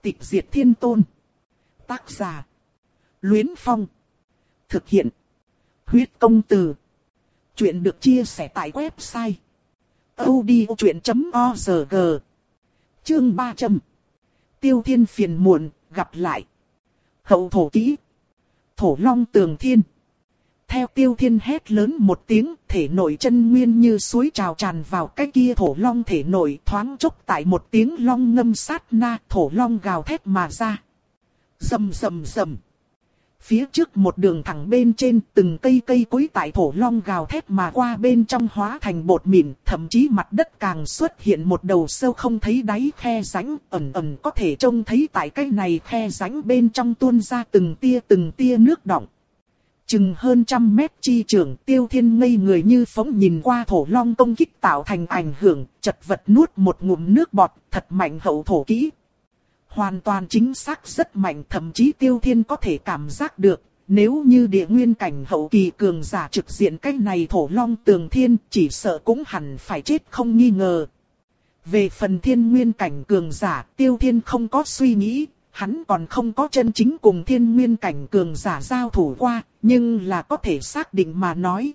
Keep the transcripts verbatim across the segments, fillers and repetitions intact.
Tịch diệt thiên tôn. Tác giả. Luyến Phong. Thực hiện. Huyết công từ. Chuyện được chia sẻ tại website audiochuyện chấm org. Chương ba trăm. Tiêu Thiên phiền muộn, gặp lại. Hậu thổ kỹ. Thổ long tường thiên. Theo Tiêu Thiên hét lớn một tiếng, thể nội chân nguyên như suối trào tràn vào cái kia thổ long thể nội, thoáng chốc tại một tiếng long ngâm sát na, thổ long gào thét mà ra. Rầm rầm rầm. Phía trước một đường thẳng bên trên, từng cây cây cối tại thổ long gào thét mà qua bên trong hóa thành bột mịn, thậm chí mặt đất càng xuất hiện một đầu sâu không thấy đáy khe rãnh, ẩn ẩn có thể trông thấy tại cái này khe rãnh bên trong tuôn ra từng tia từng tia nước đọng. Chừng hơn trăm mét chi trường, Tiêu Thiên ngây người như phóng nhìn qua thổ long công kích tạo thành ảnh hưởng, chật vật nuốt một ngụm nước bọt, thật mạnh hậu thổ kỹ. Hoàn toàn chính xác rất mạnh, thậm chí Tiêu Thiên có thể cảm giác được, nếu như địa nguyên cảnh hậu kỳ cường giả trực diện cái này thổ long tường thiên, chỉ sợ cũng hẳn phải chết không nghi ngờ. Về phần thiên nguyên cảnh cường giả, Tiêu Thiên không có suy nghĩ. Hắn còn không có chân chính cùng thiên nguyên cảnh cường giả giao thủ qua, nhưng là có thể xác định mà nói.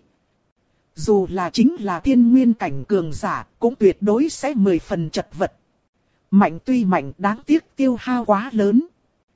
Dù là chính là thiên nguyên cảnh cường giả, cũng tuyệt đối sẽ mười phần chật vật. Mạnh tuy mạnh, đáng tiếc tiêu hao quá lớn.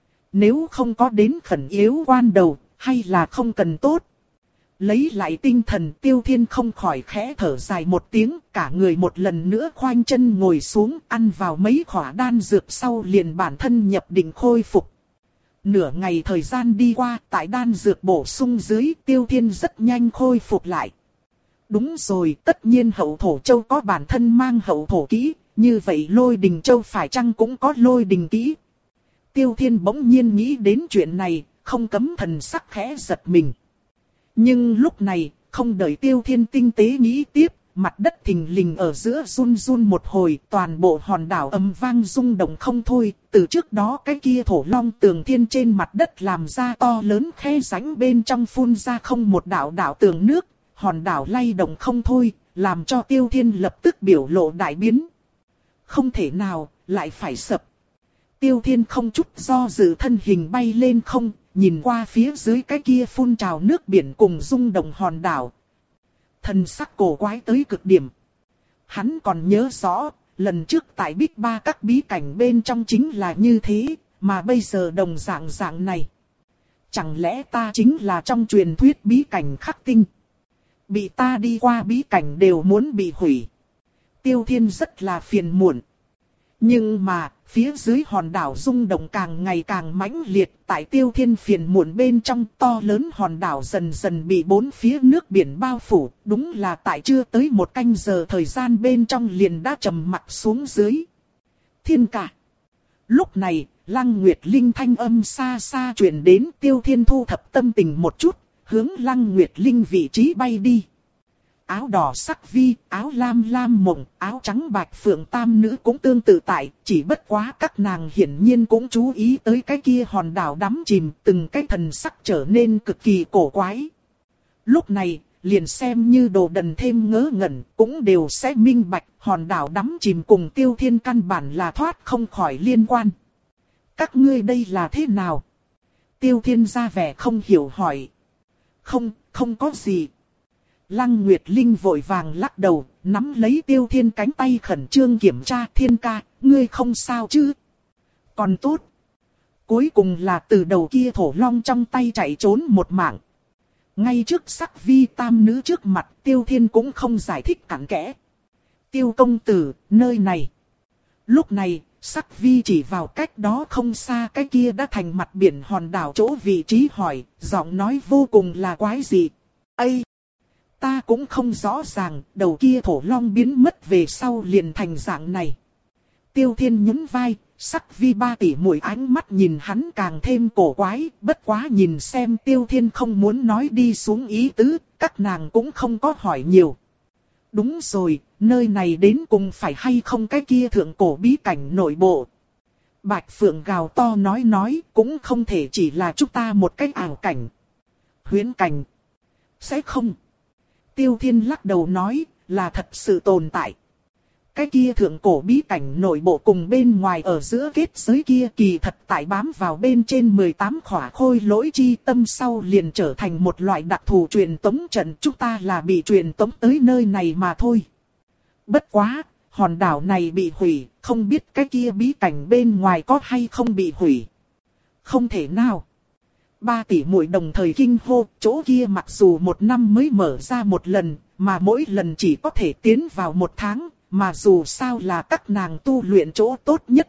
Nếu không có đến khẩn yếu quan đầu, hay là không cần tốt. Lấy lại tinh thần, Tiêu Thiên không khỏi khẽ thở dài một tiếng, cả người một lần nữa khoanh chân ngồi xuống, ăn vào mấy khỏa đan dược sau liền bản thân nhập định khôi phục. Nửa ngày thời gian đi qua, tại đan dược bổ sung dưới, Tiêu Thiên rất nhanh khôi phục lại. Đúng rồi, tất nhiên hậu thổ châu có bản thân mang hậu thổ kỹ, như vậy lôi đình châu phải chăng cũng có lôi đình kỹ. Tiêu Thiên bỗng nhiên nghĩ đến chuyện này, không cấm thần sắc khẽ giật mình. Nhưng lúc này, không đợi Tiêu Thiên tinh tế nghĩ tiếp, mặt đất thình lình ở giữa run run một hồi, toàn bộ hòn đảo ầm vang rung động không thôi, từ trước đó cái kia thổ long tường thiên trên mặt đất làm ra to lớn khe rãnh bên trong phun ra không một đạo đạo tường nước, hòn đảo lay động không thôi, làm cho Tiêu Thiên lập tức biểu lộ đại biến. Không thể nào, lại phải sập. Tiêu Thiên không chút do dự thân hình bay lên không, nhìn qua phía dưới cái kia phun trào nước biển cùng rung động hòn đảo. Thần sắc cổ quái tới cực điểm. Hắn còn nhớ rõ, lần trước tại Bích Ba các bí cảnh bên trong chính là như thế, mà bây giờ đồng dạng dạng này. Chẳng lẽ ta chính là trong truyền thuyết bí cảnh khắc tinh? Bị ta đi qua bí cảnh đều muốn bị hủy. Tiêu Thiên rất là phiền muộn. Nhưng mà, phía dưới hòn đảo rung động càng ngày càng mãnh liệt, tại Tiêu Thiên phiền muộn bên trong to lớn hòn đảo dần dần bị bốn phía nước biển bao phủ, đúng là tại chưa tới một canh giờ thời gian bên trong liền đã trầm mặc xuống dưới. Thiên ca. Lúc này, Lăng Nguyệt Linh thanh âm xa xa truyền đến, Tiêu Thiên thu thập tâm tình một chút, hướng Lăng Nguyệt Linh vị trí bay đi. Áo đỏ sắc vi, áo lam lam mộng, áo trắng bạch phượng tam nữ cũng tương tự tại, chỉ bất quá các nàng hiển nhiên cũng chú ý tới cái kia hòn đảo đắm chìm, từng cái thần sắc trở nên cực kỳ cổ quái. Lúc này, liền xem như đồ đần thêm ngớ ngẩn, cũng đều sẽ minh bạch, hòn đảo đắm chìm cùng Tiêu Thiên căn bản là thoát không khỏi liên quan. Các ngươi đây là thế nào? Tiêu Thiên ra vẻ không hiểu hỏi. Không, không có gì. Lăng Nguyệt Linh vội vàng lắc đầu, nắm lấy Tiêu Thiên cánh tay khẩn trương kiểm tra. Thiên ca, ngươi không sao chứ? Còn tốt. Cuối cùng là từ đầu kia thổ long trong tay chạy trốn một mạng. Ngay trước sắc vi tam nữ trước mặt, Tiêu Thiên cũng không giải thích cặn kẽ. Tiêu công tử, nơi này. Lúc này, sắc vi chỉ vào cách đó không xa cái kia đã thành mặt biển hòn đảo chỗ vị trí hỏi, giọng nói vô cùng là quái dị. Ây! Ta cũng không rõ ràng, đầu kia thổ long biến mất về sau liền thành dạng này. Tiêu Thiên nhún vai, sắc vi ba tỷ muội ánh mắt nhìn hắn càng thêm cổ quái, bất quá nhìn xem Tiêu Thiên không muốn nói đi xuống ý tứ, các nàng cũng không có hỏi nhiều. Đúng rồi, nơi này đến cùng phải hay không cái kia thượng cổ bí cảnh nội bộ. Bạch Phượng gào to nói nói, cũng không thể chỉ là chúng ta một cái ảo cảnh. Huyễn cảnh. Sẽ không. Tiêu Thiên lắc đầu nói, là thật sự tồn tại. Cái kia thượng cổ bí cảnh nội bộ cùng bên ngoài ở giữa kết giới kia kỳ thật tại bám vào bên trên mười tám khỏa khôi lỗi chi tâm sau liền trở thành một loại đặc thù truyền tống trận. Chúng ta là bị truyền tống tới nơi này mà thôi. Bất quá, hòn đảo này bị hủy, không biết cái kia bí cảnh bên ngoài có hay không bị hủy. Không thể nào. Ba tỷ muội đồng thời kinh hô, chỗ kia mặc dù một năm mới mở ra một lần, mà mỗi lần chỉ có thể tiến vào một tháng, mà dù sao là các nàng tu luyện chỗ tốt nhất.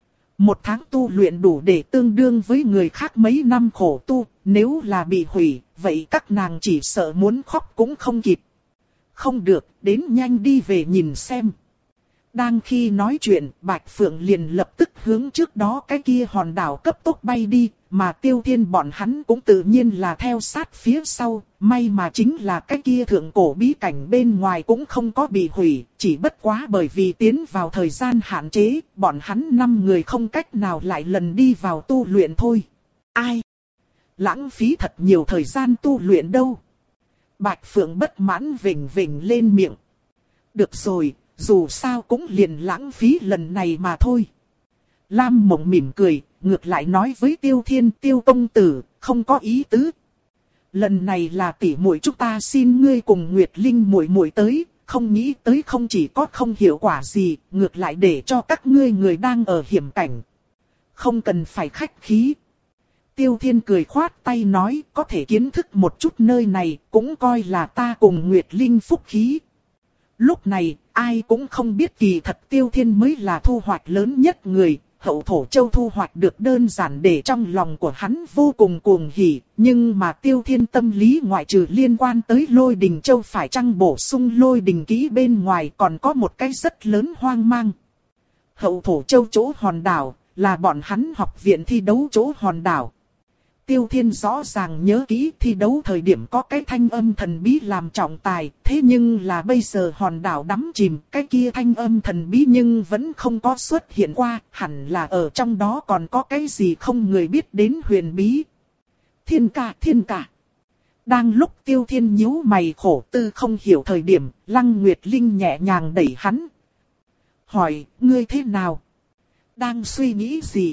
Một tháng tu luyện đủ để tương đương với người khác mấy năm khổ tu, nếu là bị hủy, vậy các nàng chỉ sợ muốn khóc cũng không kịp. Không được, đến nhanh đi về nhìn xem. Đang khi nói chuyện, Bạch Phượng liền lập tức hướng trước đó cái kia hòn đảo cấp tốc bay đi, mà Tiêu Thiên bọn hắn cũng tự nhiên là theo sát phía sau, may mà chính là cái kia thượng cổ bí cảnh bên ngoài cũng không có bị hủy, chỉ bất quá bởi vì tiến vào thời gian hạn chế, bọn hắn năm người không cách nào lại lần đi vào tu luyện thôi. Ai? Lãng phí thật nhiều thời gian tu luyện đâu. Bạch Phượng bất mãn vểnh vểnh lên miệng. Được rồi, dù sao cũng liền lãng phí lần này mà thôi. Lam Mộng mỉm cười, ngược lại nói với Tiêu Thiên, Tiêu công tử, không có ý tứ. Lần này là tỷ muội chúng ta xin ngươi cùng Nguyệt Linh muội muội tới, không nghĩ tới không chỉ có không hiệu quả gì, ngược lại để cho các ngươi người đang ở hiểm cảnh. Không cần phải khách khí. Tiêu Thiên cười khoát tay nói, có thể kiến thức một chút nơi này, cũng coi là ta cùng Nguyệt Linh phúc khí. Lúc này, ai cũng không biết kỳ thật Tiêu Thiên mới là thu hoạch lớn nhất người. Hậu Thổ Châu thu hoạch được đơn giản để trong lòng của hắn vô cùng cuồng hỉ, nhưng mà Tiêu Thiên tâm lý ngoại trừ liên quan tới Lôi Đình Châu phải chăng bổ sung Lôi Đình kỹ bên ngoài còn có một cái rất lớn hoang mang. Hậu Thổ Châu chỗ hòn đảo, là bọn hắn học viện thi đấu chỗ hòn đảo. Tiêu Thiên rõ ràng nhớ kỹ thi đấu thời điểm có cái thanh âm thần bí làm trọng tài, thế nhưng là bây giờ hòn đảo đắm chìm, cái kia thanh âm thần bí nhưng vẫn không có xuất hiện qua, hẳn là ở trong đó còn có cái gì không người biết đến huyền bí. Thiên ca, thiên ca. Đang lúc Tiêu Thiên nhíu mày khổ tư không hiểu thời điểm, Lăng Nguyệt Linh nhẹ nhàng đẩy hắn. Hỏi, ngươi thế nào? Đang suy nghĩ gì?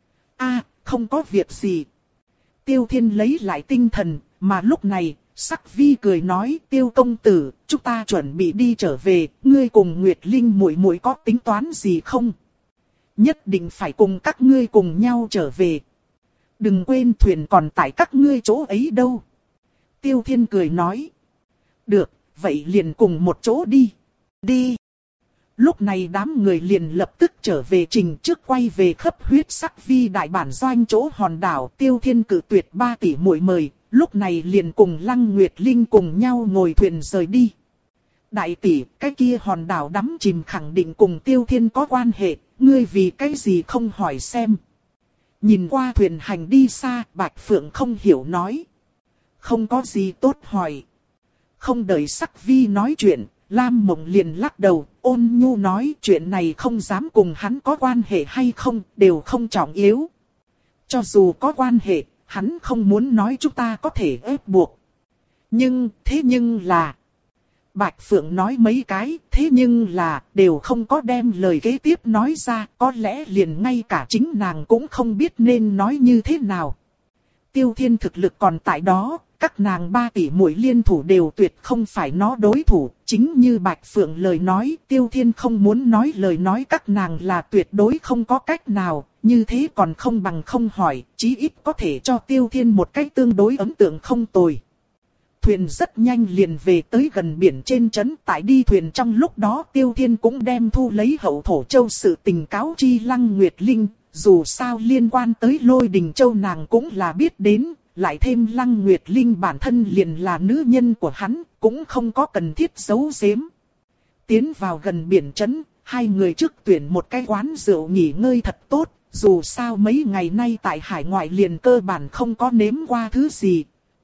A, không có việc gì. Tiêu Thiên lấy lại tinh thần, mà lúc này, Sắc Vi cười nói, Tiêu công tử, chúng ta chuẩn bị đi trở về, ngươi cùng Nguyệt Linh muội muội có tính toán gì không? Nhất định phải cùng các ngươi cùng nhau trở về. Đừng quên thuyền còn tại các ngươi chỗ ấy đâu. Tiêu Thiên cười nói. Được, vậy liền cùng một chỗ đi. Đi. Lúc này đám người liền lập tức trở về trình trước quay về khắp huyết sắc vi đại bản doanh chỗ hòn đảo. Tiêu Thiên cử tuyệt ba tỷ muội mời, lúc này liền cùng Lăng Nguyệt Linh cùng nhau ngồi thuyền rời đi. Đại tỷ, cái kia hòn đảo đắm chìm khẳng định cùng Tiêu Thiên có quan hệ, ngươi vì cái gì không hỏi xem. Nhìn qua thuyền hành đi xa, Bạch Phượng không hiểu nói. Không có gì tốt hỏi. Không đợi Sắc Vi nói chuyện, Lam Mộng liền lắc đầu, ôn nhu nói chuyện này không dám cùng hắn có quan hệ hay không, đều không trọng yếu. Cho dù có quan hệ, hắn không muốn nói chúng ta có thể ép buộc. Nhưng, thế nhưng là... Bạch Phượng nói mấy cái, thế nhưng là, đều không có đem lời kế tiếp nói ra, có lẽ liền ngay cả chính nàng cũng không biết nên nói như thế nào. Tiêu Thiên thực lực còn tại đó, các nàng ba tỷ muội liên thủ đều tuyệt không phải nó đối thủ, chính như Bạch Phượng lời nói, Tiêu Thiên không muốn nói lời nói các nàng là tuyệt đối không có cách nào, như thế còn không bằng không hỏi, chí ít có thể cho Tiêu Thiên một cách tương đối ấn tượng không tồi. Thuyền rất nhanh liền về tới gần biển trên trấn, tại đi thuyền trong lúc đó Tiêu Thiên cũng đem thu lấy Hậu Thổ Châu sự tình cáo chi Lăng Nguyệt Linh, dù sao liên quan tới Lôi Đình Châu nàng cũng là biết đến, lại thêm Lăng Nguyệt Linh bản thân liền là nữ nhân của hắn, cũng không có cần thiết giấu giếm. Tiến vào gần biển trấn, hai người trước tuyển một cái quán rượu nghỉ ngơi thật tốt, dù sao mấy ngày nay tại hải ngoại liền cơ bản không có nếm qua thứ gì.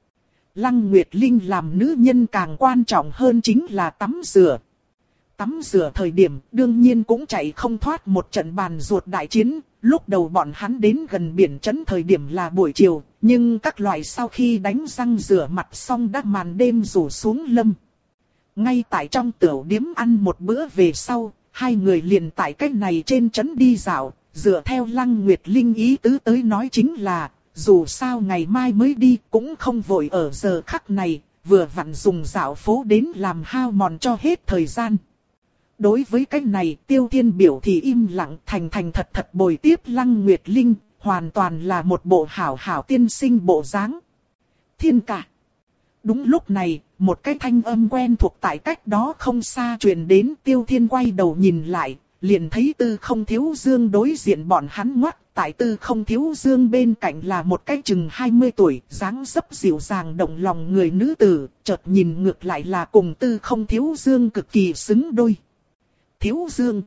Lăng Nguyệt Linh làm nữ nhân càng quan trọng hơn chính là tắm rửa. Tắm rửa thời điểm đương nhiên cũng chạy không thoát một trận bàn ruột đại chiến. Lúc đầu bọn hắn đến gần biển trấn thời điểm là buổi chiều, nhưng các loại sau khi đánh răng rửa mặt xong đã màn đêm rủ xuống lâm. Ngay tại trong tửu điếm ăn một bữa về sau, hai người liền tại cách này trên trấn đi dạo, dựa theo Lăng Nguyệt Linh ý tứ tới nói chính là, dù sao ngày mai mới đi cũng không vội ở giờ khắc này, vừa vặn dùng dạo phố đến làm hao mòn cho hết thời gian. Đối với cái này Tiêu Thiên biểu thì im lặng, thành thành thật thật bồi tiếp Lăng Nguyệt Linh, hoàn toàn là một bộ hảo hảo tiên sinh bộ dáng. Thiên ca. Đúng lúc này, một cái thanh âm quen thuộc tại cách đó không xa truyền đến. Tiêu Thiên quay đầu nhìn lại, liền thấy Tư Không Thiếu Dương đối diện bọn hắn ngoắt. Tại Tư Không Thiếu Dương bên cạnh là một cái chừng hai mươi tuổi, dáng dấp dịu dàng động lòng người nữ tử, chợt nhìn ngược lại là cùng Tư Không Thiếu Dương cực kỳ xứng đôi. Thiếu Dương,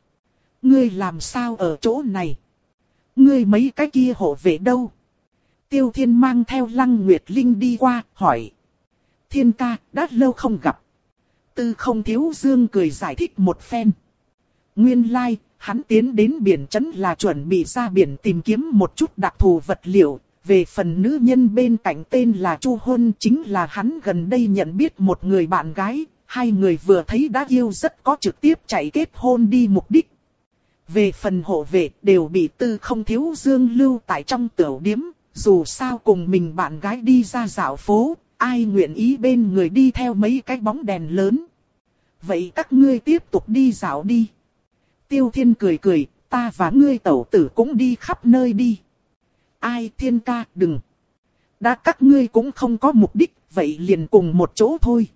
ngươi làm sao ở chỗ này? Ngươi mấy cái kia hộ vệ đâu? Tiêu Thiên mang theo Lăng Nguyệt Linh đi qua, hỏi. Thiên ca, đã lâu không gặp. Tư Không Thiếu Dương cười giải thích một phen. Nguyên lai, like, hắn tiến đến biển trấn là chuẩn bị ra biển tìm kiếm một chút đặc thù vật liệu. Về phần nữ nhân bên cạnh tên là Chu Huân, chính là hắn gần đây nhận biết một người bạn gái. Hai người vừa thấy đã yêu rất có trực tiếp chạy kết hôn đi mục đích. Về phần hộ vệ đều bị Tư Không Thiếu Dương lưu tại trong tiểu điếm. Dù sao cùng mình bạn gái đi ra dạo phố, ai nguyện ý bên người đi theo mấy cái bóng đèn lớn. Vậy các ngươi tiếp tục đi dạo đi. Tiêu Thiên cười cười, ta và ngươi tẩu tử cũng đi khắp nơi đi. Ai Thiên ca, đừng. Đã các ngươi cũng không có mục đích, vậy liền cùng một chỗ thôi.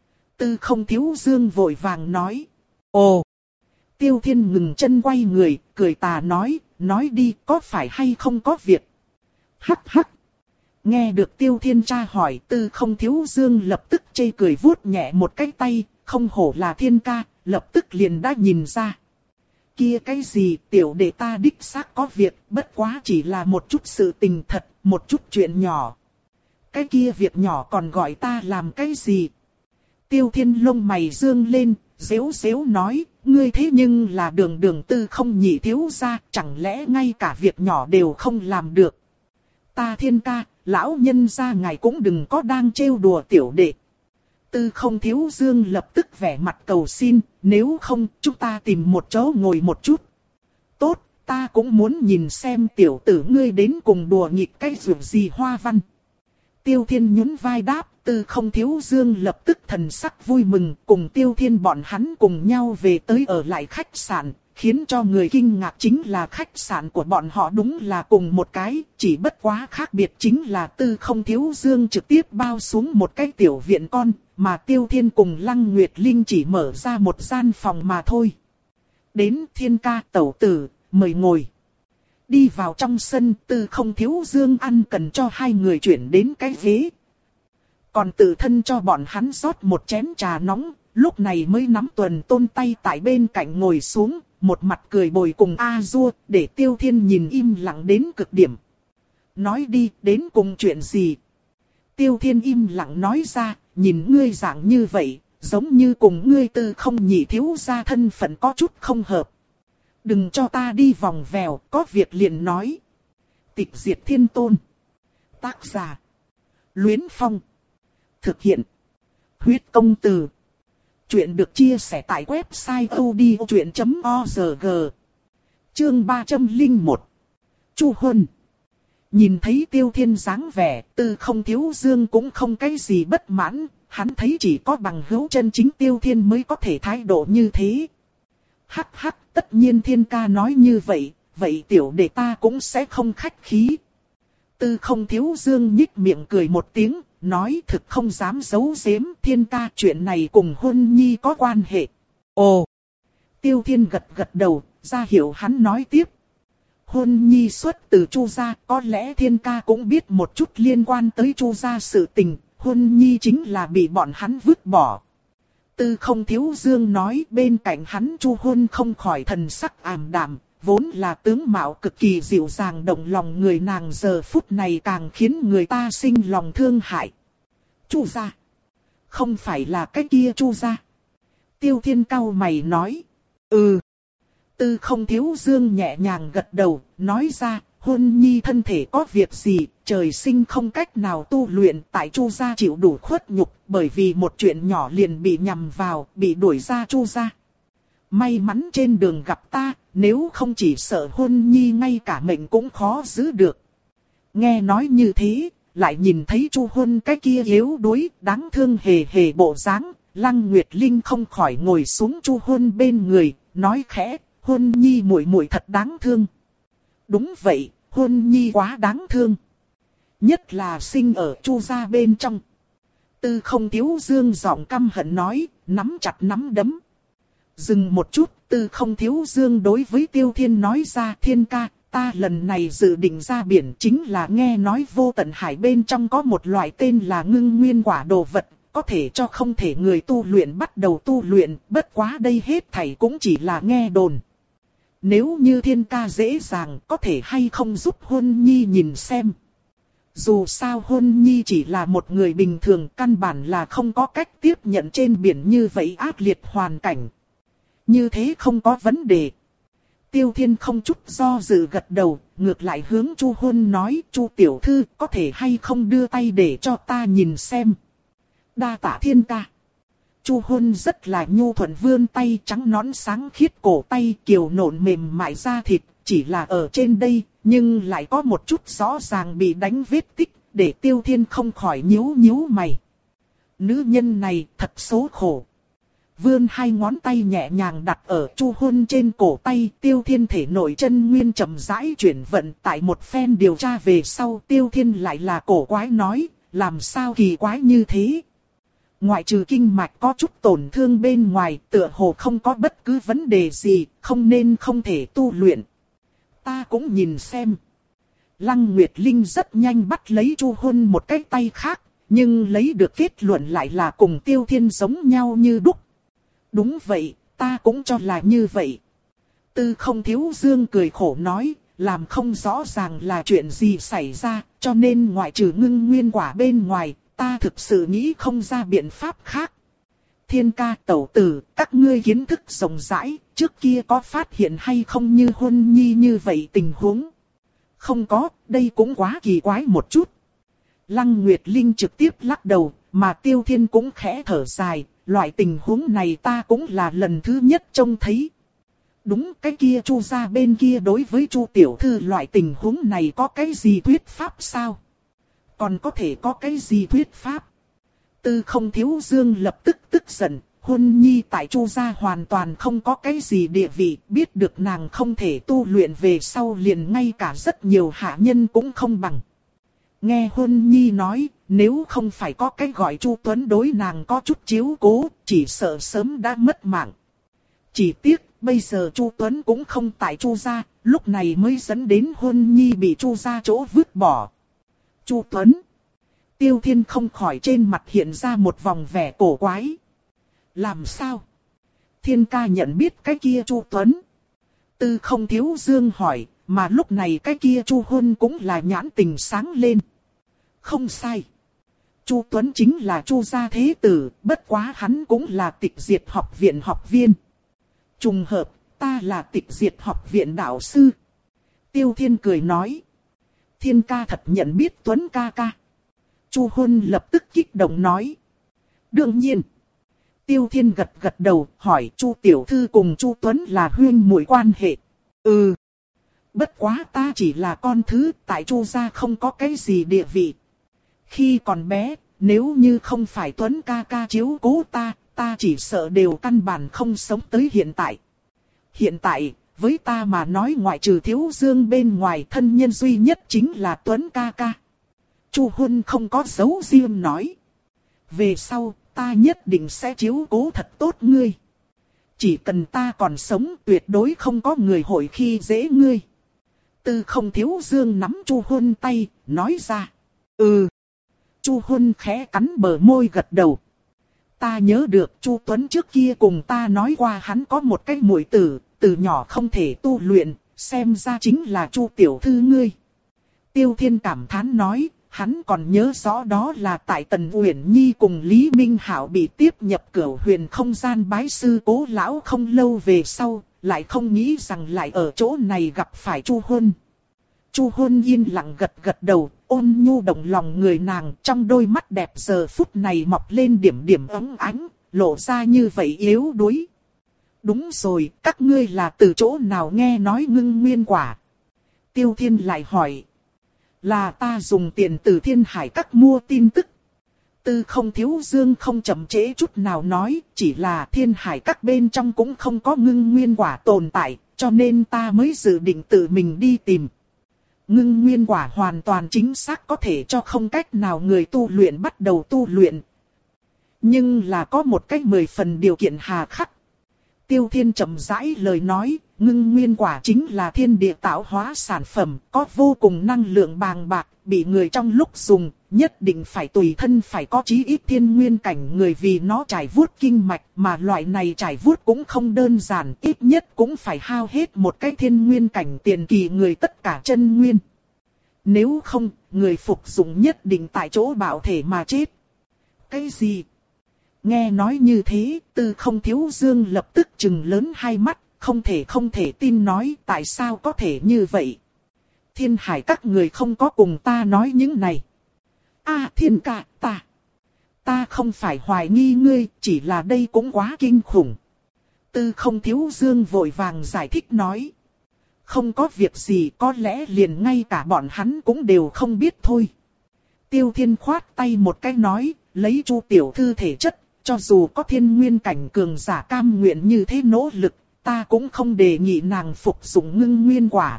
Tư Không Thiếu Dương vội vàng nói. Ồ. Tiêu Thiên ngừng chân quay người, cười tà nói, nói đi có phải hay không có việc. Hắc hắc. Nghe được Tiêu Thiên tra hỏi, Tư Không Thiếu Dương lập tức chê cười vuốt nhẹ một cái tay, không hổ là thiên ca, lập tức liền đã nhìn ra. Kia cái gì, tiểu đệ ta đích xác có việc, bất quá chỉ là một chút sự tình thật, một chút chuyện nhỏ. Cái kia việc nhỏ còn gọi ta làm cái gì? Tiêu Thiên lông mày dương lên, xéo xéo nói, ngươi thế nhưng là đường đường Tư Không nhị thiếu gia, chẳng lẽ ngay cả việc nhỏ đều không làm được? Ta Thiên ca, lão nhân gia ngài cũng đừng có đang trêu đùa tiểu đệ. Tư Không Thiếu Dương lập tức vẻ mặt cầu xin, nếu không chúng ta tìm một chỗ ngồi một chút. Tốt, ta cũng muốn nhìn xem tiểu tử ngươi đến cùng đùa nghịch cái rượu gì hoa văn. Tiêu Thiên nhún vai đáp, Tư Không Thiếu Dương lập tức thần sắc vui mừng, cùng Tiêu Thiên bọn hắn cùng nhau về tới ở lại khách sạn. Khiến cho người kinh ngạc chính là khách sạn của bọn họ đúng là cùng một cái, chỉ bất quá khác biệt chính là Tư Không Thiếu Dương trực tiếp bao xuống một cái tiểu viện con, mà Tiêu Thiên cùng Lăng Nguyệt Linh chỉ mở ra một gian phòng mà thôi. Đến Thiên ca tẩu tử, mời ngồi. Đi vào trong sân, Tư Không Thiếu Dương ăn cần cho hai người chuyển đến cái ghế. Còn tự thân cho bọn hắn rót một chén trà nóng, lúc này mới nắm Tuần Tôn tay tại bên cạnh ngồi xuống. Một mặt cười bồi cùng A-dua, để Tiêu Thiên nhìn im lặng đến cực điểm. Nói đi, đến cùng chuyện gì? Tiêu Thiên im lặng nói ra, nhìn ngươi dạng như vậy, giống như cùng ngươi Tư Không nhị thiếu gia thân phận có chút không hợp. Đừng cho ta đi vòng vèo, có việc liền nói. Tịch Diệt Thiên Tôn. Tác giả. Luyến Phong. Thực hiện. Huyết Công Từ. Chuyện được chia sẻ tại website odchuyện chấm org. Chương ba trăm lẻ một. Chu Huân. Nhìn thấy Tiêu Thiên dáng vẻ, Tư Không Thiếu Dương cũng không cái gì bất mãn, hắn thấy chỉ có bằng hữu chân chính Tiêu Thiên mới có thể thái độ như thế. Hắc hắc, tất nhiên Thiên ca nói như vậy, vậy tiểu đệ ta cũng sẽ không khách khí. Tư Không Thiếu Dương nhích miệng cười một tiếng, nói thực không dám giấu giếm, Thiên ca chuyện này cùng Huân Nhi có quan hệ. Ồ! Tiêu Thiên gật gật đầu, ra hiểu hắn nói tiếp. Huân Nhi xuất từ Chu gia, có lẽ Thiên ca cũng biết một chút liên quan tới Chu gia sự tình, Huân Nhi chính là bị bọn hắn vứt bỏ. Tư Không Thiếu Dương nói, bên cạnh hắn Chu Huân không khỏi thần sắc ảm đạm, vốn là tướng mạo cực kỳ dịu dàng động lòng người nàng giờ phút này càng khiến người ta sinh lòng thương hại. Chu gia, không phải là cái kia Chu gia. Tiêu Thiên cau mày nói, ừ. Tư Không Thiếu Dương nhẹ nhàng gật đầu, nói ra, Huân Nhi thân thể có việc gì, trời sinh không cách nào tu luyện, tại Chu gia chịu đủ khuất nhục, bởi vì một chuyện nhỏ liền bị nhầm vào, bị đuổi ra Chu gia. may mắn trên đường gặp ta, nếu không chỉ sợ Huân Nhi ngay cả mệnh cũng khó giữ được. Nghe nói như thế, lại nhìn thấy Chu Huân cái kia yếu đuối, đáng thương hề hề bộ dáng, Lăng Nguyệt Linh không khỏi ngồi xuống Chu Huân bên người, nói khẽ, Huân Nhi muội muội thật đáng thương. Đúng vậy, Huân Nhi quá đáng thương. Nhất là sinh ở Chu gia bên trong. Tư Không Thiếu Dương giọng căm hận nói, nắm chặt nắm đấm. Dừng một chút, Tư Không Thiếu Dương đối với Tiêu Thiên nói ra, Thiên ca, ta lần này dự định ra biển chính là nghe nói vô tận hải bên trong có một loại tên là ngưng nguyên quả đồ vật, có thể cho không thể người tu luyện bắt đầu tu luyện, bất quá đây hết thảy cũng chỉ là nghe đồn. Nếu như Thiên ca dễ dàng, có thể hay không giúp Huân Nhi nhìn xem. Dù sao Huân Nhi chỉ là một người bình thường, căn bản là không có cách tiếp nhận trên biển như vậy ác liệt hoàn cảnh. Như thế không có vấn đề. Tiêu Thiên không chút do dự gật đầu, ngược lại hướng Chu Huân nói, Chu tiểu thư có thể hay không đưa tay để cho ta nhìn xem. Đa tạ Thiên ca. Chu Huân rất là nhu thuận vươn tay, trắng nõn sáng khiết cổ tay, kiều nộn mềm mại da thịt, chỉ là ở trên đây, nhưng lại có một chút rõ ràng bị đánh vết tích, để Tiêu Thiên không khỏi nhíu nhíu mày. Nữ nhân này thật số khổ. Vươn hai ngón tay nhẹ nhàng đặt ở Chu Huân trên cổ tay, Tiêu Thiên thể nội chân nguyên chậm rãi chuyển vận. Tại một phen điều tra về sau, Tiêu Thiên lại là cổ quái nói, làm sao kỳ quái như thế. Ngoại trừ kinh mạch có chút tổn thương bên ngoài, tựa hồ không có bất cứ vấn đề gì, không nên không thể tu luyện. Ta cũng nhìn xem. Lăng Nguyệt Linh rất nhanh bắt lấy Chu Huân một cái tay khác, nhưng lấy được kết luận lại là cùng Tiêu Thiên giống nhau như đúc. Đúng vậy, ta cũng cho là như vậy. Tư Không Thiếu Dương cười khổ nói, làm không rõ ràng là chuyện gì xảy ra, cho nên ngoại trừ ngưng nguyên quả bên ngoài, ta thực sự nghĩ không ra biện pháp khác. Thiên ca tẩu tử, các ngươi kiến thức rộng rãi, trước kia có phát hiện hay không như Huân Nhi như vậy tình huống? Không có, đây cũng quá kỳ quái một chút. Lăng Nguyệt Linh trực tiếp lắc đầu, mà Tiêu Thiên cũng khẽ thở dài, loại tình huống này ta cũng là lần thứ nhất trông thấy. Đúng, cái kia Chu gia bên kia đối với Chu tiểu thư loại tình huống này có cái gì thuyết pháp sao? Còn có thể có cái gì thuyết pháp? Tư Không Thiếu Dương lập tức tức giận, Huân Nhi tại Chu gia hoàn toàn không có cái gì địa vị, biết được nàng không thể tu luyện về sau liền ngay cả rất nhiều hạ nhân cũng không bằng. Nghe Huân Nhi nói, nếu không phải có cái gọi Chu Tuấn đối nàng có chút chiếu cố, chỉ sợ sớm đã mất mạng. Chỉ tiếc, bây giờ Chu Tuấn cũng không tại Chu gia, lúc này mới dẫn đến Huân Nhi bị Chu gia chỗ vứt bỏ. Chu Tuấn. Tiêu Thiên không khỏi trên mặt hiện ra một vòng vẻ cổ quái. Làm sao? Thiên ca nhận biết cái kia Chu Tuấn. Tư Không Thiếu Dương hỏi, mà lúc này cái kia Chu Huân cũng là nhãn tình sáng lên. Không sai. Chu Tuấn chính là Chu gia thế tử, bất quá hắn cũng là Tịch Diệt học viện học viên. Trùng hợp, ta là Tịch Diệt học viện đạo sư. Tiêu Thiên cười nói. Thiên ca thật nhận biết Tuấn ca ca. Chu Huân lập tức kích động nói. Đương nhiên. Tiêu Thiên gật gật đầu, hỏi Chu tiểu thư cùng Chu Tuấn là huynh muội quan hệ. Ừ. Bất quá ta chỉ là con thứ, tại Chu gia không có cái gì địa vị. Khi còn bé, nếu như không phải Tuấn ca ca chiếu cố ta, ta chỉ sợ đều căn bản không sống tới hiện tại. Hiện tại, với ta mà nói ngoại trừ Thiếu Dương bên ngoài, thân nhân duy nhất chính là Tuấn ca ca. Chu Huân không có giấu riêng nói. Về sau, ta nhất định sẽ chiếu cố thật tốt ngươi. Chỉ cần ta còn sống, tuyệt đối không có người hội khi dễ ngươi. Tư Không Thiếu Dương nắm Chu Huân tay, nói ra. Ừ. Chu Huân khẽ cắn bờ môi gật đầu. Ta nhớ được Chu Tuấn trước kia cùng ta nói qua hắn có một cái muội tử, từ nhỏ không thể tu luyện, xem ra chính là Chu tiểu thư ngươi. Tiêu Thiên cảm thán nói, hắn còn nhớ rõ đó là tại Tần Uyển Nhi cùng Lý Minh Hảo bị tiếp nhập Cửu Huyền không gian bái sư Cố lão không lâu về sau, lại không nghĩ rằng lại ở chỗ này gặp phải Chu Huân. Chu Huân yên lặng gật gật đầu, ôn nhu động lòng người nàng, trong đôi mắt đẹp giờ phút này mọc lên điểm điểm ấm ánh, lộ ra như vậy yếu đuối. Đúng rồi, các ngươi là từ chỗ nào nghe nói ngưng nguyên quả? Tiêu Thiên lại hỏi. Là ta dùng tiền từ Thiên Hải Các mua tin tức. Tư Không Thiếu Dương không chậm trễ chút nào nói, chỉ là Thiên Hải Các bên trong cũng không có ngưng nguyên quả tồn tại, cho nên ta mới dự định tự mình đi tìm. Ngưng nguyên quả hoàn toàn chính xác có thể cho không cách nào người tu luyện bắt đầu tu luyện. Nhưng là có một cách mười phần điều kiện hà khắc. Tiêu Thiên chậm rãi lời nói, ngưng nguyên quả chính là thiên địa tạo hóa sản phẩm, có vô cùng năng lượng bàng bạc, bị người trong lúc dùng, nhất định phải tùy thân phải có chí ít thiên nguyên cảnh người vì nó trải vuốt kinh mạch, mà loại này trải vuốt cũng không đơn giản, ít nhất cũng phải hao hết một cái thiên nguyên cảnh tiền kỳ người tất cả chân nguyên. Nếu không, người phục dụng nhất định tại chỗ bạo thể mà chết. Cái gì? Nghe nói như thế, Tư Không Thiếu Dương lập tức trừng lớn hai mắt, không thể không thể tin nói tại sao có thể như vậy. Thiên Hải Các người không có cùng ta nói những này. À Thiên ca, ta. Ta không phải hoài nghi ngươi, chỉ là đây cũng quá kinh khủng. Tư Không Thiếu Dương vội vàng giải thích nói. Không có việc gì, có lẽ liền ngay cả bọn hắn cũng đều không biết thôi. Tiêu Thiên khoát tay một cái nói, lấy Chu tiểu thư thể chất, cho dù có thiên nguyên cảnh cường giả cam nguyện như thế nỗ lực, ta cũng không đề nghị nàng phục dụng ngưng nguyên quả.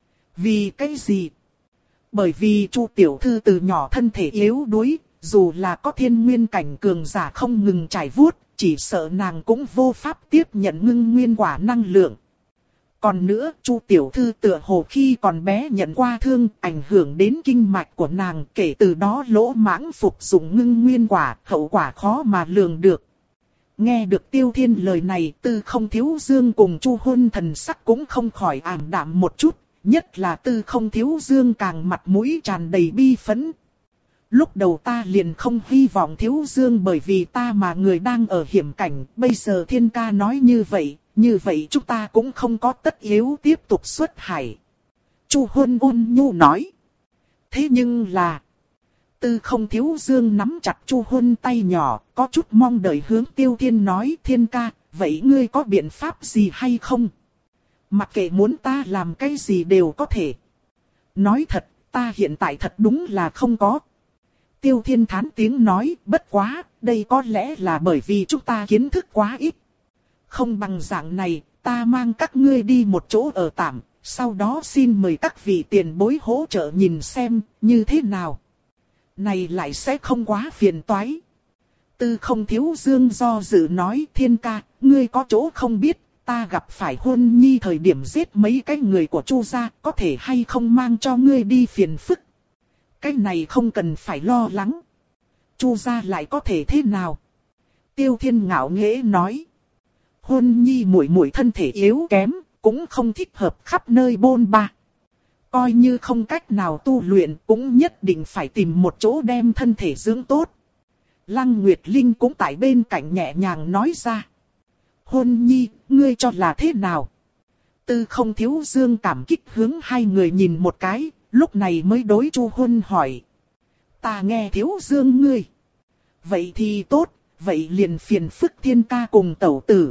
Vì cái gì? Bởi vì Chu tiểu thư từ nhỏ thân thể yếu đuối, dù là có thiên nguyên cảnh cường giả không ngừng trải vuốt, chỉ sợ nàng cũng vô pháp tiếp nhận ngưng nguyên quả năng lượng. Còn nữa, Chu tiểu thư tựa hồ khi còn bé nhận qua thương, ảnh hưởng đến kinh mạch của nàng, kể từ đó lỗ mãng phục dụng ngưng nguyên quả, hậu quả khó mà lường được. Nghe được Tiêu Thiên lời này, Tư Không Thiếu Dương cùng Chu Huân thần sắc cũng không khỏi ảm đạm một chút, nhất là Tư Không Thiếu Dương càng mặt mũi tràn đầy bi phẫn. Lúc đầu ta liền không hy vọng Thiếu Dương bởi vì ta mà người đang ở hiểm cảnh, bây giờ Thiên ca nói như vậy. Như vậy chúng ta cũng không có tất yếu tiếp tục xuất hải. Chu Huân ôn nhu nói. Thế nhưng là... Tư Không Thiếu Dương nắm chặt Chu Huân tay nhỏ, có chút mong đợi hướng Tiêu Thiên nói. Thiên ca, vậy ngươi có biện pháp gì hay không? Mặc kệ muốn ta làm cái gì đều có thể. Nói thật, ta hiện tại thật đúng là không có. Tiêu Thiên thán tiếng nói, bất quá, đây có lẽ là bởi vì chúng ta kiến thức quá ít. Không bằng dạng này, ta mang các ngươi đi một chỗ ở tạm, sau đó xin mời các vị tiền bối hỗ trợ nhìn xem, như thế nào. Này lại sẽ không quá phiền toái. Tư Không Thiếu Dương do dự nói, Thiên ca, ngươi có chỗ không biết, ta gặp phải Huân Nhi thời điểm giết mấy cái người của Chu gia, có thể hay không mang cho ngươi đi phiền phức. Cái này không cần phải lo lắng. Chu gia lại có thể thế nào? Tiêu Thiên ngạo nghễ nói. Huân Nhi muội muội thân thể yếu kém, cũng không thích hợp khắp nơi bôn ba. Coi như không cách nào tu luyện, cũng nhất định phải tìm một chỗ đem thân thể dưỡng tốt. Lăng Nguyệt Linh cũng tại bên cạnh nhẹ nhàng nói ra. Huân Nhi, ngươi cho là thế nào? Tư Không Thiếu Dương cảm kích hướng hai người nhìn một cái, lúc này mới đối Chu Huân hỏi. Ta nghe Thiếu Dương ngươi. Vậy thì tốt, vậy liền phiền phức Thiên ca cùng tẩu tử.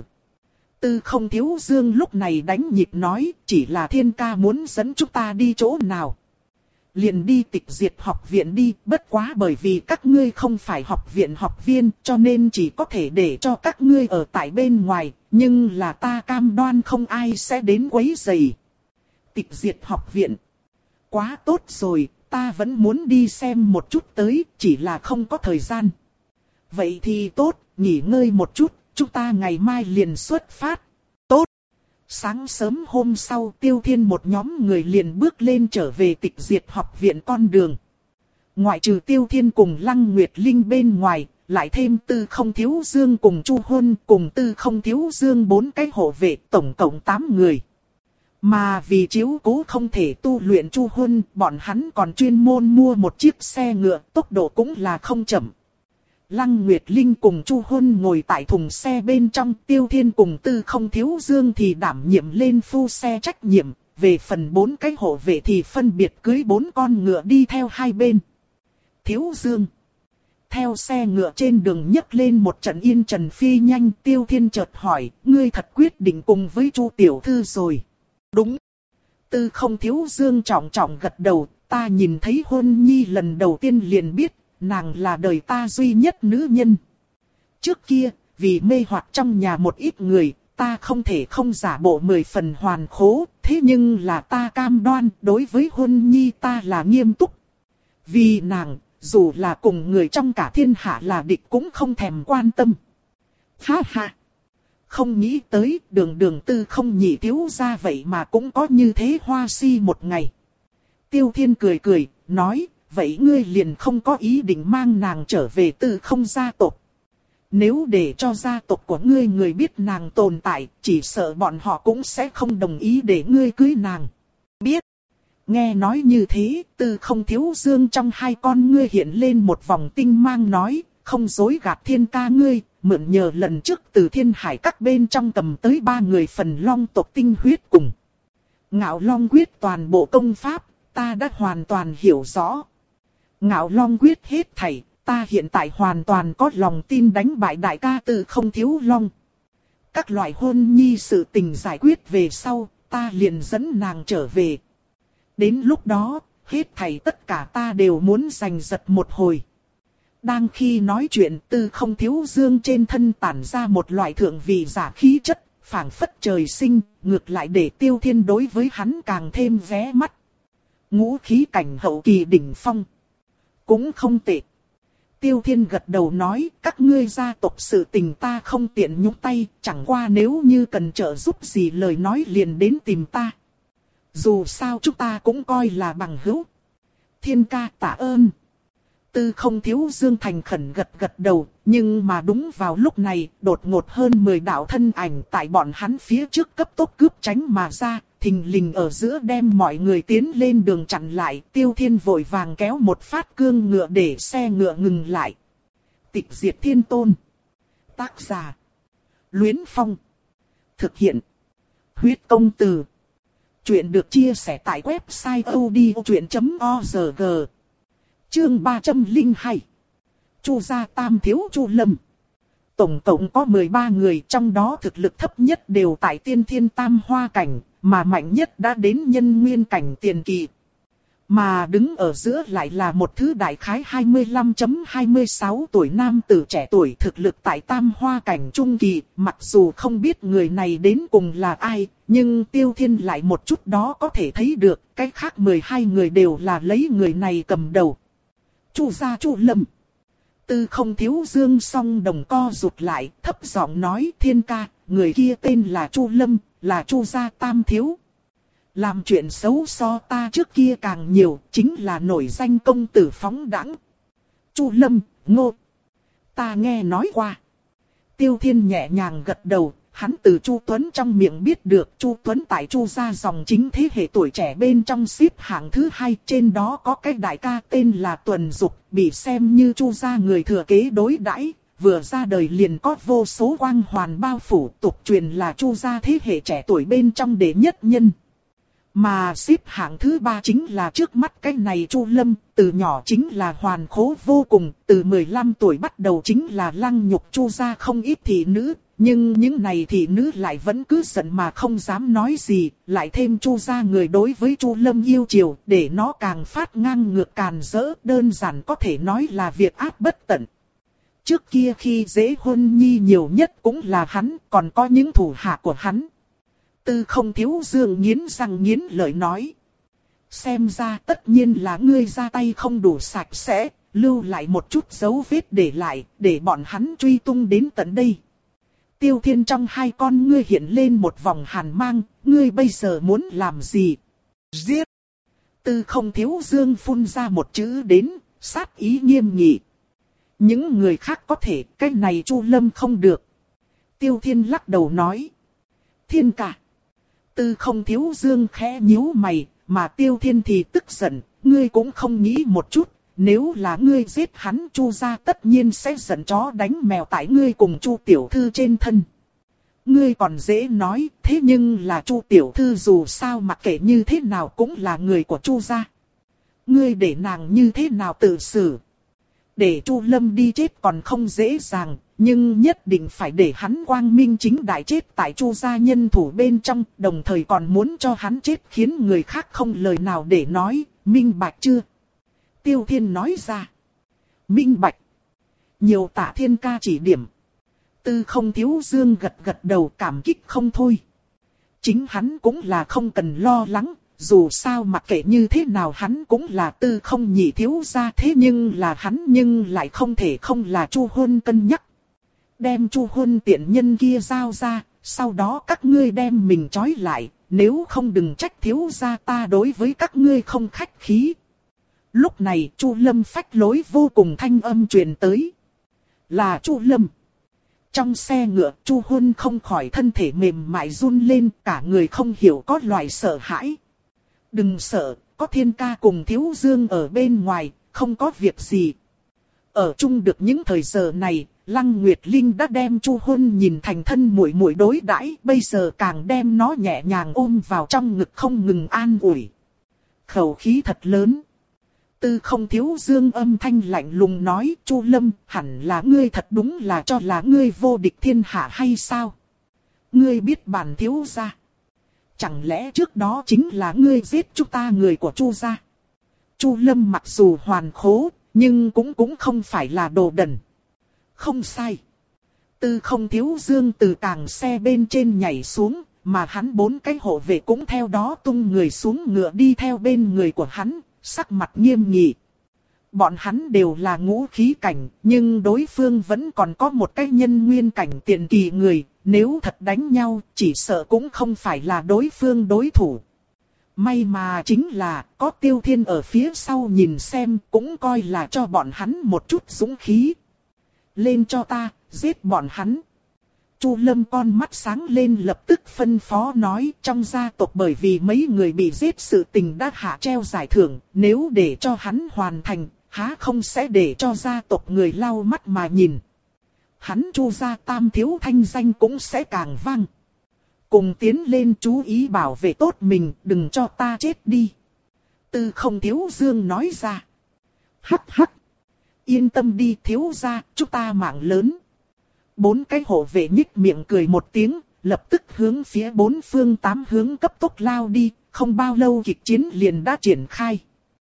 Tư Không Thiếu Dương lúc này đánh nhịp nói, chỉ là Thiên ca muốn dẫn chúng ta đi chỗ nào. Liền đi Tịch Diệt học viện đi, bất quá bởi vì các ngươi không phải học viện học viên, cho nên chỉ có thể để cho các ngươi ở tại bên ngoài, nhưng là ta cam đoan không ai sẽ đến quấy rầy. Tịch Diệt học viện. Quá tốt rồi, ta vẫn muốn đi xem một chút tới, chỉ là không có thời gian. Vậy thì tốt, nghỉ ngơi một chút. Chúng ta ngày mai liền xuất phát. Tốt. Sáng sớm hôm sau Tiêu Thiên một nhóm người liền bước lên trở về Tịch Diệt học viện con đường. Ngoại trừ Tiêu Thiên cùng Lăng Nguyệt Linh bên ngoài, lại thêm Tư Không Thiếu Dương cùng Chu Huân cùng Tư Không Thiếu Dương bốn cái hộ vệ, tổng cộng tám người. Mà vì chiếu cố không thể tu luyện Chu Huân, bọn hắn còn chuyên môn mua một chiếc xe ngựa, tốc độ cũng là không chậm. Lăng Nguyệt Linh cùng Chu Huân ngồi tại thùng xe bên trong, Tiêu Thiên cùng Tư Không Thiếu Dương thì đảm nhiệm lên phu xe trách nhiệm, về phần bốn cái hộ vệ thì phân biệt cưới bốn con ngựa đi theo hai bên. Thiếu Dương, Theo xe ngựa trên đường nhấc lên một trận yên trần phi nhanh, Tiêu Thiên chợt hỏi, ngươi thật quyết định cùng với Chu tiểu thư rồi? Đúng. Tư Không Thiếu Dương trọng trọng gật đầu, ta nhìn thấy Hôn Nhi lần đầu tiên liền biết, nàng là đời ta duy nhất nữ nhân. Trước kia, vì mê hoặc trong nhà một ít người, ta không thể không giả bộ mười phần hoàn khố, thế nhưng là ta cam đoan, đối với Hôn Nhi ta là nghiêm túc. Vì nàng, dù là cùng người trong cả thiên hạ là địch cũng không thèm quan tâm. Ha ha! Không nghĩ tới đường đường Tư Không nhị thiếu ra vậy mà cũng có như thế hoa si một ngày. Tiêu Thiên cười cười, nói, vậy ngươi liền không có ý định mang nàng trở về Tư Không gia tộc. Nếu để cho gia tộc của ngươi người biết nàng tồn tại, chỉ sợ bọn họ cũng sẽ không đồng ý để ngươi cưới nàng. Biết. Nghe nói như thế, Tư Không Thiếu Dương trong hai con ngươi hiện lên một vòng tinh mang nói, không dối gạt Thiên ca ngươi, mượn nhờ lần trước từ Thiên Hải các bên trong cầm tới ba người phần long tộc tinh huyết cùng. Ngạo Long quyết toàn bộ công pháp, ta đã hoàn toàn hiểu rõ. Ngạo Long quyết hết thảy, ta hiện tại hoàn toàn có lòng tin đánh bại đại ca Tư Không Thiếu Long. Các loại hôn nhi sự tình giải quyết về sau, ta liền dẫn nàng trở về. Đến lúc đó, hết thảy tất cả ta đều muốn giành giật một hồi. Đang khi nói chuyện, Tư Không Thiếu Dương trên thân tản ra một loại thượng vị giả khí chất, phảng phất trời sinh, ngược lại để Tiêu Thiên đối với hắn càng thêm ghé mắt. Ngũ khí cảnh hậu kỳ đỉnh phong. Cũng không tệ. Tiêu Thiên gật đầu nói, các ngươi gia tộc sự tình ta không tiện nhúng tay, chẳng qua nếu như cần trợ giúp gì lời nói liền đến tìm ta. Dù sao chúng ta cũng coi là bằng hữu. Thiên ca tạ ơn. Tư Không Thiếu Dương thành khẩn gật gật đầu, nhưng mà đúng vào lúc này, đột ngột hơn mười đạo thân ảnh tại bọn hắn phía trước cấp tốc cướp tránh mà ra, thình lình ở giữa đem mọi người tiến lên đường chặn lại. Tiêu Thiên vội vàng kéo một phát cương ngựa để xe ngựa ngừng lại. Tịch diệt thiên tôn. Tác giả. Luyến Phong. Thực hiện. Huyết công từ. Chuyện được chia sẻ tại website odchuyện chấm org. Chương ba trăm lẻ hai. Chu gia tam thiếu Chu Lâm. Tổng cộng có mười ba người, trong đó thực lực thấp nhất đều tại tiên thiên tam hoa cảnh, mà mạnh nhất đã đến nhân nguyên cảnh tiền kỳ. Mà đứng ở giữa lại là một thứ đại khái hai mươi lăm đến hai mươi sáu tuổi nam tử trẻ tuổi thực lực tại tam hoa cảnh trung kỳ, mặc dù không biết người này đến cùng là ai, nhưng Tiêu Thiên lại một chút đó có thể thấy được, cái khác mười hai người đều là lấy người này cầm đầu. Chu gia Chu Lâm. Tư Không Thiếu Dương song đồng co rụt lại, thấp giọng nói, Thiên ca, người kia tên là Chu Lâm, là Chu gia tam thiếu. Làm chuyện xấu so ta trước kia càng nhiều, chính là nổi danh công tử phóng đãng. Chu Lâm, ngô. Ta nghe nói qua. Tiêu Thiên nhẹ nhàng gật đầu, hắn từ Chu Tuấn trong miệng biết được Chu Tuấn tại Chu gia dòng chính thế hệ tuổi trẻ bên trong xếp hạng thứ hai, trên đó có cái đại ca tên là Tuần Dục, bị xem như Chu gia người thừa kế đối đãi, vừa ra đời liền có vô số quang hoàn bao phủ, tục truyền là Chu gia thế hệ trẻ tuổi bên trong đệ nhất nhân. Mà xếp hạng thứ ba chính là trước mắt cái này Chu Lâm, từ nhỏ chính là hoàn khố vô cùng, từ mười lăm tuổi bắt đầu chính là lăng nhục Chu gia không ít thị nữ, nhưng những này thị nữ lại vẫn cứ giận mà không dám nói gì, lại thêm Chu gia người đối với Chu Lâm yêu chiều, để nó càng phát ngang ngược càn rỡ, đơn giản có thể nói là việc ác bất tận. Trước kia khi dễ hôn nhi nhiều nhất cũng là hắn, còn có những thủ hạ của hắn. Tư Không Thiếu Dương nghiến răng nghiến lợi nói. Xem ra tất nhiên là ngươi ra tay không đủ sạch sẽ, lưu lại một chút dấu vết để lại, để bọn hắn truy tung đến tận đây. Tiêu Thiên trong hai con ngươi hiện lên một vòng hàn mang, ngươi bây giờ muốn làm gì? Giết! Tư Không Thiếu Dương phun ra một chữ đến, sát ý nghiêm nghị. Những người khác có thể, cái này Chu Lâm không được. Tiêu Thiên lắc đầu nói. Thiên ca! Tư Không Thiếu Dương khẽ nhíu mày, mà Tiêu Thiên thì tức giận, ngươi cũng không nghĩ một chút, nếu là ngươi giết hắn Chu gia tất nhiên sẽ giận chó đánh mèo tại ngươi cùng Chu tiểu thư trên thân. Ngươi còn dễ nói, thế nhưng là Chu tiểu thư dù sao mặc kệ như thế nào cũng là người của Chu gia. Ngươi để nàng như thế nào tự xử? Để Chu Lâm đi chết còn không dễ dàng, nhưng nhất định phải để hắn quang minh chính đại chết tại Chu gia nhân thủ bên trong, đồng thời còn muốn cho hắn chết khiến người khác không lời nào để nói, minh bạch chưa? Tiêu Thiên nói ra. Minh bạch. Nhiều Tạ Thiên ca chỉ điểm. Tư Không Thiếu Dương gật gật đầu cảm kích không thôi. Chính hắn cũng là không cần lo lắng, dù sao mặc kệ như thế nào hắn cũng là Tư Không nhị thiếu gia, thế nhưng là hắn nhưng lại không thể không là Chu Huân cân nhắc. Đem Chu Huân tiện nhân kia giao ra, sau đó các ngươi đem mình trói lại, nếu không đừng trách thiếu gia ta đối với các ngươi không khách khí. Lúc này Chu Lâm phách lối vô cùng thanh âm truyền tới. Là Chu Lâm. Trong xe ngựa, Chu Huân không khỏi thân thể mềm mại run lên, cả người không hiểu có loại sợ hãi. Đừng sợ, có Thiên ca cùng Thiếu Dương ở bên ngoài, không có việc gì. Ở chung được những thời giờ này, Lăng Nguyệt Linh đã đem Chu Huân nhìn thành thân muội muội đối đãi, bây giờ càng đem nó nhẹ nhàng ôm vào trong ngực không ngừng an ủi. Khẩu khí thật lớn. Tư Không Thiếu Dương âm thanh lạnh lùng nói, Chu Lâm, hẳn là ngươi thật đúng là cho là ngươi vô địch thiên hạ hay sao? Ngươi biết bản thiếu gia. Chẳng lẽ trước đó chính là ngươi giết chúng ta người của Chu gia? Chu Lâm mặc dù hoàn khố, nhưng cũng cũng không phải là đồ đần. Không sai. Tư Không Thiếu Dương từ càng xe bên trên nhảy xuống, mà hắn bốn cái hộ vệ cũng theo đó tung người xuống ngựa đi theo bên người của hắn. Sắc mặt nghiêm nghị. Bọn hắn đều là ngũ khí cảnh, nhưng đối phương vẫn còn có một cái nhân nguyên cảnh tiền kỳ người, nếu thật đánh nhau, chỉ sợ cũng không phải là đối phương đối thủ. May mà chính là, có Tiêu Thiên ở phía sau nhìn xem, cũng coi là cho bọn hắn một chút dũng khí. Lên cho ta, giết bọn hắn. Chu Lâm con mắt sáng lên lập tức phân phó nói, trong gia tộc bởi vì mấy người bị giết sự tình đã hạ treo giải thưởng, nếu để cho hắn hoàn thành, há không sẽ để cho gia tộc người lau mắt mà nhìn. Hắn Chu gia tam thiếu thanh danh cũng sẽ càng vang. Cùng tiến lên chú ý bảo vệ tốt mình, đừng cho ta chết đi. Tư Không Thiếu Dương nói ra. Hắc hắc. Yên tâm đi thiếu gia, chúng ta mạng lớn. Bốn cái hộ vệ nhích miệng cười một tiếng, lập tức hướng phía bốn phương tám hướng cấp tốc lao đi, không bao lâu kịch chiến liền đã triển khai.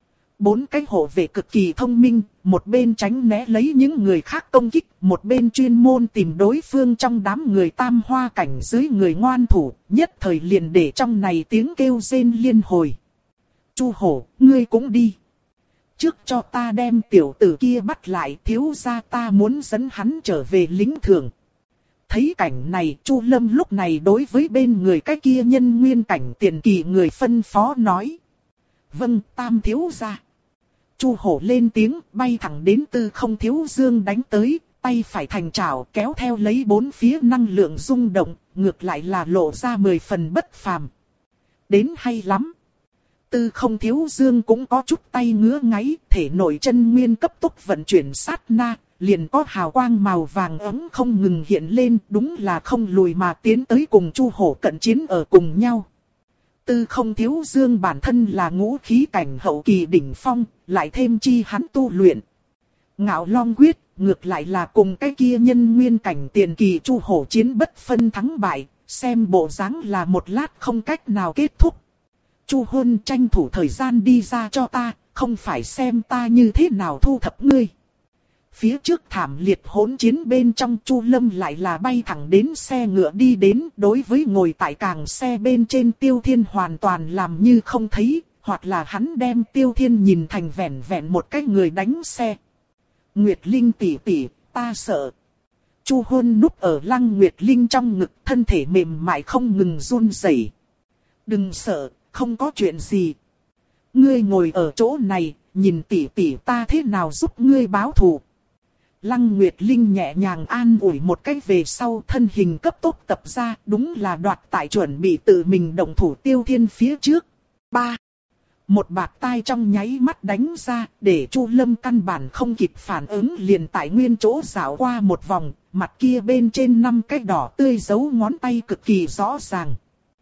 Bốn cái hộ vệ cực kỳ thông minh, một bên tránh né lấy những người khác công kích, một bên chuyên môn tìm đối phương trong đám người tam hoa cảnh dưới người ngoan thủ, nhất thời liền để trong này tiếng kêu rên liên hồi. Chu hổ, ngươi cũng đi. Trước cho ta đem tiểu tử kia bắt lại, thiếu gia ta muốn dẫn hắn trở về lính thường. Thấy cảnh này, Chu Lâm lúc này đối với bên người cái kia nhân nguyên cảnh tiền kỳ người phân phó nói. Vâng, tam thiếu gia. Chu hổ lên tiếng, bay thẳng đến Tư Không Thiếu Dương đánh tới, tay phải thành trảo kéo theo lấy bốn phía năng lượng rung động, ngược lại là lộ ra mười phần bất phàm. Đến hay lắm. Tư Không Thiếu Dương cũng có chút tay ngứa ngáy, thể nội chân nguyên cấp tốc vận chuyển sát na, liền có hào quang màu vàng ấm không ngừng hiện lên, đúng là không lùi mà tiến tới cùng Chu hổ cận chiến ở cùng nhau. Tư Không Thiếu Dương bản thân là ngũ khí cảnh hậu kỳ đỉnh phong, lại thêm chi hắn tu luyện Ngạo Long quyết, ngược lại là cùng cái kia nhân nguyên cảnh tiền kỳ Chu hổ chiến bất phân thắng bại, xem bộ dáng là một lát không cách nào kết thúc. Chu Huân, tranh thủ thời gian đi ra cho ta, không phải xem ta như thế nào thu thập ngươi. Phía trước thảm liệt hỗn chiến bên trong, Chu Lâm lại là bay thẳng đến xe ngựa đi đến, đối với ngồi tại càng xe bên trên Tiêu Thiên hoàn toàn làm như không thấy, hoặc là hắn đem Tiêu Thiên nhìn thành vẻn vẹn một cái người đánh xe. Nguyệt Linh tỷ tỷ, ta sợ. Chu Huân núp ở Lăng Nguyệt Linh trong ngực, thân thể mềm mại không ngừng run rẩy. Đừng sợ, không có chuyện gì. Ngươi ngồi ở chỗ này, nhìn tỷ tỷ ta thế nào giúp ngươi báo thù. Lăng Nguyệt Linh nhẹ nhàng an ủi một cách về sau, thân hình cấp tốc tập ra, đúng là đoạt tại chuẩn bị tự mình động thủ Tiêu Thiên phía trước. Ba. Một bạt tai trong nháy mắt đánh ra, để Chu Lâm căn bản không kịp phản ứng, liền tại nguyên chỗ dạo qua một vòng, mặt kia bên trên năm cái đỏ tươi dấu ngón tay cực kỳ rõ ràng.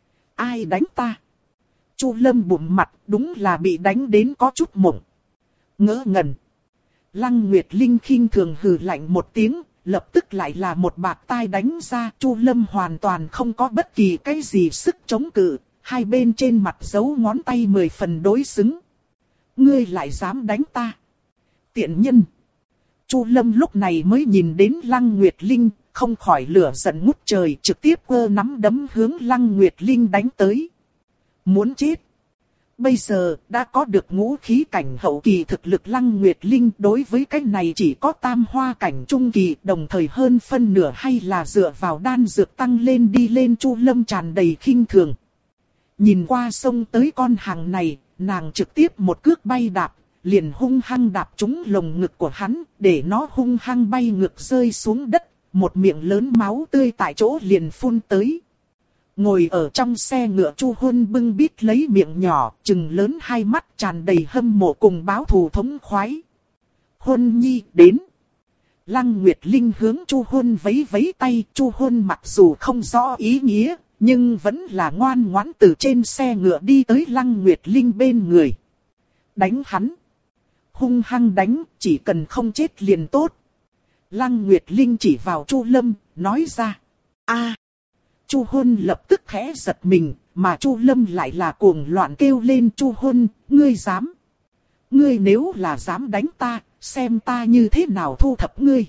Ai đánh ta? Chu Lâm bụng mặt, đúng là bị đánh đến có chút mộng. Ngỡ ngẩn. Lăng Nguyệt Linh khinh thường hừ lạnh một tiếng, lập tức lại là một bạt tai đánh ra. Chu Lâm hoàn toàn không có bất kỳ cái gì sức chống cự, hai bên trên mặt giấu ngón tay mười phần đối xứng. Ngươi lại dám đánh ta? Tiện nhân! Chu Lâm lúc này mới nhìn đến Lăng Nguyệt Linh, không khỏi lửa giận ngút trời, trực tiếp cơ nắm đấm hướng Lăng Nguyệt Linh đánh tới. Muốn chết! Bây giờ đã có được ngũ khí cảnh hậu kỳ thực lực Lăng Nguyệt Linh, đối với cái này chỉ có tam hoa cảnh trung kỳ, đồng thời hơn phân nửa hay là dựa vào đan dược tăng lên đi lên. Chu Lâm tràn đầy khinh thường. Nhìn qua sông tới con hàng này, nàng trực tiếp một cước bay đạp, liền hung hăng đạp trúng lồng ngực của hắn, để nó hung hăng bay ngược rơi xuống đất, một miệng lớn máu tươi tại chỗ liền phun tới. Ngồi ở trong xe ngựa Chu Huân bưng bít lấy miệng nhỏ, trừng lớn hai mắt tràn đầy hâm mộ cùng báo thù thống khoái. Huân nhi đến. Lăng Nguyệt Linh hướng Chu Huân vẫy vẫy tay. Chu Huân mặc dù không rõ ý nghĩa, nhưng vẫn là ngoan ngoãn từ trên xe ngựa đi tới Lăng Nguyệt Linh bên người. Đánh hắn. Hung hăng đánh, chỉ cần không chết liền tốt. Lăng Nguyệt Linh chỉ vào Chu Lâm, nói ra. A. Chu Huân lập tức khẽ giật mình, mà Chu Lâm lại là cuồng loạn kêu lên. Chu Huân, ngươi dám. Ngươi nếu là dám đánh ta, xem ta như thế nào thu thập ngươi.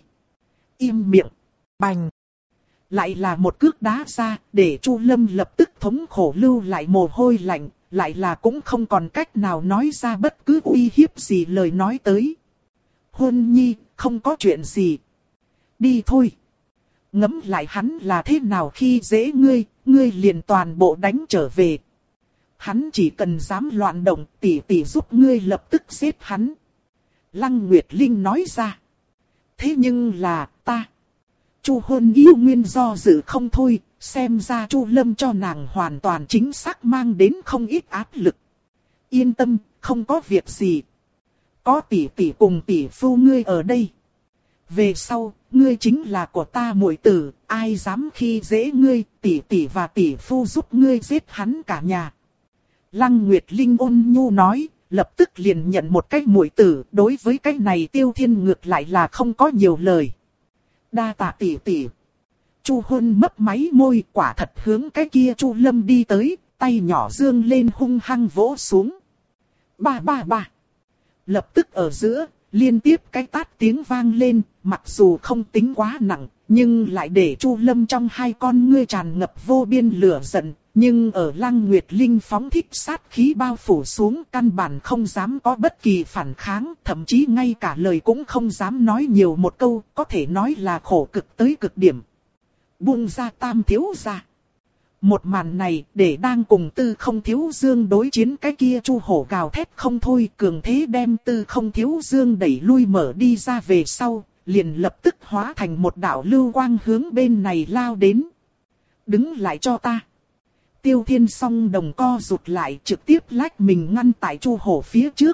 Im miệng. Bành. Lại là một cước đá ra, để Chu Lâm lập tức thống khổ lưu lại mồ hôi lạnh, lại là cũng không còn cách nào nói ra bất cứ uy hiếp gì lời nói tới. Huân nhi, không có chuyện gì. Đi thôi. Ngẫm lại hắn là thế nào khi dễ ngươi, ngươi liền toàn bộ đánh trở về. Hắn chỉ cần dám loạn động, tỷ tỷ giúp ngươi lập tức giết hắn. Lăng Nguyệt Linh nói ra. Thế nhưng là, ta. Chu Huân yêu nguyên do dự không thôi, xem ra Chu Lâm cho nàng hoàn toàn chính xác mang đến không ít áp lực. Yên tâm, không có việc gì. Có tỷ tỷ cùng tỷ phu ngươi ở đây. Về sau, ngươi chính là của ta muội tử, ai dám khi dễ ngươi, tỷ tỷ và tỷ phu giúp ngươi giết hắn cả nhà. Lăng Nguyệt Linh ôn nhu nói, lập tức liền nhận một cái muội tử, đối với cái này Tiêu Thiên ngược lại là không có nhiều lời. Đa tạ tỷ tỷ. Chu Huân mấp máy môi, quả thật hướng cái kia Chu Lâm đi tới, tay nhỏ dương lên hung hăng vỗ xuống. Ba ba ba. Lập tức ở giữa, liên tiếp cái tát tiếng vang lên, mặc dù không tính quá nặng, nhưng lại để Chu Lâm trong hai con ngươi tràn ngập vô biên lửa giận, nhưng ở Lăng Nguyệt Linh phóng thích sát khí bao phủ xuống, căn bản không dám có bất kỳ phản kháng, thậm chí ngay cả lời cũng không dám nói nhiều một câu, có thể nói là khổ cực tới cực điểm. Buông ra Tam thiếu gia. Một màn này để đang cùng Tư Không Thiếu Dương đối chiến cái kia Chu Hổ gào thét không thôi, cường thế đem Tư Không Thiếu Dương đẩy lui mở đi ra về sau, liền lập tức hóa thành một đạo lưu quang hướng bên này lao đến. Đứng lại cho ta. Tiêu Thiên song đồng co rụt lại, trực tiếp lách mình ngăn tại Chu Hổ phía trước.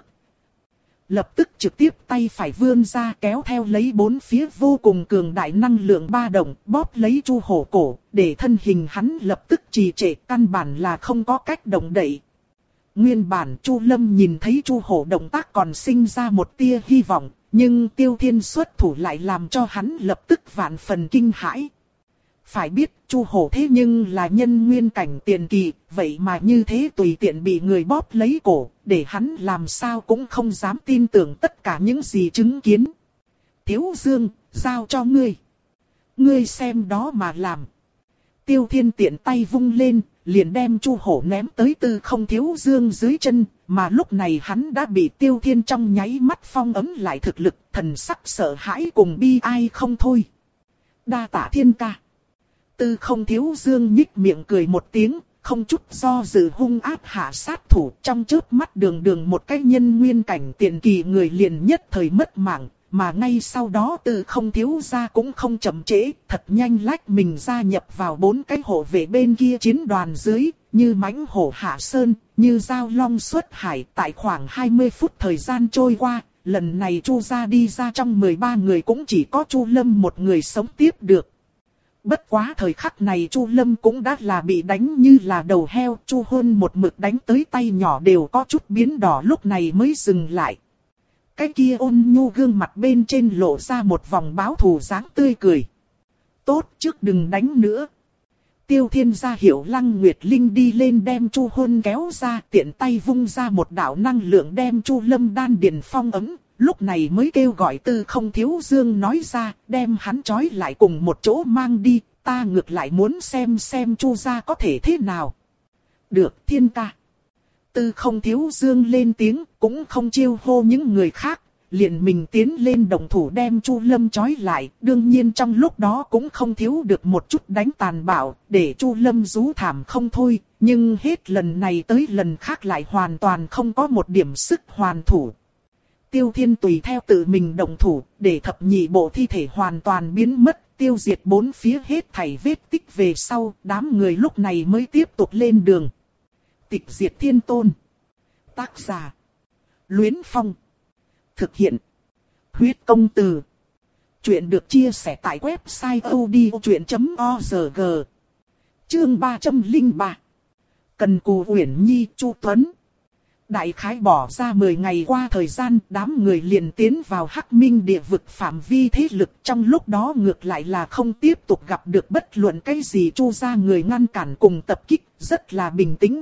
Lập tức trực tiếp tay phải vươn ra kéo theo lấy bốn phía vô cùng cường đại năng lượng ba động, bóp lấy Chu Hổ cổ, để thân hình hắn lập tức trì trệ, căn bản là không có cách động đậy. Nguyên bản Chu Lâm nhìn thấy Chu Hổ động tác còn sinh ra một tia hy vọng, nhưng Tiêu Thiên xuất thủ lại làm cho hắn lập tức vạn phần kinh hãi. Phải biết, Chu Hổ thế nhưng là nhân nguyên cảnh tiền kỳ, vậy mà như thế tùy tiện bị người bóp lấy cổ, để hắn làm sao cũng không dám tin tưởng tất cả những gì chứng kiến. Thiếu Dương, giao cho ngươi. Ngươi xem đó mà làm. Tiêu Thiên tiện tay vung lên, liền đem Chu Hổ ném tới Tư Không Thiếu Dương dưới chân, mà lúc này hắn đã bị Tiêu Thiên trong nháy mắt phong ấm lại thực lực, thần sắc sợ hãi cùng bi ai không thôi. Đa tạ Thiên ca. Tư Không Thiếu Dương nhích miệng cười một tiếng, không chút do dự hung ác hạ sát thủ, trong chớp mắt đường đường một cái nhân nguyên cảnh tiền kỳ người liền nhất thời mất mạng, mà ngay sau đó Tư Không Thiếu gia cũng không chậm trễ, thật nhanh lách mình gia nhập vào bốn cái hộ vệ bên kia chiến đoàn dưới, như mãnh hổ hạ sơn, như dao long xuất hải. Tại khoảng hai mươi phút thời gian trôi qua, lần này Chu gia đi ra trong mười ba người cũng chỉ có Chu Lâm một người sống tiếp được. Bất quá thời khắc này Chu Lâm cũng đã là bị đánh như là đầu heo, Chu Huân một mực đánh tới tay nhỏ đều có chút biến đỏ lúc này mới dừng lại. cái kia ôn nhu gương mặt bên trên lộ ra một vòng báo thù dáng tươi cười. Tốt, trước đừng đánh nữa. Tiêu Thiên ra hiệu Lăng Nguyệt Linh đi lên đem Chu Hôn kéo ra, tiện tay vung ra một đạo năng lượng đem Chu Lâm đan điền phong ấm, lúc này mới kêu gọi Tư Không Thiếu Dương nói ra, đem hắn trói lại cùng một chỗ mang đi, ta ngược lại muốn xem xem Chu gia có thể thế nào. Được, Thiên ca. Tư Không Thiếu Dương lên tiếng, cũng không chiêu hô những người khác, liền mình tiến lên động thủ đem Chu Lâm trói lại, đương nhiên trong lúc đó cũng không thiếu được một chút đánh tàn bạo, để Chu Lâm rú thảm không thôi, nhưng hết lần này tới lần khác lại hoàn toàn không có một điểm sức hoàn thủ. Tiêu Thiên tùy theo tự mình động thủ, để thập nhị bộ thi thể hoàn toàn biến mất, tiêu diệt bốn phía hết thảy vết tích về sau, đám người lúc này mới tiếp tục lên đường. Tịch diệt thiên tôn. Tác giả: Luyến Phong. Thực hiện: Huyết Công Từ. Chuyện được chia sẻ tại website odchuyện chấm org. Chương ba trăm lẻ ba. Cần Cù Uyển Nhi, Chu Tuấn. Đại khái bỏ ra mười ngày qua thời gian, đám người liền tiến vào Hắc Minh địa vực phạm vi thế lực, trong lúc đó ngược lại là không tiếp tục gặp được bất luận cái gì Chu gia người ngăn cản cùng tập kích, rất là bình tĩnh.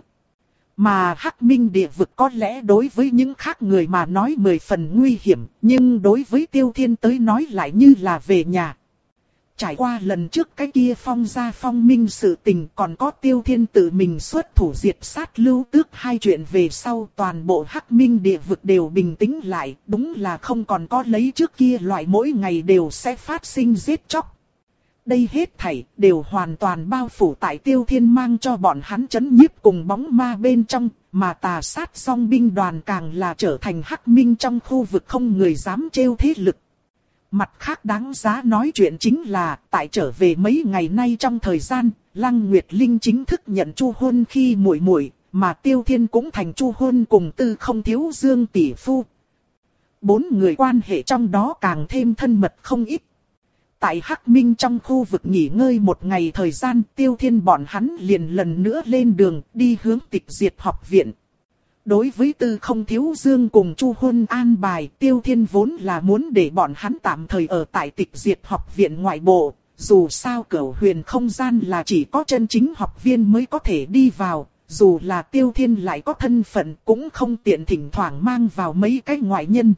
Mà Hắc Minh địa vực có lẽ đối với những khác người mà nói mười phần nguy hiểm, nhưng đối với Tiêu Thiên tới nói lại như là về nhà. Trải qua lần trước cái kia phong gia phong minh sự tình, còn có Tiêu Thiên tự mình xuất thủ diệt sát Lưu Tước hai chuyện về sau, toàn bộ Hắc Minh địa vực đều bình tĩnh lại, đúng là không còn có lấy trước kia loại mỗi ngày đều sẽ phát sinh giết chóc. Đây hết thảy đều hoàn toàn bao phủ tại Tiêu Thiên mang cho bọn hắn chấn nhiếp cùng bóng ma bên trong, mà tà sát song binh đoàn càng là trở thành Hắc Minh trong khu vực không người dám trêu thế lực. Mặt khác đáng giá nói chuyện chính là, tại trở về mấy ngày nay trong thời gian, Lăng Nguyệt Linh chính thức nhận Chu Hôn khi muội muội, mà Tiêu Thiên cũng thành Chu Hôn cùng Tư Không Thiếu Dương tỷ phu. Bốn người quan hệ trong đó càng thêm thân mật không ít. Tại Hắc Minh trong khu vực nghỉ ngơi một ngày thời gian, Tiêu Thiên bọn hắn liền lần nữa lên đường, đi hướng Tịch Diệt học viện. Đối với Tư Không Thiếu Dương cùng Chu Hôn an bài, Tiêu Thiên vốn là muốn để bọn hắn tạm thời ở tại Tịch Diệt học viện ngoại bộ. Dù sao Cửu Huyền không gian là chỉ có chân chính học viên mới có thể đi vào, dù là Tiêu Thiên lại có thân phận cũng không tiện thỉnh thoảng mang vào mấy cái ngoại nhân.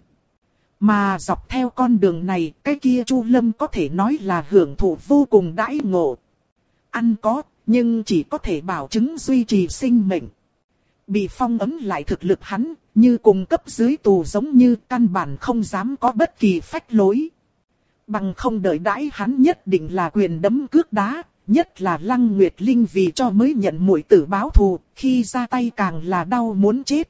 Mà dọc theo con đường này, cái kia Chu Lâm có thể nói là hưởng thụ vô cùng đãi ngộ. Ăn có, nhưng chỉ có thể bảo chứng duy trì sinh mệnh. Bị phong ấm lại thực lực hắn, như cùng cấp dưới tù giống như căn bản không dám có bất kỳ phách lối. Bằng không đợi đãi hắn nhất định là quyền đấm cước đá, nhất là Lăng Nguyệt Linh vì cho mới nhận muội tử báo thù, khi ra tay càng là đau muốn chết.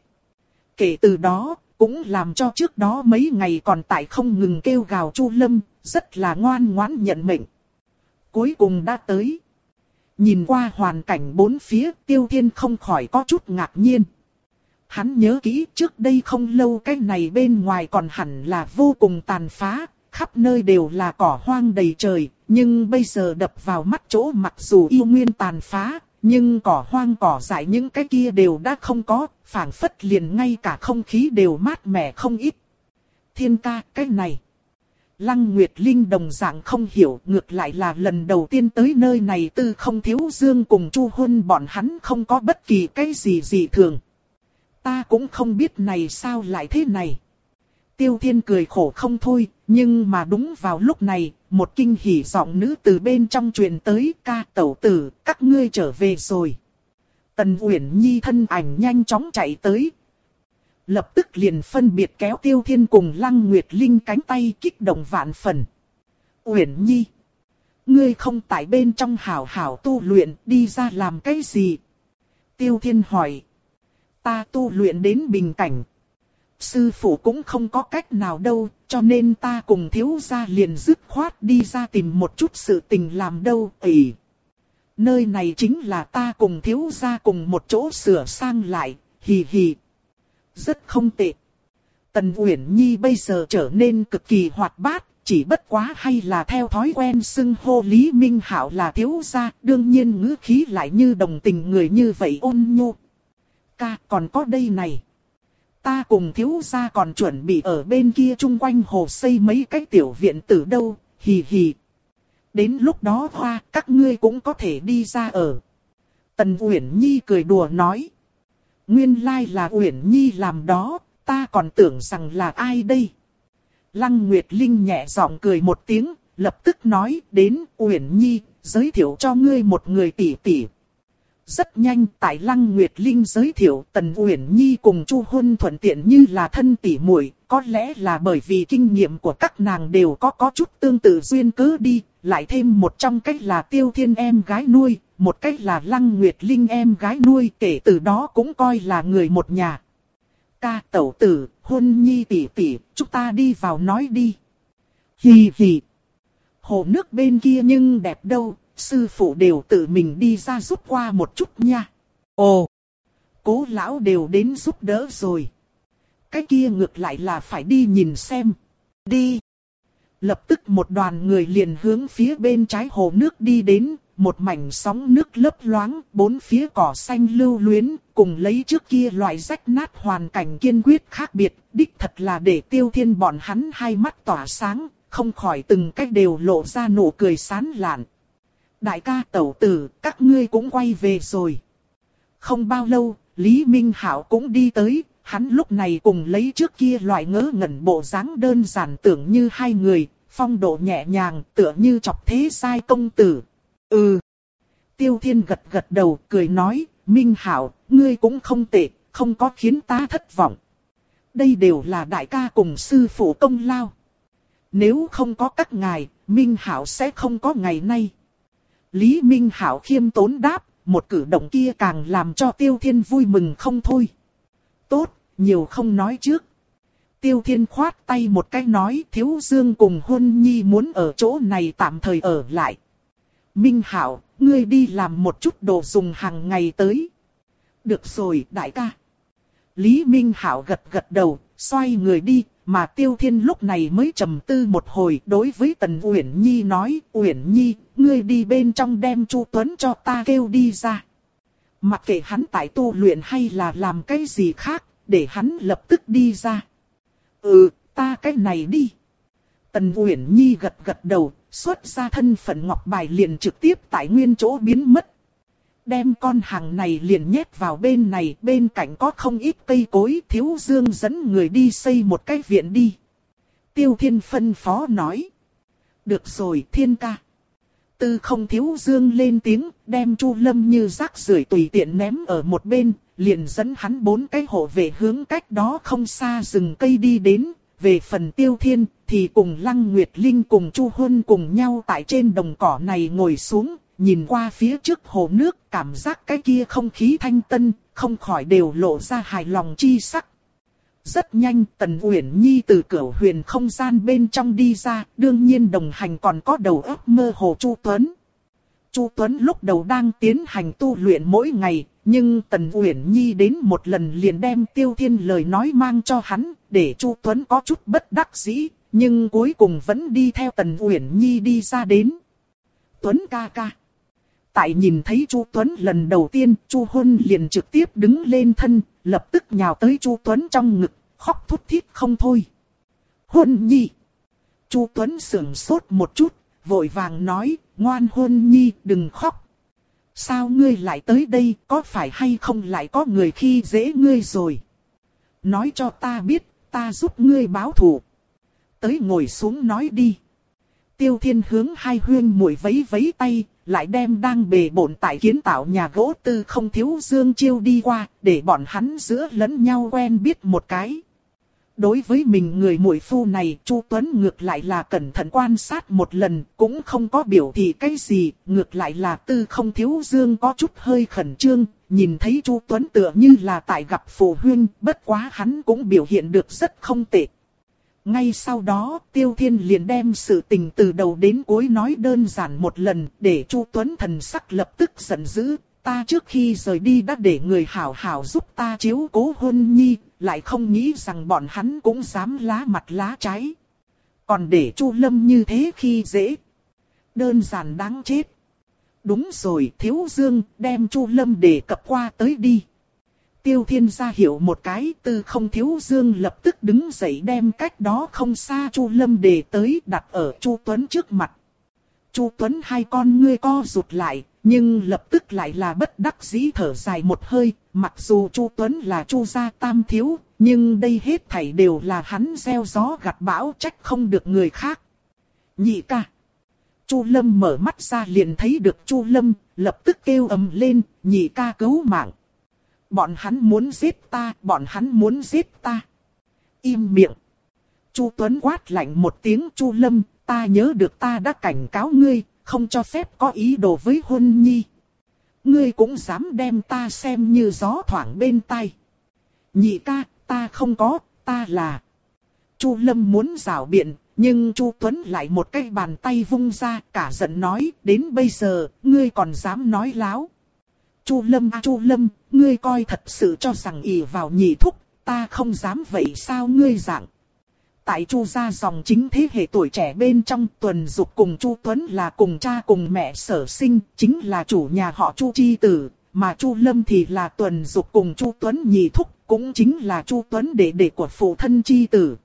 Kể từ đó, cũng làm cho trước đó mấy ngày còn tại không ngừng kêu gào Chu Lâm, rất là ngoan ngoãn nhận mệnh. Cuối cùng đã tới. Nhìn qua hoàn cảnh bốn phía, Tiêu Thiên không khỏi có chút ngạc nhiên. Hắn nhớ kỹ trước đây không lâu cái này bên ngoài còn hẳn là vô cùng tàn phá, khắp nơi đều là cỏ hoang đầy trời, nhưng bây giờ đập vào mắt chỗ mặc dù yêu nguyên tàn phá, nhưng cỏ hoang cỏ dại những cái kia đều đã không có, phảng phất liền ngay cả không khí đều mát mẻ không ít. Thiên ca, cái này. Lăng Nguyệt Linh đồng dạng không hiểu, ngược lại là lần đầu tiên tới nơi này Tư Không Thiếu Dương cùng Chu Hôn bọn hắn không có bất kỳ cái gì dị thường. Ta cũng không biết này sao lại thế này. Tiêu Thiên cười khổ không thôi, nhưng mà đúng vào lúc này, một kinh hỉ giọng nữ từ bên trong truyền tới, ca tẩu tử, các ngươi trở về rồi. Tần Uyển Nhi thân ảnh nhanh chóng chạy tới. Lập tức liền phân biệt kéo Tiêu Thiên cùng Lăng Nguyệt Linh cánh tay kích động vạn phần. Uyển Nhi, ngươi không tại bên trong hảo hảo tu luyện, đi ra làm cái gì? Tiêu Thiên hỏi. Ta tu luyện đến bình cảnh. Sư phụ cũng không có cách nào đâu, cho nên ta cùng thiếu gia liền dứt khoát đi ra tìm một chút sự tình làm đâu. Ỷ, nơi này chính là ta cùng thiếu gia cùng một chỗ sửa sang lại, hì hì. Rất không tệ. Tần Uyển Nhi bây giờ trở nên cực kỳ hoạt bát, chỉ bất quá hay là theo thói quen xưng hô Lý Minh Hạo là thiếu gia, đương nhiên ngữ khí lại như đồng tình người như vậy ôn nhu. Ca, còn có đây này. ta cùng thiếu gia còn chuẩn bị ở bên kia chung quanh hồ xây mấy cái tiểu viện tử đâu, hì hì. Đến lúc đó hoa, các ngươi cũng có thể đi ra ở. Tần Uyển Nhi cười đùa nói. Nguyên lai là Uyển Nhi làm đó, ta còn tưởng rằng là ai đây. Lăng Nguyệt Linh nhẹ giọng cười một tiếng, lập tức nói đến Uyển Nhi, giới thiệu cho ngươi một người tỷ tỷ. Rất nhanh tại Lăng Nguyệt Linh giới thiệu Tần Uyển Nhi cùng Chu Huân thuận tiện như là thân tỷ muội, có lẽ là bởi vì kinh nghiệm của các nàng đều có có chút tương tự duyên cớ đi, lại thêm một trong cách là Tiêu Thiên em gái nuôi, một cách là Lăng Nguyệt Linh em gái nuôi, kể từ đó cũng coi là người một nhà. Ca tẩu tử, Huân Nhi tỷ tỷ, chúng ta đi vào nói đi. Hì hì. Hồ nước bên kia nhưng đẹp đâu. Sư phụ đều tự mình đi ra giúp qua một chút nha. Ồ, Cố lão đều đến giúp đỡ rồi. Cái kia ngược lại là phải đi nhìn xem. Đi. Lập tức một đoàn người liền hướng phía bên trái hồ nước đi đến. Một mảnh sóng nước lấp loáng, bốn phía cỏ xanh lưu luyến, cùng lấy trước kia loại rách nát hoàn cảnh kiên quyết khác biệt. Đích thật là để Tiêu Thiên bọn hắn hai mắt tỏa sáng, không khỏi từng cách đều lộ ra nụ cười sán lạn. Đại ca tẩu tử, các ngươi cũng quay về rồi. Không bao lâu, Lý Minh Hạo cũng đi tới, hắn lúc này cùng lấy trước kia loại ngớ ngẩn bộ dáng đơn giản tưởng như hai người, phong độ nhẹ nhàng, tựa như chọc thế sai công tử. Ừ. Tiêu Thiên gật gật đầu, cười nói, Minh Hạo, ngươi cũng không tệ, không có khiến ta thất vọng. Đây đều là đại ca cùng sư phụ công lao. Nếu không có các ngài, Minh Hạo sẽ không có ngày nay. Lý Minh Hạo khiêm tốn đáp, một cử động kia càng làm cho Tiêu Thiên vui mừng không thôi. Tốt, nhiều không nói trước. Tiêu Thiên khoát tay một cái nói Thiếu Dương cùng Huân Nhi muốn ở chỗ này tạm thời ở lại. Minh Hạo, ngươi đi làm một chút đồ dùng hàng ngày tới. Được rồi, đại ca. Lý Minh Hạo gật gật đầu, xoay người đi. Mà Tiêu Thiên lúc này mới trầm tư một hồi đối với Tần Uyển Nhi nói, Uyển Nhi, ngươi đi bên trong đem Chu Tuấn cho ta kêu đi ra. Mặc kệ hắn tại tu luyện hay là làm cái gì khác, để hắn lập tức đi ra. Ừ, ta cái này đi. Tần Uyển Nhi gật gật đầu, xuất ra thân phận ngọc bài liền trực tiếp tại nguyên chỗ biến mất. Đem con hàng này liền nhét vào bên này, bên cạnh có không ít cây cối, Thiếu Dương dẫn người đi xây một cái viện đi. Tiêu Thiên phân phó nói. Được rồi Thiên ca. Tư không Thiếu Dương lên tiếng, đem Chu Lâm như rác rưởi tùy tiện ném ở một bên, liền dẫn hắn bốn cái hộ vệ hướng cách đó không xa rừng cây đi đến. Về phần Tiêu Thiên thì cùng Lăng Nguyệt Linh cùng Chu Huân cùng nhau tại trên đồng cỏ này ngồi xuống. Nhìn qua phía trước hồ nước, cảm giác cái kia không khí thanh tân, không khỏi đều lộ ra hài lòng chi sắc. Rất nhanh, Tần Uyển Nhi từ cửa huyền không gian bên trong đi ra, đương nhiên đồng hành còn có đầu óc mơ hồ Chu Tuấn. Chu Tuấn lúc đầu đang tiến hành tu luyện mỗi ngày, nhưng Tần Uyển Nhi đến một lần liền đem Tiêu Thiên lời nói mang cho hắn, để Chu Tuấn có chút bất đắc dĩ, nhưng cuối cùng vẫn đi theo Tần Uyển Nhi đi ra đến. Tuấn ca ca. Tại nhìn thấy Chu Tuấn lần đầu tiên, Chu Huân liền trực tiếp đứng lên thân, lập tức nhào tới Chu Tuấn trong ngực, khóc thút thít không thôi. Huân Nhi. Chu Tuấn sững sốt một chút, vội vàng nói, ngoan Huân Nhi đừng khóc. Sao ngươi lại tới đây, có phải hay không lại có người khi dễ ngươi rồi? Nói cho ta biết, ta giúp ngươi báo thù. Tới ngồi xuống nói đi. Tiêu Thiên hướng hai huyên muội vẫy vẫy tay, lại đem đang bề bộn tại kiến tạo nhà gỗ Tư không Thiếu Dương chiêu đi qua, để bọn hắn giữa lẫn nhau quen biết một cái. Đối với mình người muội phu này, Chu Tuấn ngược lại là cẩn thận quan sát một lần, cũng không có biểu thị cái gì, ngược lại là Tư không Thiếu Dương có chút hơi khẩn trương, nhìn thấy Chu Tuấn tựa như là tại gặp phụ huynh, bất quá hắn cũng biểu hiện được rất không tệ. Ngay sau đó, Tiêu Thiên liền đem sự tình từ đầu đến cuối nói đơn giản một lần, để Chu Tuấn thần sắc lập tức giận dữ. Ta trước khi rời đi đã để người hảo hảo giúp ta chiếu cố Huân Nhi, lại không nghĩ rằng bọn hắn cũng dám lá mặt lá trái. Còn để Chu Lâm như thế khi dễ. Đơn giản đáng chết. Đúng rồi, Thiếu Dương, đem Chu Lâm đề cập qua tới đi. Tiêu Thiên ra hiệu một cái, Tư Không Thiếu Dương lập tức đứng dậy đem cách đó không xa Chu Lâm để tới đặt ở Chu Tuấn trước mặt. Chu Tuấn hai con ngươi co rụt lại, nhưng lập tức lại là bất đắc dĩ thở dài một hơi, mặc dù Chu Tuấn là Chu gia tam thiếu, nhưng đây hết thảy đều là hắn gieo gió gặt bão, trách không được người khác. Nhị ca. Chu Lâm mở mắt ra liền thấy được Chu Lâm, lập tức kêu ầm lên, nhị ca cứu mạng. Bọn hắn muốn giết ta, bọn hắn muốn giết ta. Im miệng. Chu Tuấn quát lạnh một tiếng, Chu Lâm, ta nhớ được ta đã cảnh cáo ngươi, không cho phép có ý đồ với Huân Nhi. Ngươi cũng dám đem ta xem như gió thoảng bên tai. Nhị ca, ta không có, ta là. Chu Lâm muốn rảo biện, nhưng Chu Tuấn lại một cái bàn tay vung ra, cả giận nói, đến bây giờ, ngươi còn dám nói láo. Chu Lâm à Chu Lâm, ngươi coi thật sự cho rằng ỷ vào nhị thúc, ta không dám vậy sao ngươi dạng. Tại Chu gia dòng chính thế hệ tuổi trẻ bên trong, Tuần Dục cùng Chu Tuấn là cùng cha cùng mẹ sở sinh, chính là chủ nhà họ Chu chi tử, mà Chu Lâm thì là Tuần Dục cùng Chu Tuấn nhị thúc, cũng chính là Chu Tuấn đệ đệ của phụ thân chi tử.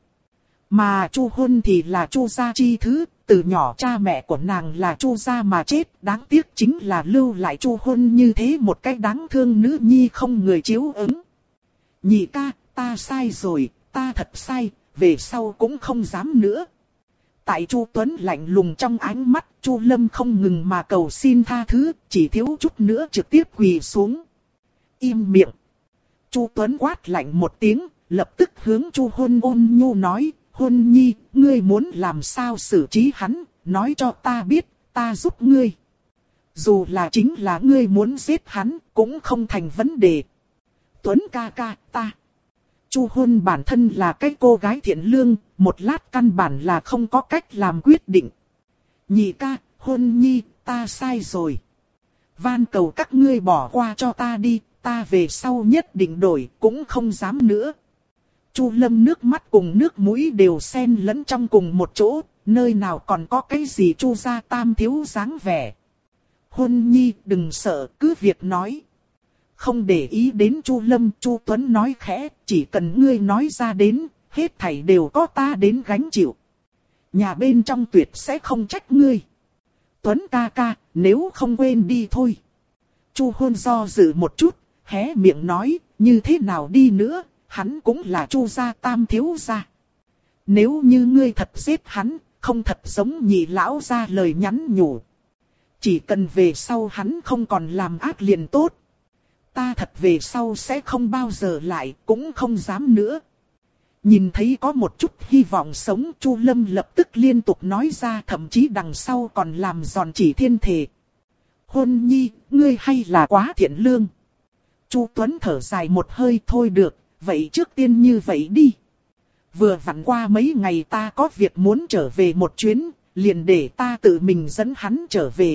Mà Chu Huân thì là Chu gia chi thứ, từ nhỏ cha mẹ của nàng là Chu gia mà chết, đáng tiếc chính là lưu lại Chu Huân như thế một cách đáng thương nữ nhi không người chiếu ứng. Nhị ca, ta sai rồi, ta thật sai, về sau cũng không dám nữa. Tại Chu Tuấn lạnh lùng trong ánh mắt, Chu Lâm không ngừng mà cầu xin tha thứ, chỉ thiếu chút nữa trực tiếp quỳ xuống. Im miệng. Chu Tuấn quát lạnh một tiếng, lập tức hướng Chu Huân ôn nhu nói, Huân Nhi, ngươi muốn làm sao xử trí hắn, nói cho ta biết, ta giúp ngươi. Dù là chính là ngươi muốn giết hắn, cũng không thành vấn đề. Tuấn ca ca, ta. Chu Huân bản thân là cái cô gái thiện lương, một lát căn bản là không có cách làm quyết định. Nhị ca, Huân Nhi, ta sai rồi. Van cầu các ngươi bỏ qua cho ta đi, ta về sau nhất định đổi, cũng không dám nữa. Chu Lâm nước mắt cùng nước mũi đều xen lẫn trong cùng một chỗ, nơi nào còn có cái gì Chu gia tam thiếu dáng vẻ. Huân Nhi, đừng sợ, cứ việc nói. Không để ý đến Chu Lâm, Chu Tuấn nói khẽ, chỉ cần ngươi nói ra đến, hết thảy đều có ta đến gánh chịu. Nhà bên trong tuyệt sẽ không trách ngươi. Tuấn ca ca, nếu không quên đi thôi. Chu Huân do dự một chút, hé miệng nói, như thế nào đi nữa, hắn cũng là Chu gia tam thiếu gia. Nếu như ngươi thật giết hắn, không thật giống nhị lão ra lời nhắn nhủ. Chỉ cần về sau hắn không còn làm ác liền tốt. Ta thật về sau sẽ không bao giờ lại, cũng không dám nữa. Nhìn thấy có một chút hy vọng sống, Chu Lâm lập tức liên tục nói ra, thậm chí đằng sau còn làm giòn chỉ thiên thể. Huân Nhi, ngươi hay là quá thiện lương. Chu Tuấn thở dài một hơi, thôi được, vậy trước tiên như vậy đi. Vừa vặn qua mấy ngày ta có việc muốn trở về một chuyến, liền để ta tự mình dẫn hắn trở về.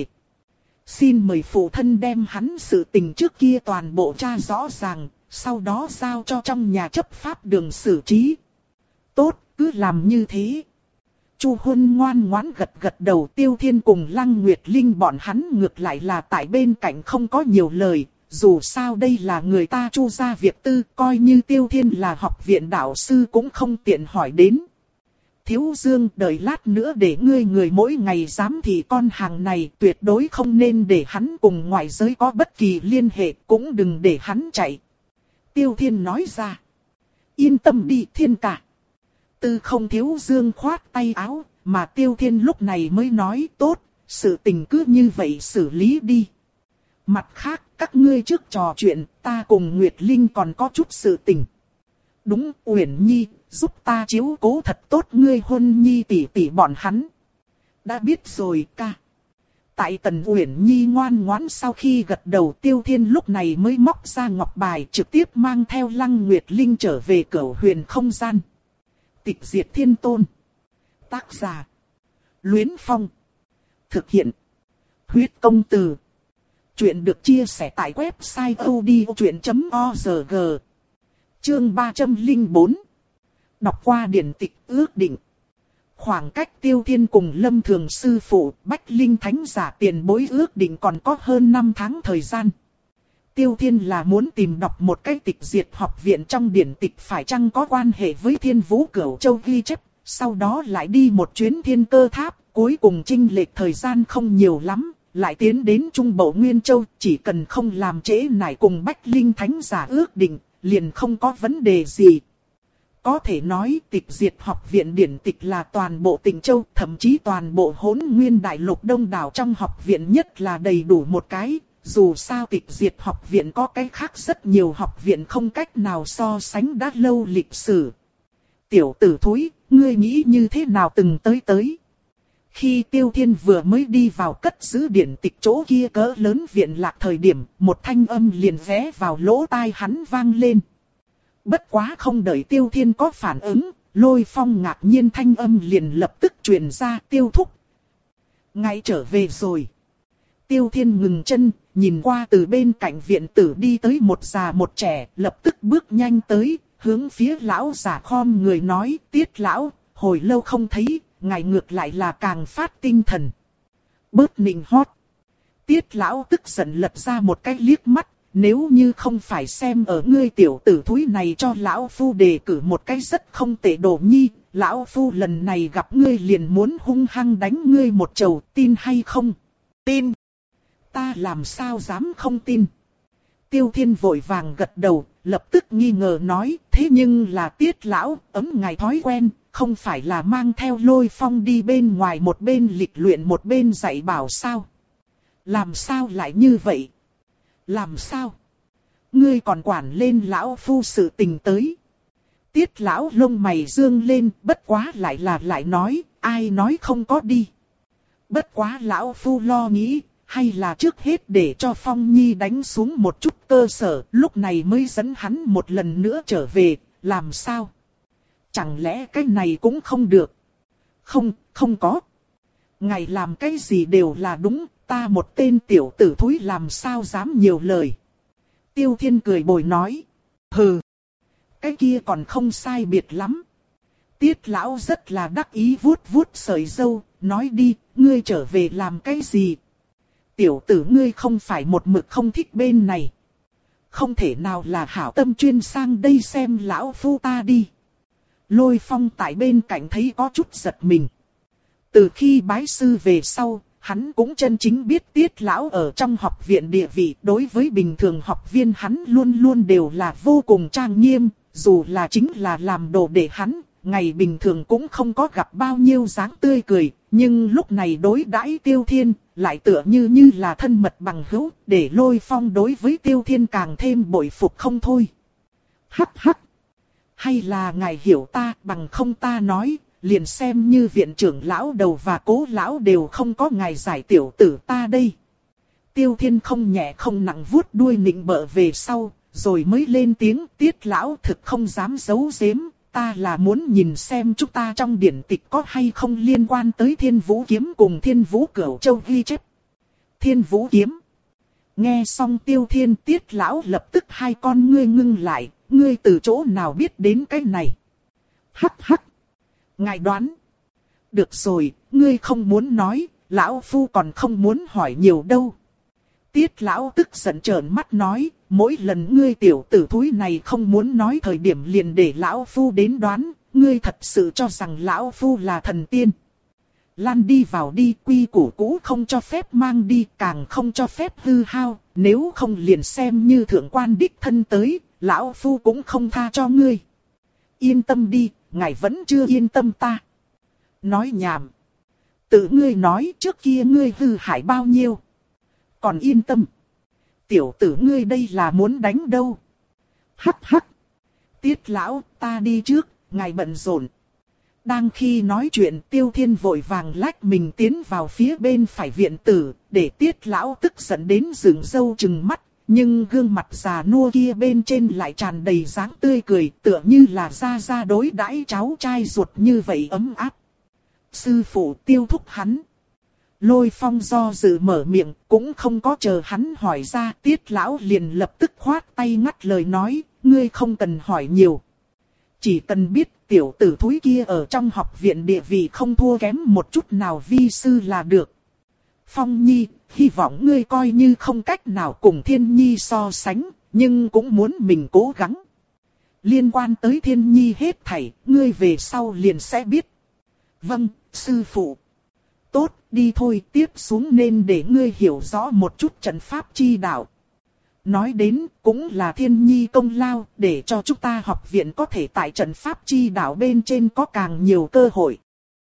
Xin mời phụ thân đem hắn sự tình trước kia toàn bộ tra rõ ràng, sau đó giao cho trong nhà chấp pháp đường xử trí. Tốt, cứ làm như thế. Chu Huân ngoan ngoãn gật gật đầu. Tiêu Thiên cùng Lăng Nguyệt Linh bọn hắn ngược lại là tại bên cạnh không có nhiều lời. Dù sao đây là người ta Chu gia việc tư, coi như Tiêu Thiên là học viện đạo sư cũng không tiện hỏi đến. Thiếu Dương, đợi lát nữa để ngươi người mỗi ngày giám thị con hàng này, tuyệt đối không nên để hắn cùng ngoại giới có bất kỳ liên hệ, cũng đừng để hắn chạy. Tiêu Thiên nói ra. Yên tâm đi Thiên ca. Tư Không Thiếu Dương khoát tay áo, mà Tiêu Thiên lúc này mới nói tốt, sự tình cứ như vậy xử lý đi. Mặt khác, các ngươi trước trò chuyện, ta cùng Nguyệt Linh còn có chút sự tình. Đúng, Uyển Nhi, giúp ta chiếu cố thật tốt ngươi Huân Nhi tỷ tỷ bọn hắn. Đã biết rồi ca. Tại Tần Uyển Nhi ngoan ngoãn sau khi gật đầu, Tiêu Thiên lúc này mới móc ra ngọc bài, trực tiếp mang theo Lăng Nguyệt Linh trở về Cửu Huyền không gian. Tịch diệt thiên tôn. Tác giả. Luyến Phong. Thực hiện. Huyết công từ. Chuyện được chia sẻ tại website odchuyện chấm org. Chương ba trăm lẻ bốn. Đọc qua điển tịch ước định. Khoảng cách Tiêu Thiên cùng Lâm Thường sư phụ Bách Linh Thánh giả tiền bối ước định còn có hơn năm tháng thời gian. Tiêu Thiên là muốn tìm đọc một cái tịch diệt học viện trong điển tịch phải chăng có quan hệ với Thiên Vũ Cửu Châu ghi chép, sau đó lại đi một chuyến Thiên Cơ Tháp, cuối cùng chênh lệch thời gian không nhiều lắm, lại tiến đến Trung Bộ Nguyên Châu, chỉ cần không làm trễ nải cùng Bách Linh Thánh giả ước định, liền không có vấn đề gì. Có thể nói tịch diệt học viện điển tịch là toàn bộ Tịnh Châu, thậm chí toàn bộ Hỗn Nguyên Đại Lục đông đảo trong học viện nhất là đầy đủ một cái. Dù sao tịch diệt học viện có cái khác rất nhiều học viện không cách nào so sánh đã lâu lịch sử. Tiểu tử thúi, ngươi nghĩ như thế nào từng tới tới? Khi Tiêu Thiên vừa mới đi vào cất giữ điển tịch chỗ kia cỡ lớn viện lạc thời điểm, một thanh âm liền ghé vào lỗ tai hắn vang lên. Bất quá không đợi Tiêu Thiên có phản ứng, Lôi Phong ngạc nhiên thanh âm liền lập tức truyền ra. Tiêu thúc, ngay trở về rồi. Tiêu Thiên ngừng chân, nhìn qua từ bên cạnh viện tử đi tới một già một trẻ, lập tức bước nhanh tới, hướng phía lão già khom người nói: Tiết lão, hồi lâu không thấy, ngài ngược lại là càng phát tinh thần. Bớt nịnh hót. Tiết lão tức giận lật ra một cái liếc mắt, nếu như không phải xem ở ngươi tiểu tử thúi này cho lão phu đề cử một cái rất không tệ đồ nhi, lão phu lần này gặp ngươi liền muốn hung hăng đánh ngươi một chầu, tin hay không? Tin. Ta làm sao dám không tin? Tiêu Thiên vội vàng gật đầu, lập tức nghi ngờ nói, thế nhưng là Tiết lão, ấm ngài thói quen, không phải là mang theo Lôi Phong đi bên ngoài một bên lịch luyện một bên dạy bảo sao? Làm sao lại như vậy? Làm sao? Ngươi còn quản lên lão phu sự tình tới. Tiết lão lông mày dương lên, bất quá lại là lại nói, ai nói không có đi. Bất quá lão phu lo nghĩ, hay là trước hết để cho Phong Nhi đánh xuống một chút cơ sở, lúc này mới dẫn hắn một lần nữa trở về, làm sao? Chẳng lẽ cái này cũng không được? Không, không có. Ngài làm cái gì đều là đúng, ta một tên tiểu tử thúi làm sao dám nhiều lời. Tiêu Thiên cười bồi nói. Hừ, cái kia còn không sai biệt lắm. Tiết lão rất là đắc ý vuốt vuốt sợi râu, nói đi, ngươi trở về làm cái gì? Tiểu tử ngươi không phải một mực không thích bên này. Không thể nào là hảo tâm chuyên sang đây xem lão phu ta đi. Lôi Phong tại bên cạnh thấy có chút giật mình. Từ khi bái sư về sau, hắn cũng chân chính biết Tiết lão ở trong học viện địa vị, đối với bình thường học viên hắn luôn luôn đều là vô cùng trang nghiêm, dù là chính là làm đồ để hắn, ngày bình thường cũng không có gặp bao nhiêu dáng tươi cười, nhưng lúc này đối đãi Tiêu Thiên, lại tựa như như là thân mật bằng hữu, để Lôi Phong đối với Tiêu Thiên càng thêm bội phục không thôi. Hắc hắc! Hay là ngài hiểu ta, bằng không ta nói, liền xem như viện trưởng lão đầu và cố lão đều không có ngài giải tiểu tử ta đây. Tiêu Thiên không nhẹ không nặng vuốt đuôi nịnh bợ về sau, rồi mới lên tiếng. Tiết lão thực không dám giấu giếm, ta là muốn nhìn xem chúng ta trong điển tịch có hay không liên quan tới Thiên Vũ Kiếm cùng Thiên Vũ Cửu Châu ghi chép. Thiên Vũ Kiếm. Nghe xong Tiêu Thiên, Tiết lão lập tức hai con ngươi ngưng lại, ngươi từ chỗ nào biết đến cái này? Hắc hắc. Ngài đoán. Được rồi, ngươi không muốn nói, lão phu còn không muốn hỏi nhiều đâu. Tiết lão tức giận trợn mắt nói, mỗi lần ngươi tiểu tử thúi này không muốn nói thời điểm liền để lão phu đến đoán, ngươi thật sự cho rằng lão phu là thần tiên. Lan đi vào đi, quy củ cũ không cho phép mang đi, càng không cho phép hư hao, nếu không liền xem như thượng quan đích thân tới, lão phu cũng không tha cho ngươi. Yên tâm đi, ngài vẫn chưa yên tâm ta. Nói nhảm. Tự ngươi nói trước kia ngươi hư hại bao nhiêu. Còn yên tâm. Tiểu tử ngươi đây là muốn đánh đâu. Hắc hắc. Tiết lão, ta đi trước, ngài bận rộn. Đang khi nói chuyện, Tiêu Thiên vội vàng lách mình tiến vào phía bên phải viện tử, để Tiết lão tức giận đến dựng râu trừng mắt. Nhưng gương mặt già nua kia bên trên lại tràn đầy dáng tươi cười, tựa như là ra ra đối đãi cháu trai ruột như vậy ấm áp. Sư phụ Tiêu thúc hắn. Lôi Phong do dự mở miệng, cũng không có chờ hắn hỏi ra, Tiết lão liền lập tức khoát tay ngắt lời nói, ngươi không cần hỏi nhiều. Chỉ cần biết tiểu tử thúi kia ở trong học viện địa vị không thua kém một chút nào vi sư là được. Phong Nhi, hy vọng ngươi coi như không cách nào cùng Thiên Nhi so sánh, nhưng cũng muốn mình cố gắng. Liên quan tới Thiên Nhi hết thảy, ngươi về sau liền sẽ biết. Vâng, sư phụ. Tốt, đi thôi, tiếp xuống nên để ngươi hiểu rõ một chút trận pháp chi đạo. Nói đến, cũng là Thiên Nhi công lao, để cho chúng ta học viện có thể tại trận pháp chi đạo bên trên có càng nhiều cơ hội.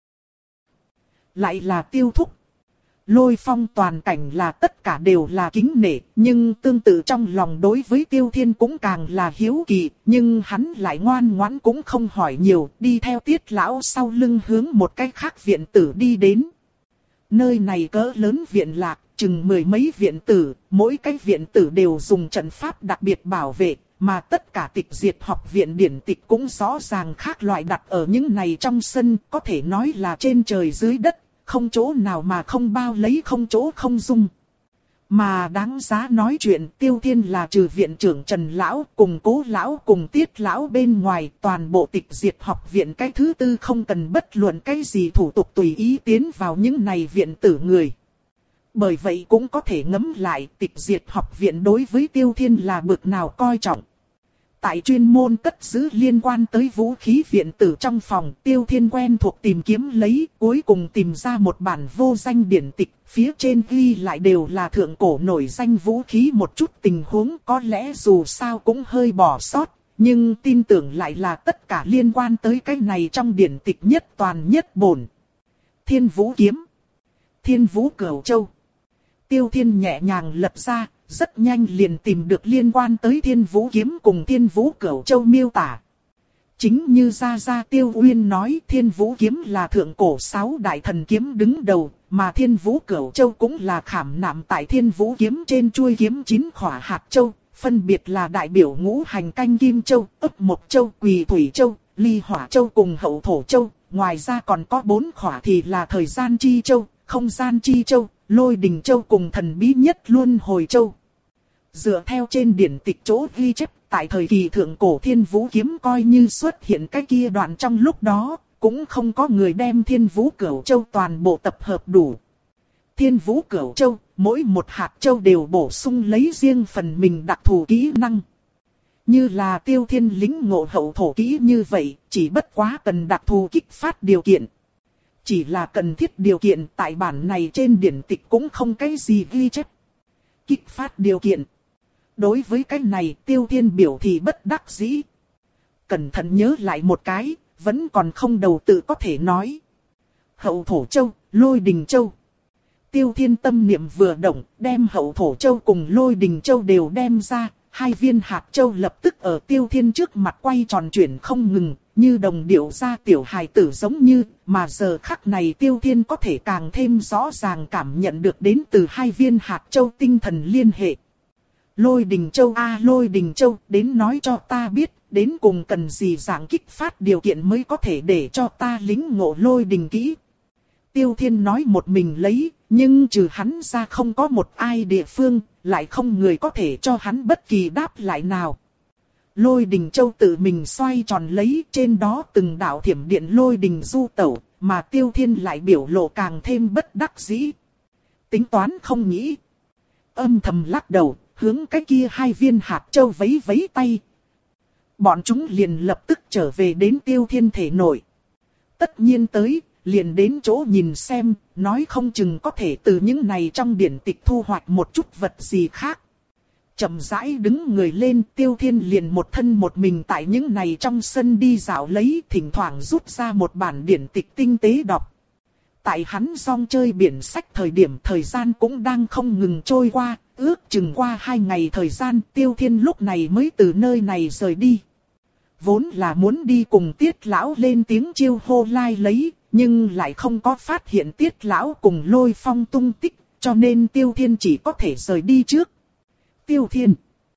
Lại là Tiêu Thúc. Lôi Phong toàn cảnh là tất cả đều là kính nể, nhưng tương tự trong lòng đối với Tiêu Thiên cũng càng là hiếu kỳ, nhưng hắn lại ngoan ngoãn cũng không hỏi nhiều, đi theo Tiết lão sau lưng hướng một cái khác viện tử đi đến. Nơi này cỡ lớn viện lạc, chừng mười mấy viện tử, mỗi cái viện tử đều dùng trận pháp đặc biệt bảo vệ, mà tất cả tịch diệt học viện điển tịch cũng rõ ràng khác loại đặt ở những này trong sân, có thể nói là trên trời dưới đất. Không chỗ nào mà không bao lấy, không chỗ không dung. Mà đáng giá nói chuyện, Tiêu Thiên là trừ viện trưởng Trần Lão cùng Cố Lão cùng Tiết Lão bên ngoài, toàn bộ tịch diệt học viện cái thứ tư không cần bất luận cái gì thủ tục tùy ý tiến vào những này viện tử người. Bởi vậy cũng có thể ngẫm lại tịch diệt học viện đối với Tiêu Thiên là bực nào coi trọng. Tại chuyên môn cất giữ liên quan tới vũ khí viện tử trong phòng, Tiêu Thiên quen thuộc tìm kiếm lấy, cuối cùng tìm ra một bản vô danh điển tịch, phía trên ghi lại đều là thượng cổ nổi danh vũ khí một chút tình huống, có lẽ dù sao cũng hơi bỏ sót, nhưng tin tưởng lại là tất cả liên quan tới cái này trong điển tịch nhất toàn nhất bổn. Thiên Vũ Kiếm, Thiên Vũ Cửu Châu. Tiêu Thiên nhẹ nhàng lật ra, rất nhanh liền tìm được liên quan tới Thiên Vũ Kiếm cùng Thiên Vũ Cửu Châu miêu tả. Chính như Gia Gia Tiêu Uyên nói, Thiên Vũ Kiếm là thượng cổ sáu đại thần kiếm đứng đầu, mà Thiên Vũ Cửu Châu cũng là khảm nạm tại Thiên Vũ Kiếm trên chuôi kiếm chín khỏa hạt châu, phân biệt là đại biểu ngũ hành canh Kim Châu, ấp Mộc Châu, Quỳ Thủy Châu, Ly Hỏa Châu cùng Hậu Thổ Châu, ngoài ra còn có bốn khỏa thì là Thời Gian Chi Châu, Không Gian Chi Châu, Lôi Đình Châu cùng thần bí nhất Luân Hồi Châu. Dựa theo trên điển tịch chỗ ghi chép, tại thời kỳ thượng cổ Thiên Vũ Kiếm coi như xuất hiện cái kia đoạn trong lúc đó, cũng không có người đem Thiên Vũ Cửu Châu toàn bộ tập hợp đủ. Thiên Vũ Cửu Châu, mỗi một hạt châu đều bổ sung lấy riêng phần mình đặc thù kỹ năng. Như là Tiêu Thiên lĩnh ngộ hậu thổ kỹ như vậy, chỉ bất quá cần đặc thù kích phát điều kiện. Chỉ là cần thiết điều kiện tại bản này trên điển tịch cũng không cái gì ghi chép. Kích phát điều kiện. Đối với cái này Tiêu Thiên biểu thì bất đắc dĩ. Cẩn thận nhớ lại một cái, vẫn còn không đầu tự có thể nói. Hậu Thổ Châu, Lôi Đình Châu. Tiêu Thiên tâm niệm vừa động, đem Hậu Thổ Châu cùng Lôi Đình Châu đều đem ra. Hai viên hạt châu lập tức ở Tiêu Thiên trước mặt quay tròn chuyển không ngừng, như đồng điệu ra tiểu hài tử giống như, mà giờ khắc này Tiêu Thiên có thể càng thêm rõ ràng cảm nhận được đến từ hai viên hạt châu tinh thần liên hệ. Lôi Đình Châu a à, Lôi Đình Châu, đến nói cho ta biết, đến cùng cần gì dạng kích phát điều kiện mới có thể để cho ta lĩnh ngộ Lôi Đình kỹ. Tiêu Thiên nói một mình lấy, nhưng trừ hắn ra không có một ai địa phương, lại không người có thể cho hắn bất kỳ đáp lại nào. Lôi Đình Châu tự mình xoay tròn lấy, trên đó từng đạo thiểm điện lôi đình du tẩu, mà Tiêu Thiên lại biểu lộ càng thêm bất đắc dĩ. Tính toán không nghĩ. Âm thầm lắc đầu, hướng cái kia hai viên hạt châu vấy vấy tay. Bọn chúng liền lập tức trở về đến Tiêu Thiên thể nội. Tất nhiên tới, liền đến chỗ nhìn xem, nói không chừng có thể từ những này trong điển tịch thu hoạch một chút vật gì khác. Chậm rãi đứng người lên, Tiêu Thiên liền một thân một mình tại những này trong sân đi dạo lấy, thỉnh thoảng rút ra một bản điển tịch tinh tế đọc. Tại hắn rong chơi biển sách thời điểm thời gian cũng đang không ngừng trôi qua, ước chừng qua hai ngày thời gian, Tiêu Thiên lúc này mới từ nơi này rời đi. Vốn là muốn đi cùng Tiết Lão lên tiếng chiêu hô lai lấy, nhưng lại không có phát hiện Tiết Lão cùng Lôi Phong tung tích, cho nên Tiêu Thiên chỉ có thể rời đi trước. Tiêu Thiên.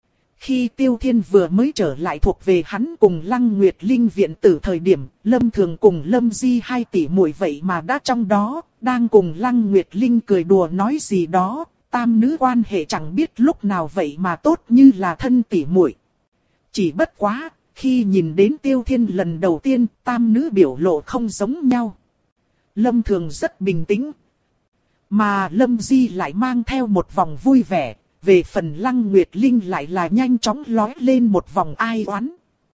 Khi Tiêu Thiên vừa mới trở lại thuộc về hắn cùng Lăng Nguyệt Linh viện tử thời điểm, Lâm Thường cùng Lâm Di hai tỷ muội vậy mà đã trong đó, đang cùng Lăng Nguyệt Linh cười đùa nói gì đó, tam nữ quan hệ chẳng biết lúc nào vậy mà tốt như là thân tỷ muội. Chỉ bất quá, khi nhìn đến Tiêu Thiên lần đầu tiên, tam nữ biểu lộ không giống nhau. Lâm Thường rất bình tĩnh. Mà Lâm Di lại mang theo một vòng vui vẻ, về phần Lăng Nguyệt Linh lại là nhanh chóng lói lên một vòng ai oán.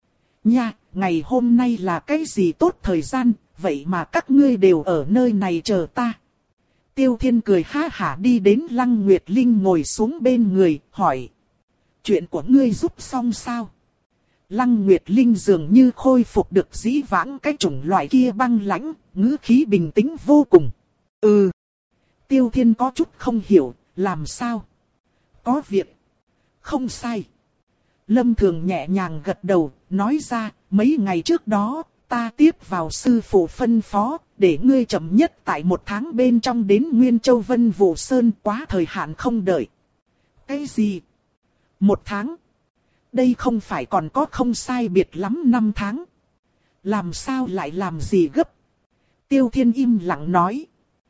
Nha, ngày hôm nay là cái gì tốt thời gian, vậy mà các ngươi đều ở nơi này chờ ta. Tiêu Thiên cười ha hả đi đến Lăng Nguyệt Linh ngồi xuống bên người, hỏi. Chuyện của ngươi giúp xong sao? Lăng Nguyệt Linh dường như khôi phục được dĩ vãng cái chủng loại kia băng lãnh, ngữ khí bình tĩnh vô cùng. Ừ. Tiêu Thiên có chút không hiểu, làm sao? Có việc. Không sai. Lâm Thường nhẹ nhàng gật đầu, nói ra, mấy ngày trước đó, ta tiếp vào sư phụ phân phó, để ngươi chậm nhất tại một tháng bên trong đến Nguyên Châu Vân Vũ Sơn, quá thời hạn không đợi. Cái gì? Một tháng? Đây không phải còn có không sai biệt lắm năm tháng. Làm sao lại làm gì gấp? Tiêu Thiên im lặng nói.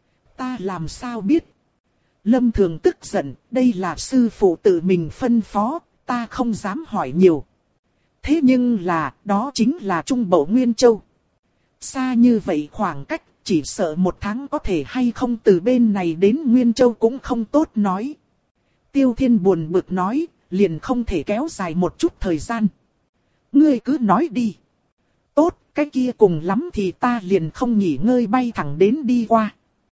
Ta làm sao biết? Lâm Thường tức giận, đây là sư phụ tự mình phân phó, ta không dám hỏi nhiều. Thế nhưng là, đó chính là Trung Bộ Nguyên Châu. Xa như vậy khoảng cách, chỉ sợ một tháng có thể hay không từ bên này đến Nguyên Châu cũng không tốt nói. Tiêu Thiên buồn bực nói, liền không thể kéo dài một chút thời gian. Ngươi cứ nói đi. Tốt, cái kia cùng lắm thì ta liền không nghỉ ngơi bay thẳng đến đi qua.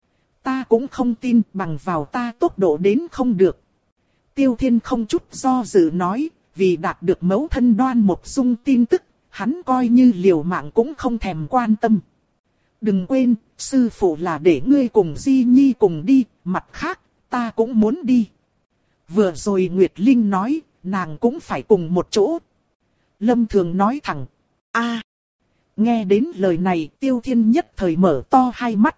Ta cũng không tin bằng vào ta tốc độ đến không được. Tiêu Thiên không chút do dự nói, vì đạt được mẫu thân Đoan Mộc Dung tin tức, hắn coi như liều mạng cũng không thèm quan tâm. Đừng quên, sư phụ là để ngươi cùng Di Nhi cùng đi, mặt khác, ta cũng muốn đi. Vừa rồi Nguyệt Linh nói, nàng cũng phải cùng một chỗ. Lâm Thường nói thẳng, a. Nghe đến lời này, Tiêu Thiên nhất thời mở to hai mắt.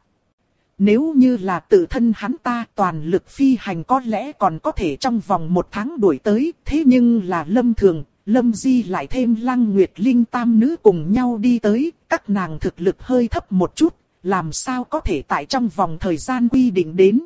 Nếu như là tự thân hắn ta toàn lực phi hành có lẽ còn có thể trong vòng một tháng đuổi tới. Thế nhưng là Lâm Thường, Lâm Di lại thêm Lăng Nguyệt Linh tam nữ cùng nhau đi tới. Các nàng thực lực hơi thấp một chút, làm sao có thể tại trong vòng thời gian quy định đến.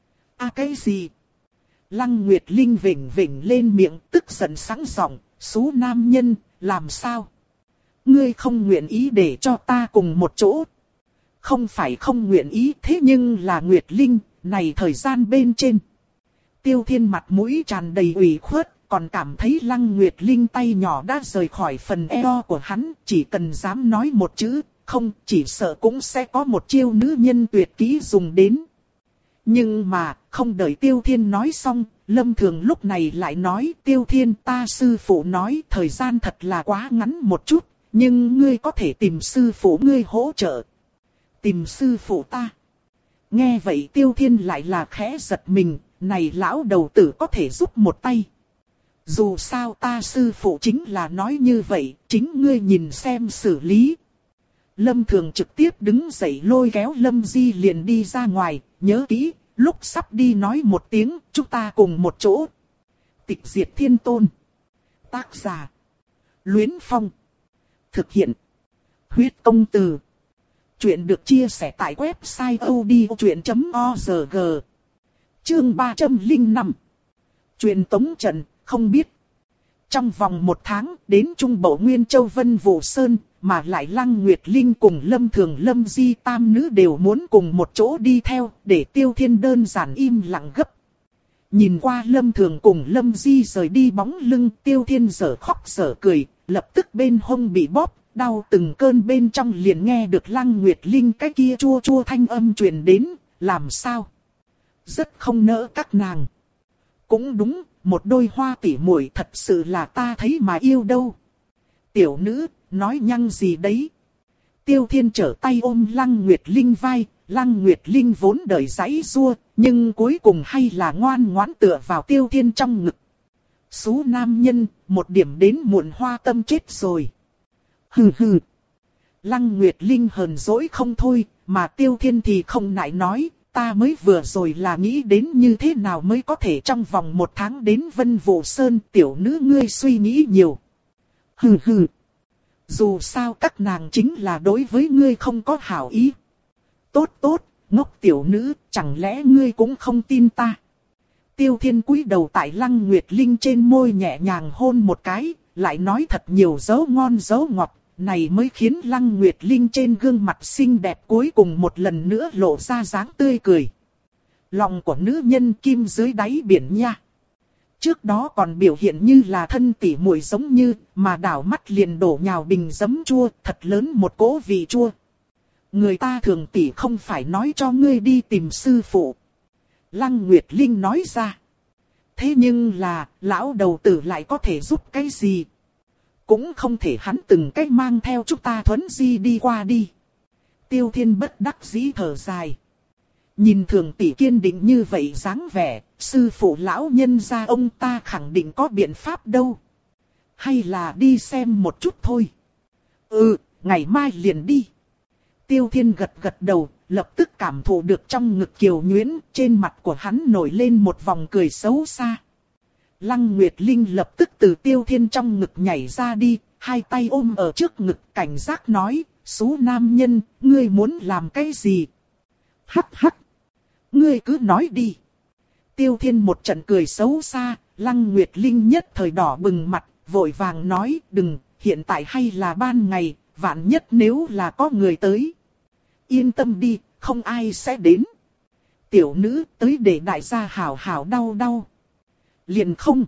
À cái gì? Lăng Nguyệt Linh vểnh vểnh lên miệng tức giận sẵn giọng, xú nam nhân, làm sao? Ngươi không nguyện ý để cho ta cùng một chỗ. Không phải không nguyện ý thế nhưng là Nguyệt Linh, này thời gian bên trên. Tiêu Thiên mặt mũi tràn đầy ủy khuất, còn cảm thấy Lăng Nguyệt Linh tay nhỏ đã rời khỏi phần eo của hắn, chỉ cần dám nói một chữ, không chỉ sợ cũng sẽ có một chiêu nữ nhân tuyệt kỹ dùng đến. Nhưng mà, không đợi Tiêu Thiên nói xong, Lâm Thường lúc này lại nói Tiêu Thiên ta sư phụ nói thời gian thật là quá ngắn một chút, nhưng ngươi có thể tìm sư phụ ngươi hỗ trợ. Tìm sư phụ ta. Nghe vậy Tiêu Thiên lại là khẽ giật mình, này lão đầu tử có thể giúp một tay. Dù sao ta sư phụ chính là nói như vậy, chính ngươi nhìn xem xử lý. Lâm Thường trực tiếp đứng dậy lôi kéo Lâm Di liền đi ra ngoài, nhớ kỹ, lúc sắp đi nói một tiếng, chúng ta cùng một chỗ. Tịch Diệt Thiên Tôn. Tác giả. Luyến Phong. Thực hiện. Huyết Công Từ. Chuyện được chia sẻ tại website odchuyện chấm org. Chương ba trăm lẻ năm. Truyền tống trận, không biết. Trong vòng một tháng, đến Trung Bộ Nguyên Châu Vân Vũ Sơn, mà lại Lăng Nguyệt Linh cùng Lâm Thường Lâm Di tam nữ đều muốn cùng một chỗ đi theo, để Tiêu Thiên đơn giản im lặng gấp. Nhìn qua Lâm Thường cùng Lâm Di rời đi bóng lưng, Tiêu Thiên dở khóc dở cười, lập tức bên hông bị bóp. Đau từng cơn bên trong liền nghe được Lăng Nguyệt Linh cái kia chua chua thanh âm truyền đến, làm sao? Rất không nỡ các nàng. Cũng đúng, một đôi hoa tỉ muội thật sự là ta thấy mà yêu đâu. Tiểu nữ, nói nhăng gì đấy? Tiêu Thiên trở tay ôm Lăng Nguyệt Linh vai, Lăng Nguyệt Linh vốn đợi giãy giụa, nhưng cuối cùng hay là ngoan ngoãn tựa vào Tiêu Thiên trong ngực. Xú nam nhân, một điểm đến muộn hoa tâm chết rồi. Hừ hừ. Lăng Nguyệt Linh hờn dỗi không thôi, mà Tiêu Thiên thì không nại nói, ta mới vừa rồi là nghĩ đến như thế nào mới có thể trong vòng một tháng đến Vân Vũ Sơn, tiểu nữ ngươi suy nghĩ nhiều. Hừ hừ. Dù sao các nàng chính là đối với ngươi không có hảo ý. Tốt tốt, ngốc tiểu nữ, chẳng lẽ ngươi cũng không tin ta? Tiêu Thiên cúi đầu tại Lăng Nguyệt Linh trên môi nhẹ nhàng hôn một cái, lại nói thật nhiều dấu ngon dấu ngọt, này mới khiến Lăng Nguyệt Linh trên gương mặt xinh đẹp cuối cùng một lần nữa lộ ra dáng tươi cười. Lòng của nữ nhân kim dưới đáy biển nha. Trước đó còn biểu hiện như là thân tỉ muội giống như, mà đảo mắt liền đổ nhào bình giấm chua, thật lớn một cỗ vị chua. Người ta thường tỉ không phải nói cho ngươi đi tìm sư phụ. Lăng Nguyệt Linh nói ra. Thế nhưng là, lão đầu tử lại có thể giúp cái gì? Cũng không thể hắn từng cách mang theo chúng ta thuấn di đi qua đi. Tiêu Thiên bất đắc dĩ thở dài. Nhìn thường tỷ kiên định như vậy dáng vẻ, sư phụ lão nhân gia ông ta khẳng định có biện pháp đâu. Hay là đi xem một chút thôi. Ừ, ngày mai liền đi. Tiêu Thiên gật gật đầu, lập tức cảm thụ được trong ngực Kiều Nhuyễn, trên mặt của hắn nổi lên một vòng cười xấu xa. Lăng Nguyệt Linh lập tức từ Tiêu Thiên trong ngực nhảy ra đi, hai tay ôm ở trước ngực cảnh giác nói, xú nam nhân, ngươi muốn làm cái gì? Hắc hắc, ngươi cứ nói đi. Tiêu Thiên một trận cười xấu xa, Lăng Nguyệt Linh nhất thời đỏ bừng mặt, vội vàng nói, đừng, hiện tại hay là ban ngày, vạn nhất nếu là có người tới. Yên tâm đi, không ai sẽ đến. Tiểu nữ tới để đại gia hảo hảo đau đau. Liền không.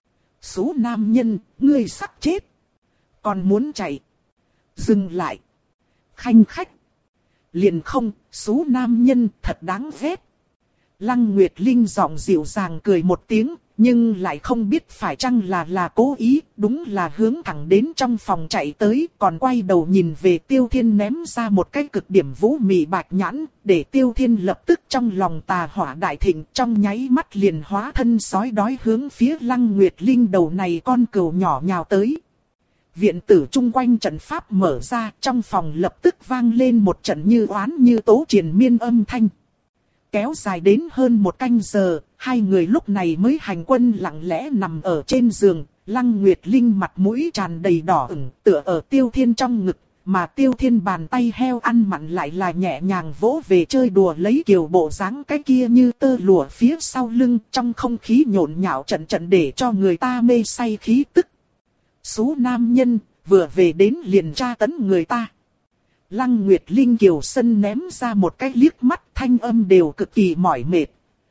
Số nam nhân, ngươi sắp chết. Còn muốn chạy. Dừng lại. Khanh khách. Liền không, số nam nhân thật đáng ghét. Lăng Nguyệt Linh giọng dịu dàng cười một tiếng, nhưng lại không biết phải chăng là là cố ý, đúng là hướng thẳng đến trong phòng chạy tới, còn quay đầu nhìn về Tiêu Thiên ném ra một cái cực điểm vũ mị bạch nhãn, để Tiêu Thiên lập tức trong lòng tà hỏa đại thịnh, trong nháy mắt liền hóa thân sói đói hướng phía Lăng Nguyệt Linh đầu này con cừu nhỏ nhào tới. Viện tử chung quanh trận pháp mở ra, trong phòng lập tức vang lên một trận như oán như tố triền miên âm thanh. Kéo dài đến hơn một canh giờ, hai người lúc này mới hành quân lặng lẽ nằm ở trên giường, Lăng Nguyệt Linh mặt mũi tràn đầy đỏ ửng, tựa ở Tiêu Thiên trong ngực, mà Tiêu Thiên bàn tay heo ăn mặn lại là nhẹ nhàng vỗ về chơi đùa lấy kiểu bộ dáng cái kia như tơ lụa phía sau lưng, trong không khí nhộn nhạo trận trận để cho người ta mê say khí tức. Số nam nhân, vừa về đến liền tra tấn người ta. Lăng Nguyệt Linh kiều sân ném ra một cái liếc mắt, thanh âm đều cực kỳ mỏi mệt.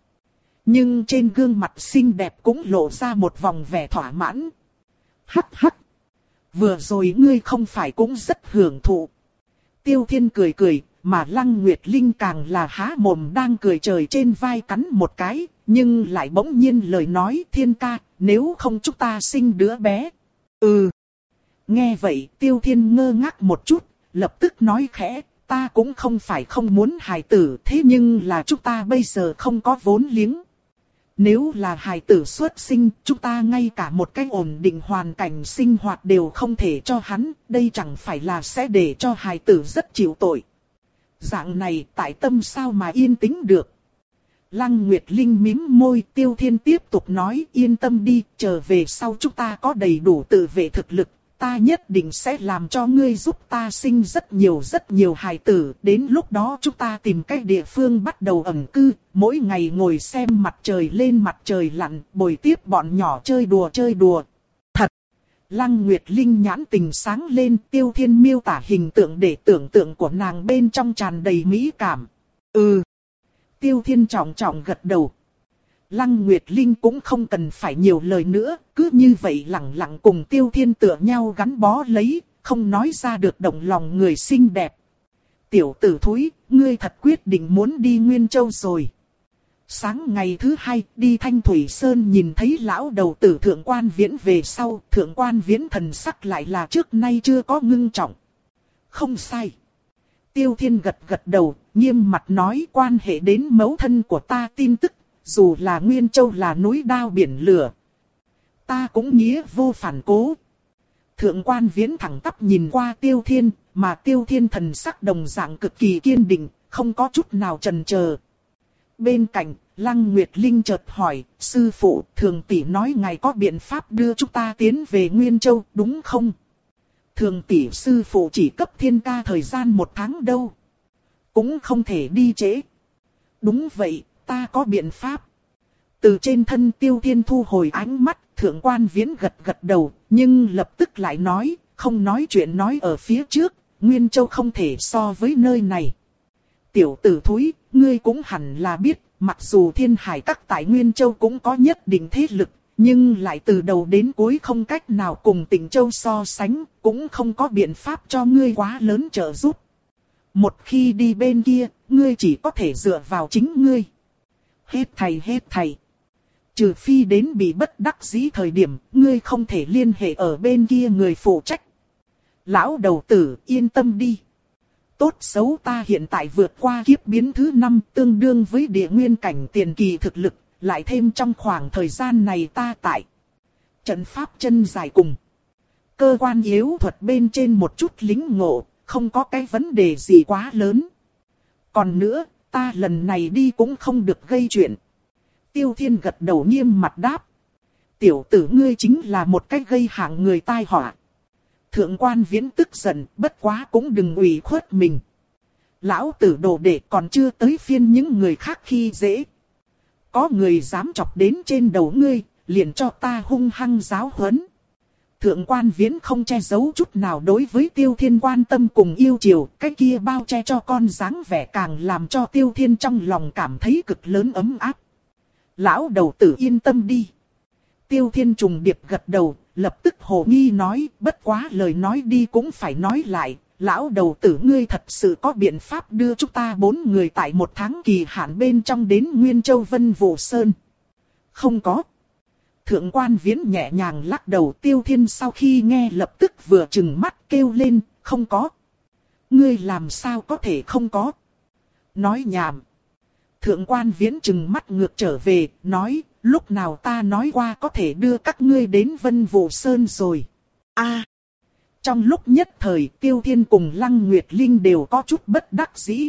Nhưng trên gương mặt xinh đẹp cũng lộ ra một vòng vẻ thỏa mãn. Hắc hắc. Vừa rồi ngươi không phải cũng rất hưởng thụ. Tiêu Thiên cười cười, mà Lăng Nguyệt Linh càng là há mồm đang cười trời trên vai cắn một cái, nhưng lại bỗng nhiên lời nói, Thiên ca, nếu không chúng ta sinh đứa bé. Ừ. Nghe vậy Tiêu Thiên ngơ ngác một chút, lập tức nói khẽ, ta cũng không phải không muốn hài tử, thế nhưng là chúng ta bây giờ không có vốn liếng. Nếu là hài tử xuất sinh, chúng ta ngay cả một cái ổn định hoàn cảnh sinh hoạt đều không thể cho hắn, đây chẳng phải là sẽ để cho hài tử rất chịu tội. Dạng này tại tâm sao mà yên tĩnh được. Lăng Nguyệt Linh mím môi, Tiêu Thiên tiếp tục nói, yên tâm đi, trở về sau chúng ta có đầy đủ tự vệ thực lực. Ta nhất định sẽ làm cho ngươi giúp ta sinh rất nhiều rất nhiều hài tử. Đến lúc đó chúng ta tìm cách địa phương bắt đầu ẩn cư. Mỗi ngày ngồi xem mặt trời lên mặt trời lặn. Bồi tiếp bọn nhỏ chơi đùa chơi đùa. Thật! Lăng Nguyệt Linh nhãn tình sáng lên. Tiêu Thiên miêu tả hình tượng để tưởng tượng của nàng bên trong tràn đầy mỹ cảm. Ừ! Tiêu Thiên trọng trọng gật đầu. Lăng Nguyệt Linh cũng không cần phải nhiều lời nữa, cứ như vậy lặng lặng cùng Tiêu Thiên tựa nhau gắn bó lấy, không nói ra được động lòng người xinh đẹp. Tiểu tử thúi, ngươi thật quyết định muốn đi Nguyên Châu rồi. Sáng ngày thứ hai, đi Thanh Thủy Sơn nhìn thấy lão đầu tử Thượng Quan Viễn về sau, Thượng Quan Viễn thần sắc lại là trước nay chưa có ngưng trọng. Không sai. Tiêu Thiên gật gật đầu, nghiêm mặt nói quan hệ đến mẫu thân của ta tin tức. Dù là Nguyên Châu là núi đao biển lửa, ta cũng nghĩa vô phản cố. Thượng Quan Viễn thẳng tắp nhìn qua Tiêu Thiên, mà Tiêu Thiên thần sắc đồng dạng cực kỳ kiên định, không có chút nào chần chờ. Bên cạnh, Lăng Nguyệt Linh chợt hỏi, sư phụ, Thường tỷ nói ngài có biện pháp đưa chúng ta tiến về Nguyên Châu, đúng không? Thường tỷ sư phụ chỉ cấp Thiên ca thời gian một tháng đâu. Cũng không thể đi trễ. Đúng vậy. Ta có biện pháp. Từ trên thân Tiêu Thiên thu hồi ánh mắt, Thượng Quan Viễn gật gật đầu, nhưng lập tức lại nói, không nói chuyện nói ở phía trước, Nguyên Châu không thể so với nơi này. Tiểu tử thúi, ngươi cũng hẳn là biết, mặc dù Thiên Hải Các tại Nguyên Châu cũng có nhất định thế lực, nhưng lại từ đầu đến cuối không cách nào cùng Tịnh Châu so sánh, cũng không có biện pháp cho ngươi quá lớn trợ giúp. Một khi đi bên kia, ngươi chỉ có thể dựa vào chính ngươi. Hết thầy hết thầy. Trừ phi đến bị bất đắc dĩ thời điểm, ngươi không thể liên hệ ở bên kia người phụ trách. Lão đầu tử, yên tâm đi. Tốt xấu ta hiện tại vượt qua kiếp biến thứ năm, tương đương với địa nguyên cảnh tiền kỳ thực lực, lại thêm trong khoảng thời gian này ta tại trận pháp chân dài cùng cơ quan yếu thuật bên trên một chút lính ngộ, không có cái vấn đề gì quá lớn. Còn nữa, ta lần này đi cũng không được gây chuyện. Tiêu Thiên gật đầu nghiêm mặt đáp. Tiểu tử ngươi chính là một cách gây hạng người tai họa. Thượng quan Viễn tức giận, bất quá cũng đừng ủy khuất mình. Lão tử đồ đệ còn chưa tới phiên những người khác khi dễ. Có người dám chọc đến trên đầu ngươi, liền cho ta hung hăng giáo huấn. Thượng quan Viễn không che giấu chút nào đối với Tiêu Thiên quan tâm cùng yêu chiều, cái kia bao che cho con dáng vẻ càng làm cho Tiêu Thiên trong lòng cảm thấy cực lớn ấm áp. Lão đầu tử yên tâm đi. Tiêu Thiên trùng điệp gật đầu, lập tức hồ nghi nói, bất quá lời nói đi cũng phải nói lại, lão đầu tử ngươi thật sự có biện pháp đưa chúng ta bốn người tại một tháng kỳ hạn bên trong đến Nguyên Châu Vân Vũ Sơn. Không có. Thượng quan Viễn nhẹ nhàng lắc đầu. Tiêu Thiên sau khi nghe lập tức vừa trừng mắt kêu lên, không có. Ngươi làm sao có thể không có? Nói nhảm. Thượng quan Viễn trừng mắt ngược trở về, nói, lúc nào ta nói qua có thể đưa các ngươi đến Vân Vũ Sơn rồi. A. À, trong lúc nhất thời Tiêu Thiên cùng Lăng Nguyệt Linh đều có chút bất đắc dĩ.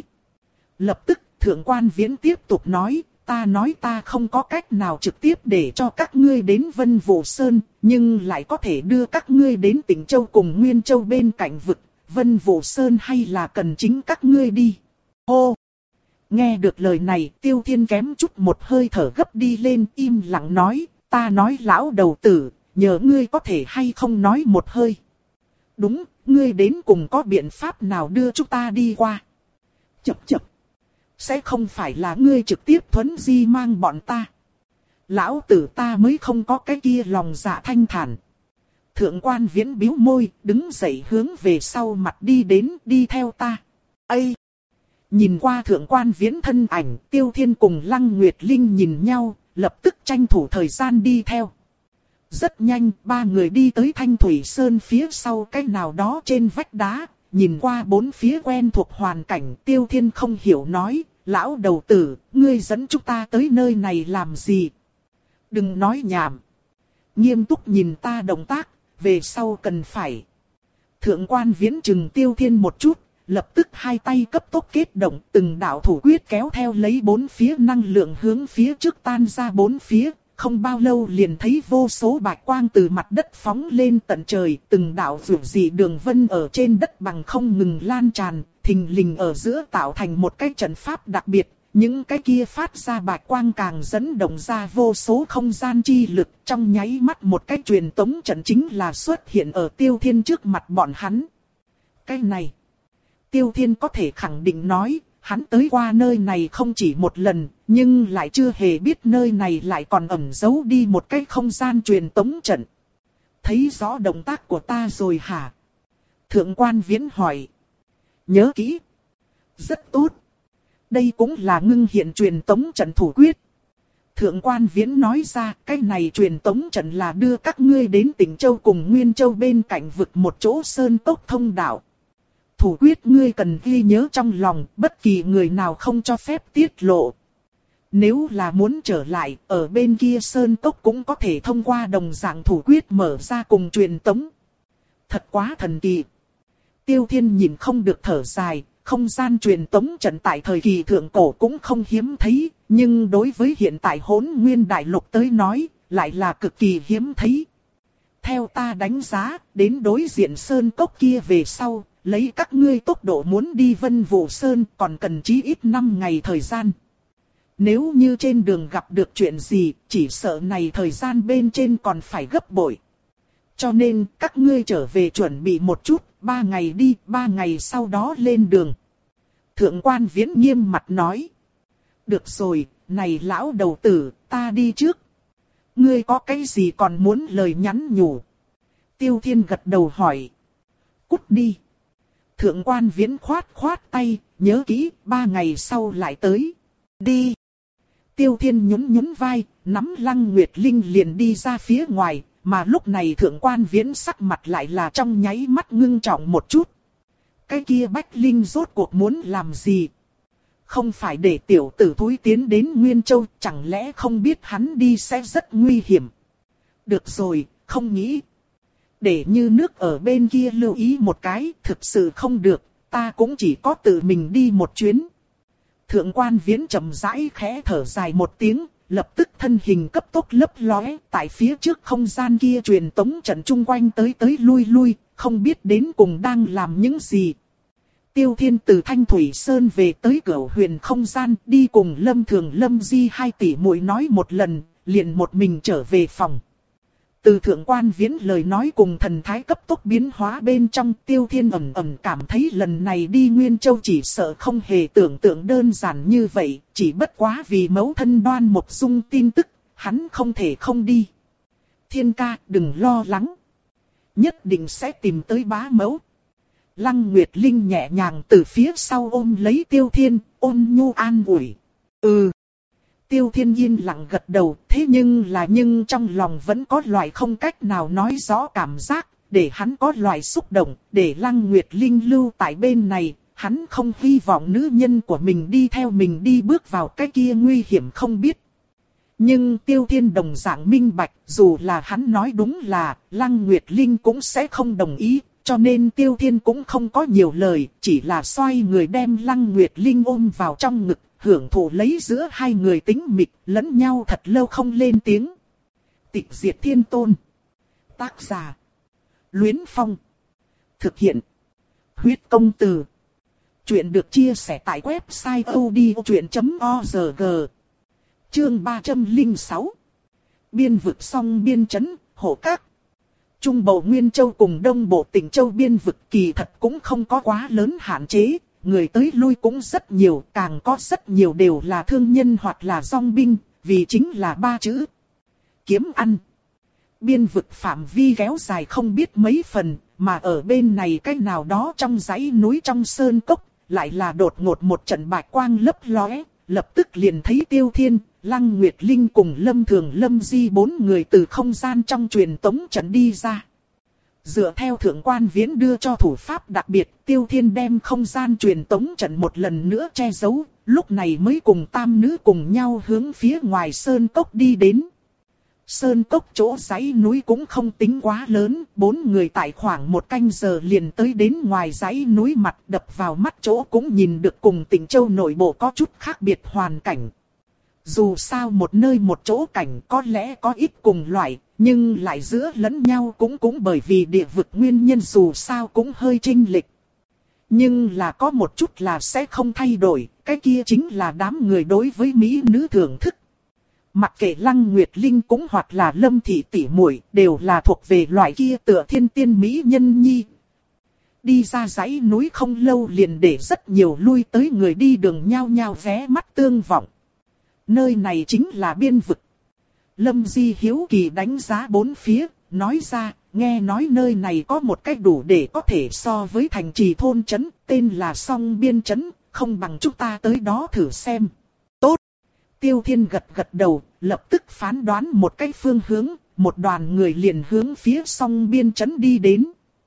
Lập tức Thượng quan Viễn tiếp tục nói, ta nói ta không có cách nào trực tiếp để cho các ngươi đến Vân Vũ Sơn, nhưng lại có thể đưa các ngươi đến Tịnh Châu cùng Nguyên Châu bên cạnh vực, Vân Vũ Sơn hay là cần chính các ngươi đi. Hô! Nghe được lời này, Tiêu Thiên kém chút một hơi thở gấp đi lên, im lặng nói, ta nói lão đầu tử, nhờ ngươi có thể hay không nói một hơi. Đúng, ngươi đến cùng có biện pháp nào đưa chúng ta đi qua. Chập chập. Sẽ không phải là ngươi trực tiếp thuấn di mang bọn ta. Lão tử ta mới không có cái kia lòng dạ thanh thản. Thượng quan Viễn bĩu môi, đứng dậy hướng về sau mặt đi đến, đi theo ta. Ây! Nhìn qua thượng quan Viễn thân ảnh, Tiêu Thiên cùng Lăng Nguyệt Linh nhìn nhau, lập tức tranh thủ thời gian đi theo. Rất nhanh, ba người đi tới Thanh Thủy Sơn phía sau cái nào đó trên vách đá, nhìn qua bốn phía quen thuộc hoàn cảnh, Tiêu Thiên không hiểu nói, lão đầu tử, ngươi dẫn chúng ta tới nơi này làm gì? Đừng nói nhảm. Nghiêm túc nhìn ta động tác, về sau cần phải. Thượng quan Viễn chừng Tiêu Thiên một chút, lập tức hai tay cấp tốc kết động, từng đạo thủ quyết kéo theo lấy bốn phía năng lượng hướng phía trước tan ra bốn phía. Không bao lâu liền thấy vô số bạch quang từ mặt đất phóng lên tận trời, từng đạo vượt dị đường vân ở trên đất bằng không ngừng lan tràn, thình lình ở giữa tạo thành một cái trận pháp đặc biệt, những cái kia phát ra bạch quang càng dẫn động ra vô số không gian chi lực, trong nháy mắt một cái truyền tống trận chính là xuất hiện ở Tiêu Thiên trước mặt bọn hắn. Cái này, Tiêu Thiên có thể khẳng định nói, hắn tới qua nơi này không chỉ một lần, nhưng lại chưa hề biết nơi này lại còn ẩn giấu đi một cái không gian truyền tống trận. Thấy rõ động tác của ta rồi hả? Thượng quan Viễn hỏi. Nhớ kỹ. Rất tốt. Đây cũng là ngưng hiện truyền tống trận thủ quyết. Thượng quan Viễn nói ra, cái này truyền tống trận là đưa các ngươi đến Tịnh Châu cùng Nguyên Châu bên cạnh vực một chỗ sơn cốc thông đạo. Thủ quyết ngươi cần ghi nhớ trong lòng, bất kỳ người nào không cho phép tiết lộ. Nếu là muốn trở lại, ở bên kia sơn cốc cũng có thể thông qua đồng dạng thủ quyết mở ra cùng truyền tống. Thật quá thần kỳ. Tiêu Thiên nhìn không được thở dài, không gian truyền tống trận tại thời kỳ thượng cổ cũng không hiếm thấy, nhưng đối với hiện tại Hỗn Nguyên Đại Lục tới nói, lại là cực kỳ hiếm thấy. Theo ta đánh giá, đến đối diện sơn cốc kia về sau, lấy các ngươi tốc độ muốn đi Vân Vũ Sơn còn cần chí ít năm ngày thời gian. Nếu như trên đường gặp được chuyện gì, chỉ sợ này thời gian bên trên còn phải gấp bội. Cho nên, các ngươi trở về chuẩn bị một chút, ba ngày đi, ba ngày sau đó lên đường. Thượng quan Viễn nghiêm mặt nói. Được rồi, này lão đầu tử, ta đi trước. Ngươi có cái gì còn muốn lời nhắn nhủ? Tiêu Thiên gật đầu hỏi. Cút đi. Thượng quan Viễn khoát khoát tay, nhớ kỹ, ba ngày sau lại tới. Đi. Tiêu Thiên nhún nhún vai, nắm Lăng Nguyệt Linh liền đi ra phía ngoài, mà lúc này thượng quan Viễn sắc mặt lại là trong nháy mắt ngưng trọng một chút. Cái kia Bách Linh rốt cuộc muốn làm gì? Không phải để tiểu tử thúi tiến đến Nguyên Châu, chẳng lẽ không biết hắn đi sẽ rất nguy hiểm? Được rồi, không nghĩ. Để như nước ở bên kia lưu ý một cái, thực sự không được, ta cũng chỉ có tự mình đi một chuyến. Thượng quan Viễn chậm rãi khẽ thở dài một tiếng, lập tức thân hình cấp tốc lấp lóe, tại phía trước không gian kia truyền tống trận chung quanh tới tới lui lui, không biết đến cùng đang làm những gì. Tiêu Thiên từ Thanh Thủy Sơn về tới Cửu Huyền không gian, đi cùng Lâm Thường Lâm Di hai tỷ muội nói một lần, liền một mình trở về phòng. Từ thượng quan Viễn lời nói cùng thần thái cấp tốc biến hóa bên trong, Tiêu Thiên ẩn ẩn cảm thấy lần này đi Nguyên Châu chỉ sợ không hề tưởng tượng đơn giản như vậy, chỉ bất quá vì mẫu thân Đoan Mộc Dung tin tức, hắn không thể không đi. Thiên ca, đừng lo lắng. Nhất định sẽ tìm tới bá mẫu. Lăng Nguyệt Linh nhẹ nhàng từ phía sau ôm lấy Tiêu Thiên, ôn nhu an ủi. Ừ. Tiêu Thiên yên lặng gật đầu, thế nhưng là nhưng trong lòng vẫn có loại không cách nào nói rõ cảm giác, để hắn có loại xúc động, để Lăng Nguyệt Linh lưu tại bên này, hắn không hy vọng nữ nhân của mình đi theo mình đi bước vào cái kia nguy hiểm không biết. Nhưng Tiêu Thiên đồng dạng minh bạch, dù là hắn nói đúng là, Lăng Nguyệt Linh cũng sẽ không đồng ý, cho nên Tiêu Thiên cũng không có nhiều lời, chỉ là xoay người đem Lăng Nguyệt Linh ôm vào trong ngực, hưởng thụ lấy giữa hai người tính mịch, lẫn nhau thật lâu không lên tiếng. Tịch Diệt Thiên Tôn. Tác giả. Luyến Phong. Thực hiện. Huyết Công Từ. Chuyện được chia sẻ tại website odchuyện chấm org. Chương ba trăm lẻ sáu. Biên vực song biên trấn, hộ các. Trung bộ Nguyên Châu cùng Đông bộ Tỉnh Châu biên vực kỳ thật cũng không có quá lớn hạn chế, người tới lui cũng rất nhiều, càng có rất nhiều đều là thương nhân hoặc là dòng binh, vì chính là ba chữ. Kiếm ăn. Biên vực phạm vi kéo dài không biết mấy phần, mà ở bên này cách nào đó trong dãy núi trong sơn cốc, lại là đột ngột một trận bạch quang lấp lóe, lập tức liền thấy Tiêu Thiên, Lăng Nguyệt Linh cùng Lâm Thường Lâm Di bốn người từ không gian trong truyền tống trận đi ra. Dựa theo thượng quan Viễn đưa cho thủ pháp đặc biệt, Tiêu Thiên đem không gian truyền tống trận một lần nữa che giấu, lúc này mới cùng tam nữ cùng nhau hướng phía ngoài sơn cốc đi đến. Sơn cốc chỗ dãy núi cũng không tính quá lớn, bốn người tại khoảng một canh giờ liền tới đến ngoài dãy núi mặt, đập vào mắt chỗ cũng nhìn được cùng Tỉnh Châu nội bộ có chút khác biệt hoàn cảnh. Dù sao một nơi một chỗ cảnh có lẽ có ít cùng loại, nhưng lại giữa lẫn nhau cũng cũng bởi vì địa vực nguyên nhân dù sao cũng hơi chênh lệch. Nhưng là có một chút là sẽ không thay đổi, cái kia chính là đám người đối với mỹ nữ thưởng thức. Mặc kệ Lăng Nguyệt Linh cũng hoặc là Lâm Thị tỷ muội đều là thuộc về loại kia tựa thiên tiên mỹ nhân nhi. Đi ra dãy núi không lâu liền để rất nhiều lui tới người đi đường nhao nhao vé mắt tương vọng. Nơi này chính là biên vực. Lâm Di hiếu kỳ đánh giá bốn phía, nói ra, nghe nói nơi này có một cách đủ để có thể so với thành trì thôn trấn, tên là Song Biên Trấn, không bằng chúng ta tới đó thử xem. Tốt. Tiêu Thiên gật gật đầu, lập tức phán đoán một cái phương hướng, một đoàn người liền hướng phía Song Biên Trấn đi đến.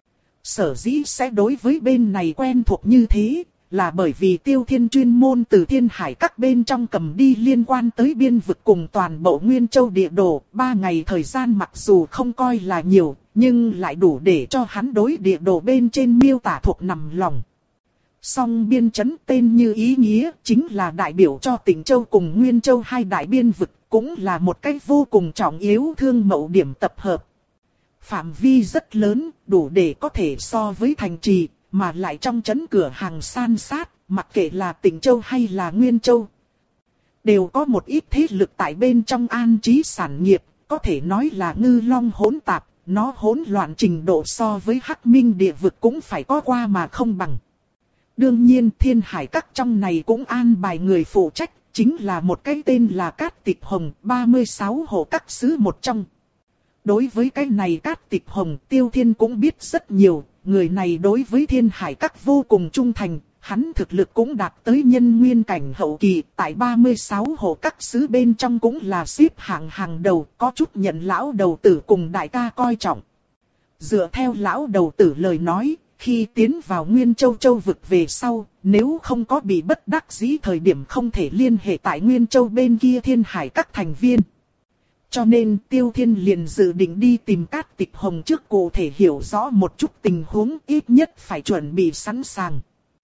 Sở dĩ sẽ đối với bên này quen thuộc như thế, là bởi vì Tiêu Thiên chuyên môn từ Thiên Hải các bên trong cầm đi liên quan tới biên vực cùng toàn bộ Nguyên Châu địa đồ, ba ngày thời gian mặc dù không coi là nhiều, nhưng lại đủ để cho hắn đối địa đồ bên trên miêu tả thuộc nằm lòng. Song Biên Trấn tên như ý nghĩa, chính là đại biểu cho Tỉnh Châu cùng Nguyên Châu hai đại biên vực, cũng là một cách vô cùng trọng yếu thương mậu điểm tập hợp. Phạm vi rất lớn, đủ để có thể so với thành trì, mà lại trong trấn cửa hàng san sát, mặc kệ là Tỉnh Châu hay là Nguyên Châu. Đều có một ít thế lực tại bên trong an trí sản nghiệp, có thể nói là ngư long hỗn tạp, nó hỗn loạn trình độ so với Hắc Minh địa vực cũng phải có qua mà không bằng. Đương nhiên Thiên Hải các trong này cũng an bài người phụ trách, chính là một cái tên là Cát Tịch Hồng, ba mươi sáu hộ các sứ một trong. Đối với cái này Cát Tịch Hồng, Tiêu Thiên cũng biết rất nhiều, người này đối với Thiên Hải Các vô cùng trung thành, hắn thực lực cũng đạt tới nhân nguyên cảnh hậu kỳ, tại ba mươi sáu hộ các sứ bên trong cũng là xếp hạng hàng đầu, có chút nhận lão đầu tử cùng đại ca coi trọng. Dựa theo lão đầu tử lời nói, khi tiến vào Nguyên Châu Châu vực về sau, nếu không có bị bất đắc dĩ thời điểm không thể liên hệ tại Nguyên Châu bên kia Thiên Hải Các thành viên. Cho nên Tiêu Thiên liền dự định đi tìm Cát Tịch Hồng trước cụ thể hiểu rõ một chút tình huống, ít nhất phải chuẩn bị sẵn sàng.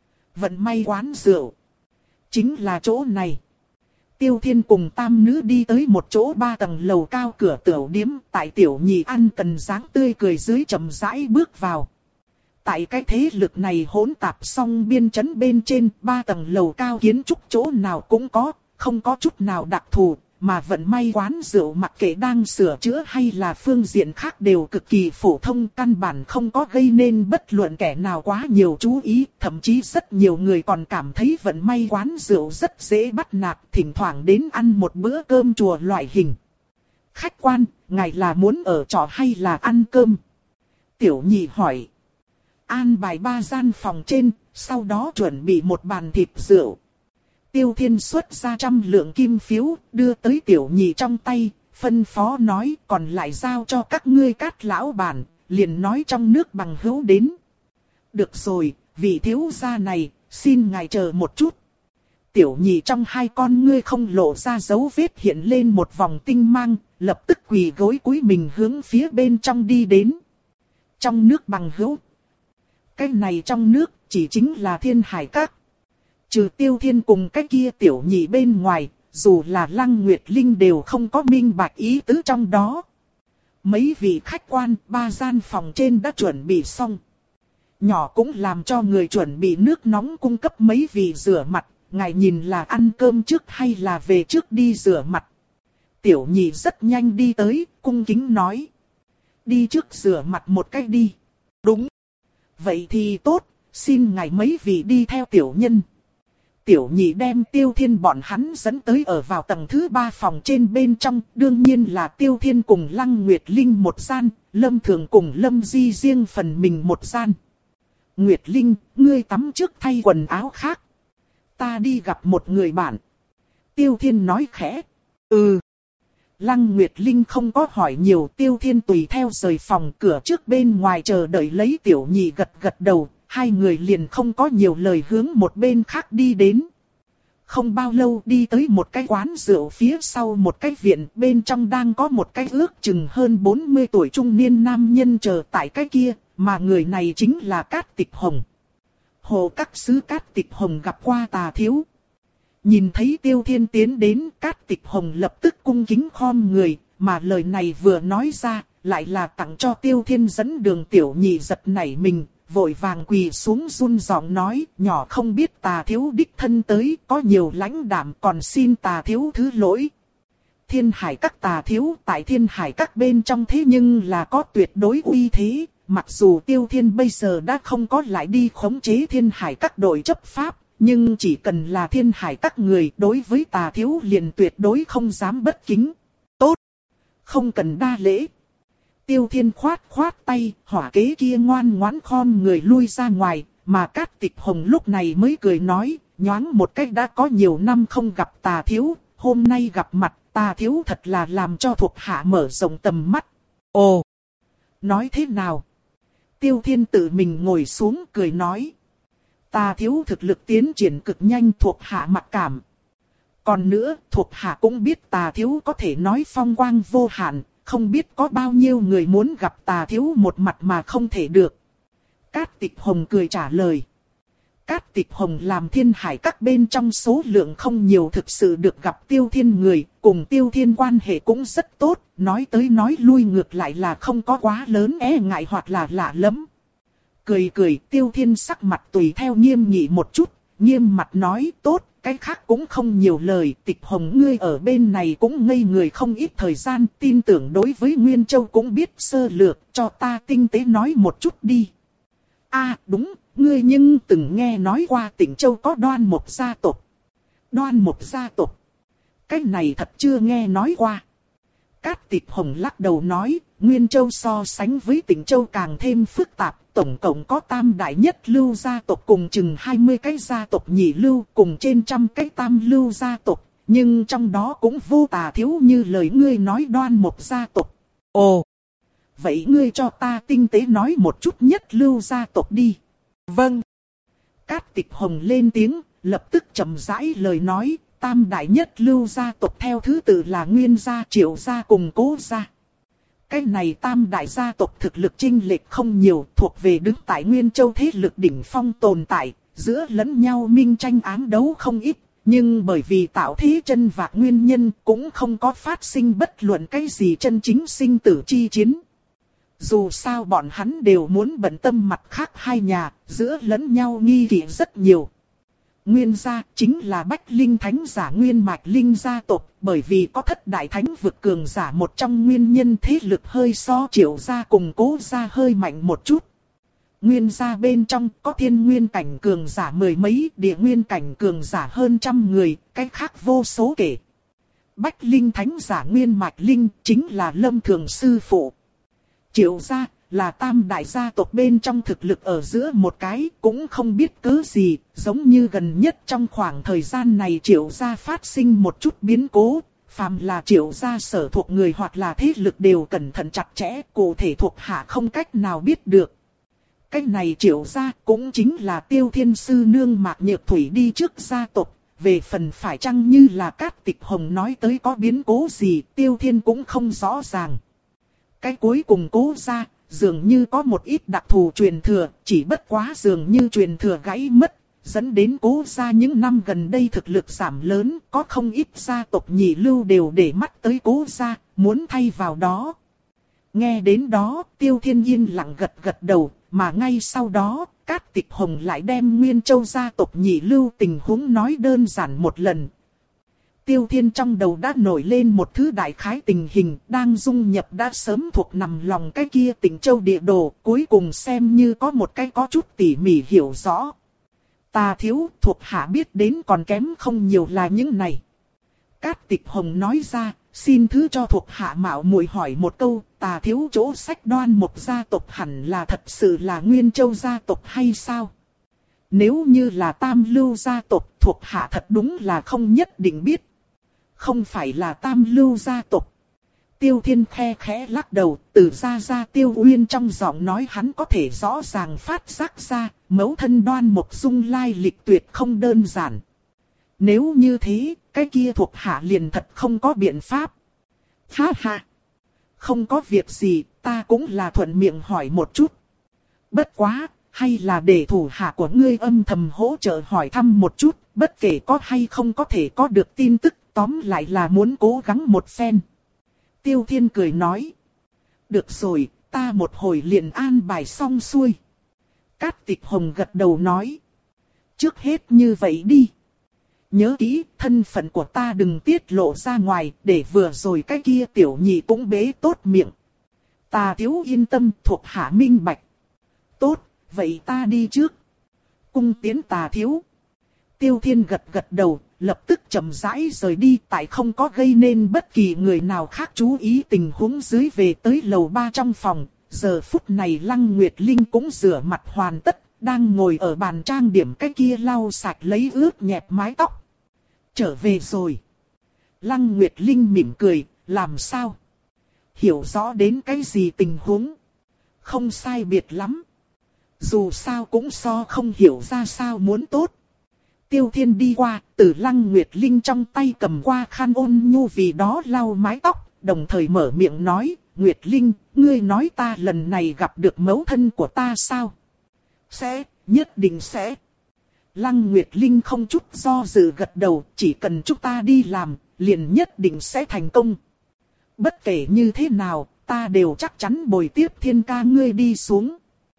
Vận may quán rượu. Chính là chỗ này. Tiêu Thiên cùng tam nữ đi tới một chỗ ba tầng lầu cao cửa tiểu điếm, tại tiểu nhị ăn cần dáng tươi cười dưới chậm rãi bước vào. Tại cái thế lực này hỗn tạp song biên trấn bên trên, ba tầng lầu cao kiến trúc chỗ nào cũng có, không có chút nào đặc thù, mà vận may quán rượu mặc kệ đang sửa chữa hay là phương diện khác đều cực kỳ phổ thông, căn bản không có gây nên bất luận kẻ nào quá nhiều chú ý, thậm chí rất nhiều người còn cảm thấy vận may quán rượu rất dễ bắt nạt, thỉnh thoảng đến ăn một bữa cơm chùa loại hình. Khách quan, ngài là muốn ở trọ hay là ăn cơm? Tiểu nhị hỏi. An bài ba gian phòng trên, sau đó chuẩn bị một bàn thịt rượu. Tiêu Thiên xuất ra trăm lượng kim phiếu, đưa tới tiểu nhị trong tay, phân phó nói còn lại giao cho các ngươi Cát lão bản, liền nói trong nước bằng hữu đến. Được rồi, vị thiếu gia này, xin ngài chờ một chút. Tiểu nhị trong hai con ngươi không lộ ra dấu vết hiện lên một vòng tinh mang, lập tức quỳ gối cúi mình hướng phía bên trong đi đến. Trong nước bằng hữu. Cái này trong nước chỉ chính là Thiên Hải Các. Trừ Tiêu Thiên cùng cái kia tiểu nhị bên ngoài, dù là Lăng Nguyệt Linh đều không có minh bạch ý tứ trong đó. Mấy vị khách quan, ba gian phòng trên đã chuẩn bị xong. Nhỏ cũng làm cho người chuẩn bị nước nóng cung cấp mấy vị rửa mặt, ngài nhìn là ăn cơm trước hay là về trước đi rửa mặt. Tiểu nhị rất nhanh đi tới, cung kính nói. Đi trước rửa mặt một cách đi. Đúng. Vậy thì tốt, xin ngài mấy vị đi theo tiểu nhân. Tiểu nhị đem Tiêu Thiên bọn hắn dẫn tới ở vào tầng thứ ba phòng trên bên trong, đương nhiên là Tiêu Thiên cùng Lăng Nguyệt Linh một gian, Lâm Thường cùng Lâm Di riêng phần mình một gian. Nguyệt Linh, ngươi tắm trước thay quần áo khác. Ta đi gặp một người bạn. Tiêu Thiên nói khẽ. Ừ. Lăng Nguyệt Linh không có hỏi nhiều, Tiêu Thiên tùy theo rời phòng, cửa trước bên ngoài chờ đợi lấy tiểu nhị gật gật đầu. Hai người liền không có nhiều lời hướng một bên khác đi đến. Không bao lâu đi tới một cái quán rượu phía sau một cái viện, bên trong đang có một cái ước chừng hơn bốn mươi tuổi trung niên nam nhân chờ tại cái kia, mà người này chính là Cát Tịch Hồng. Hồ các sứ Cát Tịch Hồng gặp qua Tà thiếu. Nhìn thấy Tiêu Thiên tiến đến, Cát Tịch Hồng lập tức cung kính khom người, mà lời này vừa nói ra, lại là tặng cho Tiêu Thiên dẫn đường. Tiểu nhị giật nảy mình, vội vàng quỳ xuống run giọng nói, nhỏ không biết Tà thiếu đích thân tới, có nhiều lãnh đạm, còn xin Tà thiếu thứ lỗi. Thiên Hải Các Tà thiếu tại Thiên Hải Các bên trong thế nhưng là có tuyệt đối uy thế, mặc dù Tiêu Thiên bây giờ đã không có lại đi khống chế Thiên Hải Các đội chấp pháp, nhưng chỉ cần là Thiên Hải Các người đối với Tà thiếu liền tuyệt đối không dám bất kính. Tốt, không cần đa lễ. Tiêu Thiên khoát khoát tay, hỏa kế kia ngoan ngoãn khom người lui ra ngoài, mà Cát Tịch Hồng lúc này mới cười nói, nhoáng một cách đã có nhiều năm không gặp Tà thiếu, hôm nay gặp mặt, Tà thiếu thật là làm cho thuộc hạ mở rộng tầm mắt. Ồ, nói thế nào? Tiêu Thiên tự mình ngồi xuống cười nói, Tà thiếu thực lực tiến triển cực nhanh, thuộc hạ mặc cảm. Còn nữa, thuộc hạ cũng biết Tà thiếu có thể nói phong quang vô hạn. Không biết có bao nhiêu người muốn gặp Tà thiếu một mặt mà không thể được. Cát Tịch Hồng cười trả lời. Cát Tịch Hồng làm Thiên Hải Các bên trong số lượng không nhiều, thực sự được gặp Tiêu Thiên người, cùng Tiêu Thiên quan hệ cũng rất tốt, nói tới nói lui ngược lại là không có quá lớn e ngại hoặc là lạ lắm. Cười cười, Tiêu Thiên sắc mặt tùy theo nghiêm nghị một chút, nghiêm mặt nói tốt. Cái khác cũng không nhiều lời, Tịch Hồng ngươi ở bên này cũng ngây người không ít thời gian, tin tưởng đối với Nguyên Châu cũng biết sơ lược, cho ta tinh tế nói một chút đi. À đúng, ngươi nhưng từng nghe nói qua Tịnh Châu có Đoan Mộc gia tộc. Đoan Mộc gia tộc. Cái này thật chưa nghe nói qua. Cát Tịch Hồng lắc đầu nói, Nguyên Châu so sánh với Tịnh Châu càng thêm phức tạp, tổng cộng có tam đại nhất lưu gia tộc cùng chừng hai mươi cái gia tộc nhị lưu cùng trên trăm cái tam lưu gia tộc, nhưng trong đó cũng vô tà thiếu như lời ngươi nói Đoan Mộc gia tộc. Ồ, vậy ngươi cho ta tinh tế nói một chút nhất lưu gia tộc đi. Vâng. Cát Tịch Hồng lên tiếng, lập tức chậm rãi lời nói, tam đại nhất lưu gia tộc theo thứ tự là Nguyên gia, Triệu gia cùng Cố gia. Cái này tam đại gia tộc thực lực chênh lệch không nhiều, thuộc về đứng tại Nguyên Châu thế lực đỉnh phong tồn tại, giữa lẫn nhau minh tranh ám đấu không ít, nhưng bởi vì tạo thế chân vạc nguyên nhân cũng không có phát sinh bất luận cái gì chân chính sinh tử chi chiến. Dù sao bọn hắn đều muốn bận tâm mặt khác hai nhà, giữa lẫn nhau nghi kỵ rất nhiều. Nguyên gia chính là Bách Linh Thánh giả Nguyên Mạch Linh gia tộc, bởi vì có thất đại thánh vực cường giả một trong nguyên nhân thế lực hơi so Triệu gia cùng Cố gia hơi mạnh một chút. Nguyên gia bên trong có thiên nguyên cảnh cường giả mười mấy, địa nguyên cảnh cường giả hơn trăm người, cái khác vô số kể. Bách Linh Thánh giả Nguyên Mạch Linh chính là Lâm Thường sư phụ. Triệu gia là tam đại gia tộc bên trong thực lực ở giữa một cái, cũng không biết cớ gì, giống như gần nhất trong khoảng thời gian này Triệu gia phát sinh một chút biến cố, phàm là Triệu gia sở thuộc người hoặc là thế lực đều cẩn thận chặt chẽ, cụ thể thuộc hạ không cách nào biết được. Cái này Triệu gia cũng chính là Tiêu Thiên sư nương Mạc Nhược Thủy đi trước gia tộc, về phần phải chăng như là Cát Tịch Hồng nói tới có biến cố gì, Tiêu Thiên cũng không rõ ràng. Cái cuối cùng Cố gia dường như có một ít đặc thù truyền thừa, chỉ bất quá dường như truyền thừa gãy mất, dẫn đến Cố gia những năm gần đây thực lực giảm lớn, có không ít gia tộc nhị lưu đều để mắt tới Cố gia, muốn thay vào đó. Nghe đến đó, Tiêu Thiên yên lặng gật gật đầu, mà ngay sau đó, Cát Tịch Hồng lại đem Nguyên Châu gia tộc nhị lưu tình huống nói đơn giản một lần. Tiêu Thiên trong đầu đã nổi lên một thứ đại khái tình hình, đang dung nhập đã sớm thuộc nằm lòng cái kia Tịnh Châu địa đồ, cuối cùng xem như có một cái có chút tỉ mỉ hiểu rõ. Ta thiếu thuộc hạ biết đến còn kém không nhiều là những này. Cát Tịch Hồng nói ra, xin thứ cho thuộc hạ mạo muội hỏi một câu, ta thiếu chỗ sách Đoan Mộc gia tộc hẳn là thật sự là Nguyên Châu gia tộc hay sao? Nếu như là tam lưu gia tộc thuộc hạ thật đúng là không nhất định biết. Không phải là tam lưu gia tộc. Tiêu Thiên khe khẽ lắc đầu, từ ra ra Tiêu Uyên trong giọng nói hắn có thể rõ ràng phát giác ra, mẫu thân Đoan Mộc Dung lai lịch tuyệt không đơn giản. Nếu như thế, cái kia thuộc hạ liền thật không có biện pháp. Ha ha! Không có việc gì, ta cũng là thuận miệng hỏi một chút. Bất quá, hay là để thủ hạ của ngươi âm thầm hỗ trợ hỏi thăm một chút, bất kể có hay không có thể có được tin tức, tóm lại là muốn cố gắng một phen. Tiêu Thiên cười nói. Được rồi, ta một hồi liền an bài xong xuôi. Cát Tịch Hồng gật đầu nói. Trước hết như vậy đi. Nhớ kỹ, thân phận của ta đừng tiết lộ ra ngoài, để vừa rồi cái kia tiểu nhị cũng bế tốt miệng. Ta thiếu yên tâm thuộc hạ minh bạch. Tốt, vậy ta đi trước. Cung tiến ta thiếu. Tiêu Thiên gật gật đầu, lập tức chậm rãi rời đi, tại không có gây nên bất kỳ người nào khác chú ý tình huống dưới về tới lầu ba trong phòng. Giờ phút này Lăng Nguyệt Linh cũng rửa mặt hoàn tất, đang ngồi ở bàn trang điểm cái kia lau sạch lấy ướt nhẹp mái tóc. Trở về rồi. Lăng Nguyệt Linh mỉm cười, làm sao? Hiểu rõ đến cái gì tình huống? Không sai biệt lắm. Dù sao cũng so không hiểu ra sao muốn tốt. Tiêu Thiên đi qua, từ Lăng Nguyệt Linh trong tay cầm qua khăn ôn nhu vì đó lau mái tóc, đồng thời mở miệng nói, Nguyệt Linh, ngươi nói ta lần này gặp được mẫu thân của ta sao? Sẽ, nhất định sẽ. Lăng Nguyệt Linh không chút do dự gật đầu, chỉ cần chúng ta đi làm, liền nhất định sẽ thành công. Bất kể như thế nào, ta đều chắc chắn bồi tiếp Thiên ca ngươi đi xuống.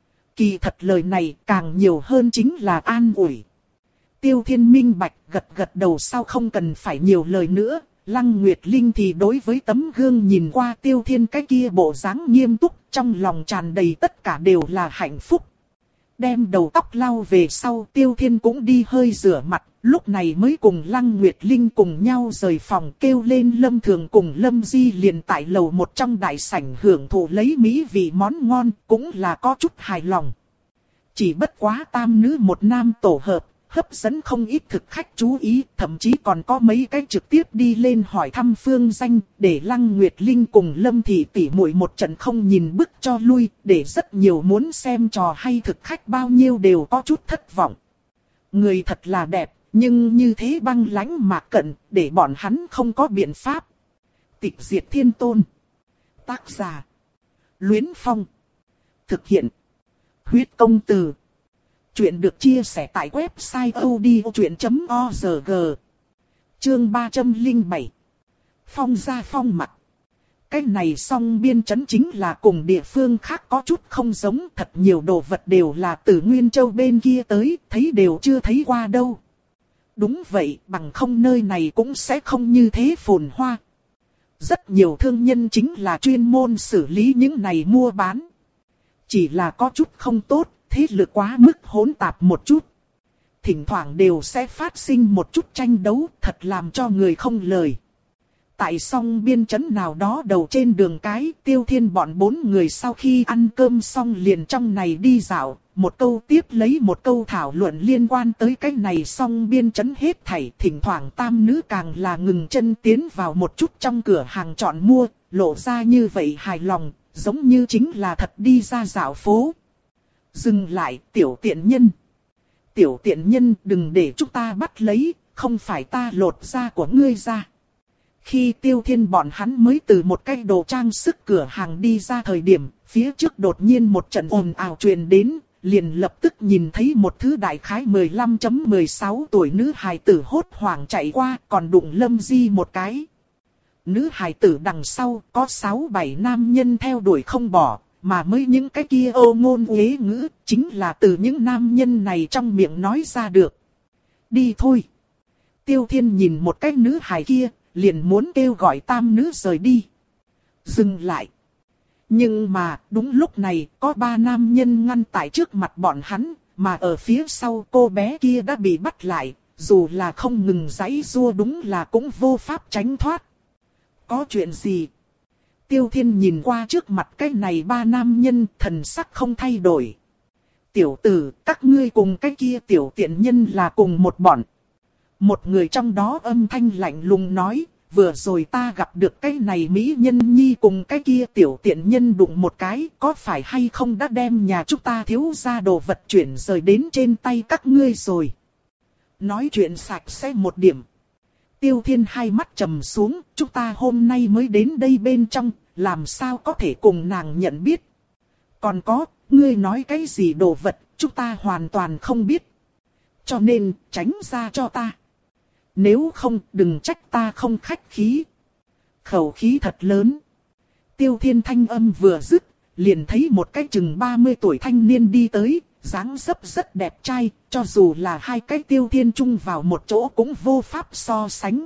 Kỳ thật lời này càng nhiều hơn chính là an ủi. Tiêu Thiên minh bạch gật gật đầu sau không cần phải nhiều lời nữa. Lăng Nguyệt Linh thì đối với tấm gương nhìn qua Tiêu Thiên cái kia bộ dáng nghiêm túc, trong lòng tràn đầy tất cả đều là hạnh phúc. Đem đầu tóc lau về sau, Tiêu Thiên cũng đi hơi rửa mặt, lúc này mới cùng Lăng Nguyệt Linh cùng nhau rời phòng, kêu lên Lâm Thường cùng Lâm Di liền tại lầu một trong đại sảnh hưởng thụ lấy mỹ vị món ngon, cũng là có chút hài lòng. Chỉ bất quá tam nữ một nam tổ hợp, hấp dẫn không ít thực khách chú ý, thậm chí còn có mấy cái trực tiếp đi lên hỏi thăm phương danh, để Lăng Nguyệt Linh cùng Lâm Thị tỉ muội một trận không nhìn bức cho lui, để rất nhiều muốn xem trò hay thực khách bao nhiêu đều có chút thất vọng. Người thật là đẹp, nhưng như thế băng lãnh mạc cận, để bọn hắn không có biện pháp. Tịch Diệt Thiên Tôn. Tác giả: Luyến Phong. Thực hiện: Huyết Công Từ. Chuyện được chia sẻ tại website odchuyện chấm org. Chương ba trăm lẻ bảy. Phong ra phong mặt. Cái này song biên trấn chính là cùng địa phương khác có chút không giống, thật nhiều đồ vật đều là từ Nguyên Châu bên kia tới, thấy đều chưa thấy qua đâu. Đúng vậy, bằng không nơi này cũng sẽ không như thế phồn hoa. Rất nhiều thương nhân chính là chuyên môn xử lý những này mua bán. Chỉ là có chút không tốt, thế lực quá mức hỗn tạp một chút. Thỉnh thoảng đều sẽ phát sinh một chút tranh đấu, thật làm cho người không lời. Tại song biên trấn nào đó đầu trên đường cái, Tiêu Thiên bọn bốn người sau khi ăn cơm xong liền trong này đi dạo, một câu tiếp lấy một câu thảo luận liên quan tới cái này song biên trấn hết thảy. Thỉnh thoảng tam nữ càng là ngừng chân tiến vào một chút trong cửa hàng chọn mua, lộ ra như vậy hài lòng, giống như chính là thật đi ra dạo phố. Dừng lại, tiểu tiện nhân. Tiểu tiện nhân, đừng để chúng ta bắt lấy, không phải ta lột da của ngươi ra. Khi Tiêu Thiên bọn hắn mới từ một cái đồ trang sức cửa hàng đi ra thời điểm, phía trước đột nhiên một trận ồn ào truyền đến, liền lập tức nhìn thấy một thứ đại khái mười lăm mười sáu tuổi nữ hài tử hốt hoảng chạy qua, còn đụng Lâm Di một cái. Nữ hài tử đằng sau có sáu bảy nam nhân theo đuổi không bỏ. Mà mới những cái kia ô ngôn uế ngữ, chính là từ những nam nhân này trong miệng nói ra được. Đi thôi. Tiêu Thiên nhìn một cái nữ hài kia, liền muốn kêu gọi tam nữ rời đi. Dừng lại. Nhưng mà, đúng lúc này, có ba nam nhân ngăn tại trước mặt bọn hắn, mà ở phía sau cô bé kia đã bị bắt lại, dù là không ngừng giãy giụa đúng là cũng vô pháp tránh thoát. Có chuyện gì? Tiêu Thiên nhìn qua trước mặt cái này ba nam nhân, thần sắc không thay đổi. Tiểu tử, các ngươi cùng cái kia tiểu tiện nhân là cùng một bọn. Một người trong đó âm thanh lạnh lùng nói, vừa rồi ta gặp được cái này mỹ nhân nhi cùng cái kia tiểu tiện nhân đụng một cái, có phải hay không đã đem nhà chúng ta thiếu gia đồ vật chuyển rời đến trên tay các ngươi rồi. Nói chuyện sạch sẽ một điểm. Tiêu Thiên hai mắt trầm xuống, chúng ta hôm nay mới đến đây bên trong, làm sao có thể cùng nàng nhận biết. Còn có, ngươi nói cái gì đồ vật, chúng ta hoàn toàn không biết. Cho nên, tránh ra cho ta. Nếu không, đừng trách ta không khách khí. Khẩu khí thật lớn. Tiêu Thiên thanh âm vừa dứt, liền thấy một cái chừng ba mươi tuổi thanh niên đi tới, dáng dấp rất đẹp trai, cho dù là hai cái Tiêu Thiên chung vào một chỗ cũng vô pháp so sánh.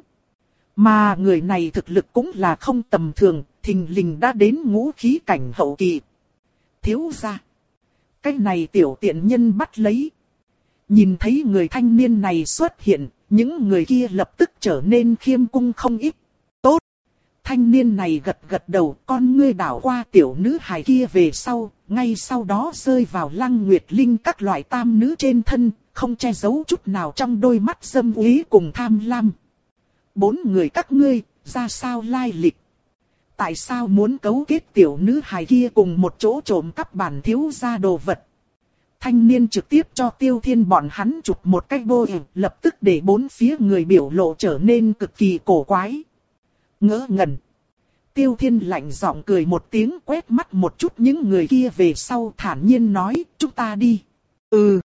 Mà người này thực lực cũng là không tầm thường, thình lình đã đến ngũ khí cảnh hậu kỳ. Thiếu gia. Cái này tiểu tiện nhân bắt lấy. Nhìn thấy người thanh niên này xuất hiện, những người kia lập tức trở nên khiêm cung không ít. Tốt. Thanh niên này gật gật đầu, con ngươi đảo qua tiểu nữ hài kia về sau, ngay sau đó rơi vào Lăng Nguyệt Linh các loại tam nữ trên thân, không che giấu chút nào trong đôi mắt dâm uế cùng tham lam. Bốn người các ngươi, ra sao lai lịch? Tại sao muốn cấu kết tiểu nữ hài kia cùng một chỗ trộm cắp bản thiếu gia đồ vật? Thanh niên trực tiếp cho Tiêu Thiên bọn hắn chụp một cái bôi, lập tức để bốn phía người biểu lộ trở nên cực kỳ cổ quái. Ngỡ ngẩn. Tiêu Thiên lạnh giọng cười một tiếng, quét mắt một chút những người kia về sau, thản nhiên nói, chúng ta đi. Ừ.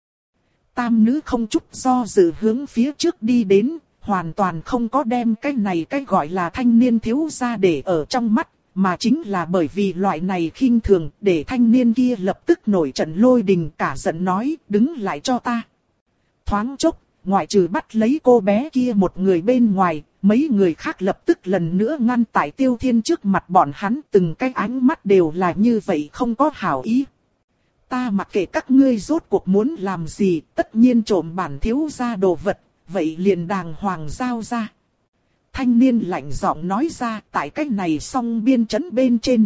Tam nữ không chút do dự hướng phía trước đi đến, hoàn toàn không có đem cái này cái gọi là thanh niên thiếu gia để ở trong mắt, mà chính là bởi vì loại này khinh thường, để thanh niên kia lập tức nổi trận lôi đình, cả giận nói, đứng lại cho ta. Thoáng chốc, ngoại trừ bắt lấy cô bé kia một người bên ngoài, mấy người khác lập tức lần nữa ngăn tại Tiêu Thiên trước mặt bọn hắn, từng cái ánh mắt đều là như vậy không có hảo ý. ta mặc kệ các ngươi rốt cuộc muốn làm gì, tất nhiên trộm bản thiếu gia đồ vật, vậy liền đàng hoàng giao ra. Thanh niên lạnh giọng nói ra, tại cách này Song Biên trấn bên trên.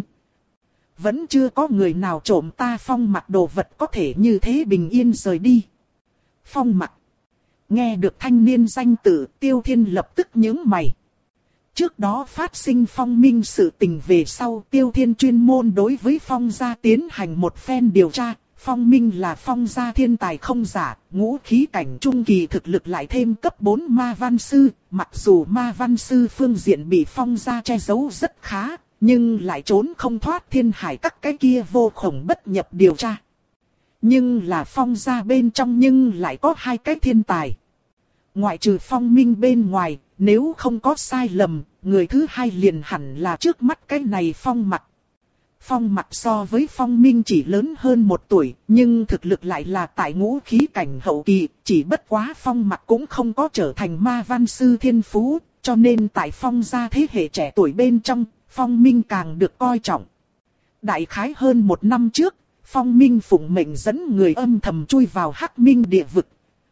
Vẫn chưa có người nào trộm ta Phong Mặc đồ vật có thể như thế bình yên rời đi. Phong Mặc. Nghe được thanh niên danh tự, Tiêu Thiên lập tức nhướng mày. Trước đó phát sinh Phong Minh sự tình về sau, Tiêu Thiên chuyên môn đối với Phong gia tiến hành một phen điều tra. Phong Minh là Phong gia thiên tài không giả, ngũ khí cảnh trung kỳ thực lực lại thêm cấp bốn ma văn sư. Mặc dù ma văn sư phương diện bị Phong gia che giấu rất khá, nhưng lại trốn không thoát thiên hải các cái kia vô khổng bất nhập điều tra. Nhưng là Phong gia bên trong nhưng lại có hai cái thiên tài. Ngoại trừ Phong Minh bên ngoài, nếu không có sai lầm, người thứ hai liền hẳn là trước mắt cái này Phong Mặc. Phong Mặc so với Phong Minh chỉ lớn hơn một tuổi, nhưng thực lực lại là tại ngũ khí cảnh hậu kỳ, chỉ bất quá Phong Mặc cũng không có trở thành ma văn sư thiên phú, cho nên tại Phong gia thế hệ trẻ tuổi bên trong, Phong Minh càng được coi trọng. Đại khái hơn một năm trước, Phong Minh phụng mệnh dẫn người âm thầm chui vào Hắc Minh địa vực.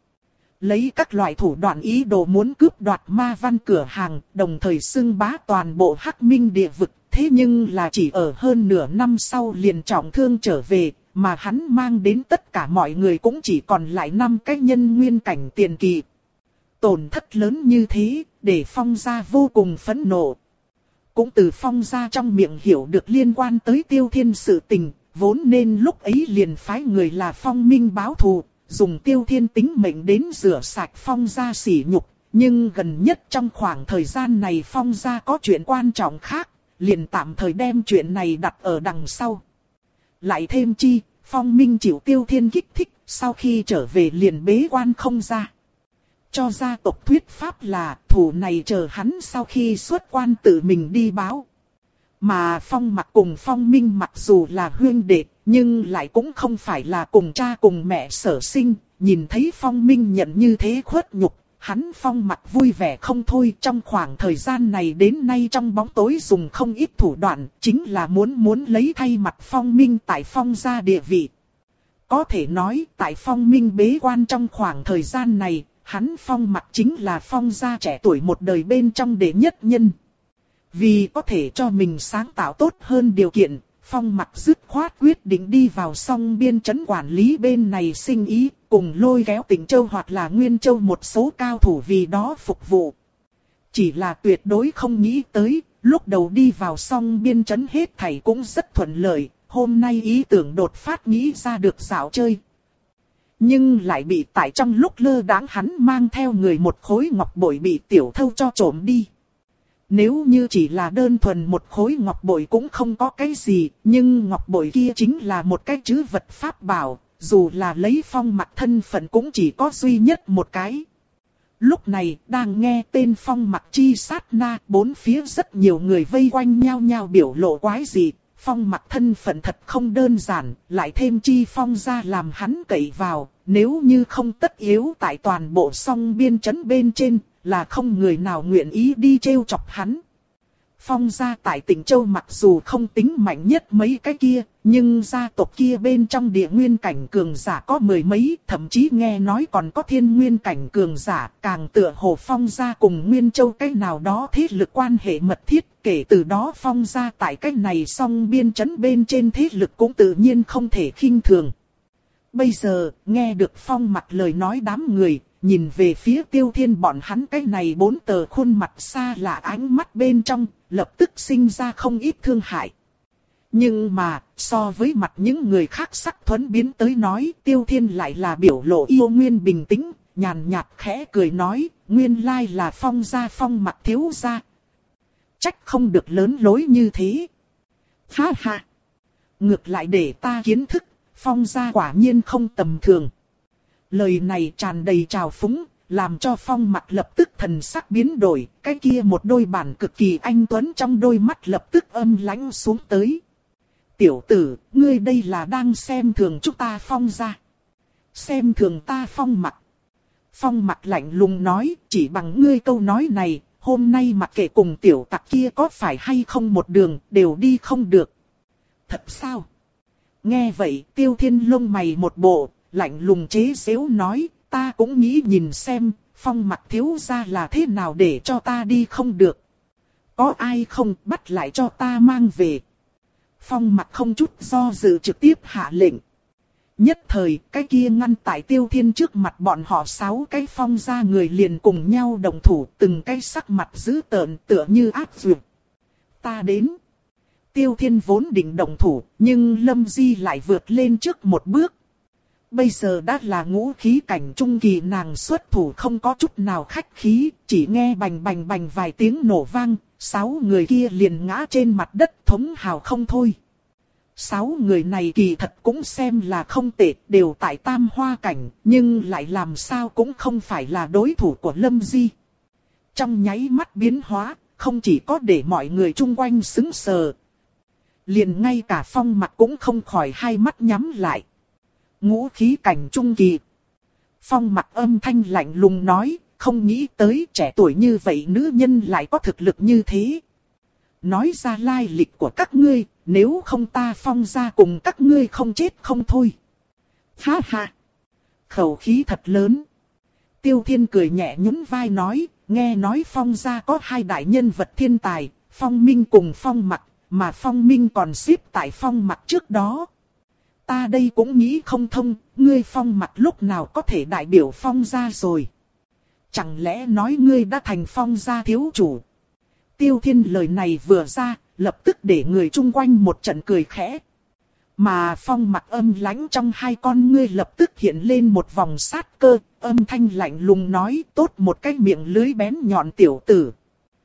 Lấy các loại thủ đoạn ý đồ muốn cướp đoạt ma văn cửa hàng, đồng thời xưng bá toàn bộ Hắc Minh địa vực. Thế nhưng là chỉ ở hơn nửa năm sau liền trọng thương trở về, mà hắn mang đến tất cả mọi người cũng chỉ còn lại năm cái nhân nguyên cảnh tiền kỳ. Tổn thất lớn như thế, để Phong gia vô cùng phẫn nộ. Cũng từ Phong gia trong miệng hiểu được liên quan tới Tiêu Thiên sự tình, vốn nên lúc ấy liền phái người là Phong Minh báo thù, dùng Tiêu Thiên tính mệnh đến rửa sạch Phong gia sỉ nhục. Nhưng gần nhất trong khoảng thời gian này Phong gia có chuyện quan trọng khác, liền tạm thời đem chuyện này đặt ở đằng sau. Lại thêm chi, Phong Minh chịu Tiêu Thiên kích thích, sau khi trở về liền bế quan không ra. Cho gia tộc thuyết pháp là thủ này chờ hắn sau khi xuất quan tự mình đi báo. Mà Phong Mặc cùng Phong Minh mặc dù là huynh đệ, nhưng lại cũng không phải là cùng cha cùng mẹ sở sinh. Nhìn thấy Phong Minh nhận như thế khuất nhục, hắn Phong Mặc vui vẻ không thôi. Trong khoảng thời gian này đến nay trong bóng tối dùng không ít thủ đoạn, chính là muốn muốn lấy thay mặt Phong Minh tại Phong gia địa vị. Có thể nói tại Phong Minh bế quan trong khoảng thời gian này, hắn Phong Mặc chính là Phong gia trẻ tuổi một đời bên trong đệ nhất nhân. Vì có thể cho mình sáng tạo tốt hơn điều kiện, Phong Mặc dứt khoát quyết định đi vào Song Biên trấn quản lý bên này sinh ý, cùng lôi kéo Tịnh Châu hoặc là Nguyên Châu một số cao thủ vì đó phục vụ. Chỉ là tuyệt đối không nghĩ tới, lúc đầu đi vào Song Biên trấn hết thảy cũng rất thuận lợi, hôm nay ý tưởng đột phát nghĩ ra được dạo chơi. Nhưng lại bị tại trong lúc lơ đãng hắn mang theo người một khối ngọc bội bị tiểu thâu cho trộm đi. Nếu như chỉ là đơn thuần một khối ngọc bội cũng không có cái gì, nhưng ngọc bội kia chính là một cái trữ vật pháp bảo, dù là lấy Phong Mặc thân phận cũng chỉ có duy nhất một cái. Lúc này, đang nghe tên Phong Mặc chi sát na, bốn phía rất nhiều người vây quanh nhau nhau biểu lộ quái dị. Phong Mặc thân phận thật không đơn giản, lại thêm chi Phong gia làm hắn cậy vào, nếu như không tất yếu tại toàn bộ Song Biên trấn bên trên, là không người nào nguyện ý đi trêu chọc hắn. Phong gia tại Tịnh Châu mặc dù không tính mạnh nhất mấy cái kia, nhưng gia tộc kia bên trong địa nguyên cảnh cường giả có mười mấy, thậm chí nghe nói còn có thiên nguyên cảnh cường giả, càng tựa hồ Phong gia cùng Nguyên Châu cái nào đó thế lực quan hệ mật thiết, kể từ đó Phong gia tại cái này Song Biên trấn bên trên thế lực cũng tự nhiên không thể khinh thường. Bây giờ, nghe được Phong Mặc lời nói đám người, nhìn về phía Tiêu Thiên bọn hắn cái này bốn tờ khuôn mặt xa lạ ánh mắt bên trong, lập tức sinh ra không ít thương hại. Nhưng mà, so với mặt những người khác sắc thuần biến tới nói, Tiêu Thiên lại là biểu lộ yêu nguyên bình tĩnh, nhàn nhạt khẽ cười nói, nguyên lai là Phong gia Phong Mặc thiếu gia. Trách không được lớn lối như thế. Ha ha! Ngược lại để ta kiến thức, Phong gia quả nhiên không tầm thường. Lời này tràn đầy trào phúng, làm cho Phong Mặc lập tức thần sắc biến đổi, cái kia một đôi bản cực kỳ anh tuấn trong đôi mắt lập tức âm lãnh xuống tới. Tiểu tử, ngươi đây là đang xem thường chúng ta Phong gia. Xem thường ta Phong Mặc. Phong Mặc lạnh lùng nói, chỉ bằng ngươi câu nói này, hôm nay mặc kệ cùng tiểu tặc kia có phải hay không một đường, đều đi không được. Thật sao? Nghe vậy Tiêu Thiên lông mày một bộ, lạnh lùng chế giễu nói, ta cũng nghĩ nhìn xem, Phong Mặc thiếu gia là thế nào để cho ta đi không được. Có ai không bắt lại cho ta mang về. Phong Mặc không chút do dự trực tiếp hạ lệnh. Nhất thời cái kia ngăn tại Tiêu Thiên trước mặt bọn họ sáu cái Phong gia người liền cùng nhau đồng thủ, từng cái sắc mặt dữ tợn tựa như ác duyệt. Ta đến. Tiêu Thiên vốn định đồng thủ, nhưng Lâm Di lại vượt lên trước một bước. Bây giờ đã là ngũ khí cảnh trung kỳ, nàng xuất thủ không có chút nào khách khí, chỉ nghe bành bành bành vài tiếng nổ vang, sáu người kia liền ngã trên mặt đất thống hào không thôi. Sáu người này kỳ thật cũng xem là không tệ, đều tại tam hoa cảnh, nhưng lại làm sao cũng không phải là đối thủ của Lâm Di. Trong nháy mắt biến hóa, không chỉ có để mọi người chung quanh sững sờ. Liền ngay cả Phong Mặc cũng không khỏi hai mắt nhắm lại. Ngũ khí cảnh trung kỳ. Phong Mặc âm thanh lạnh lùng nói, không nghĩ tới trẻ tuổi như vậy nữ nhân lại có thực lực như thế. Nói ra lai lịch của các ngươi, nếu không ta Phong gia cùng các ngươi không chết không thôi. Ha ha! Khẩu khí thật lớn. Tiêu Thiên cười nhẹ nhún vai nói, nghe nói Phong gia có hai đại nhân vật thiên tài, Phong Minh cùng Phong Mặc, mà Phong Minh còn xếp tại Phong Mặc trước đó. Ta đây cũng nghĩ không thông, ngươi Phong Mặc lúc nào có thể đại biểu Phong gia rồi. Chẳng lẽ nói ngươi đã thành Phong gia thiếu chủ? Tiêu Thiên lời này vừa ra, lập tức để người chung quanh một trận cười khẽ. Mà Phong Mặc âm lãnh trong hai con ngươi lập tức hiện lên một vòng sát cơ, âm thanh lạnh lùng nói, tốt một cái miệng lưới bén nhọn tiểu tử.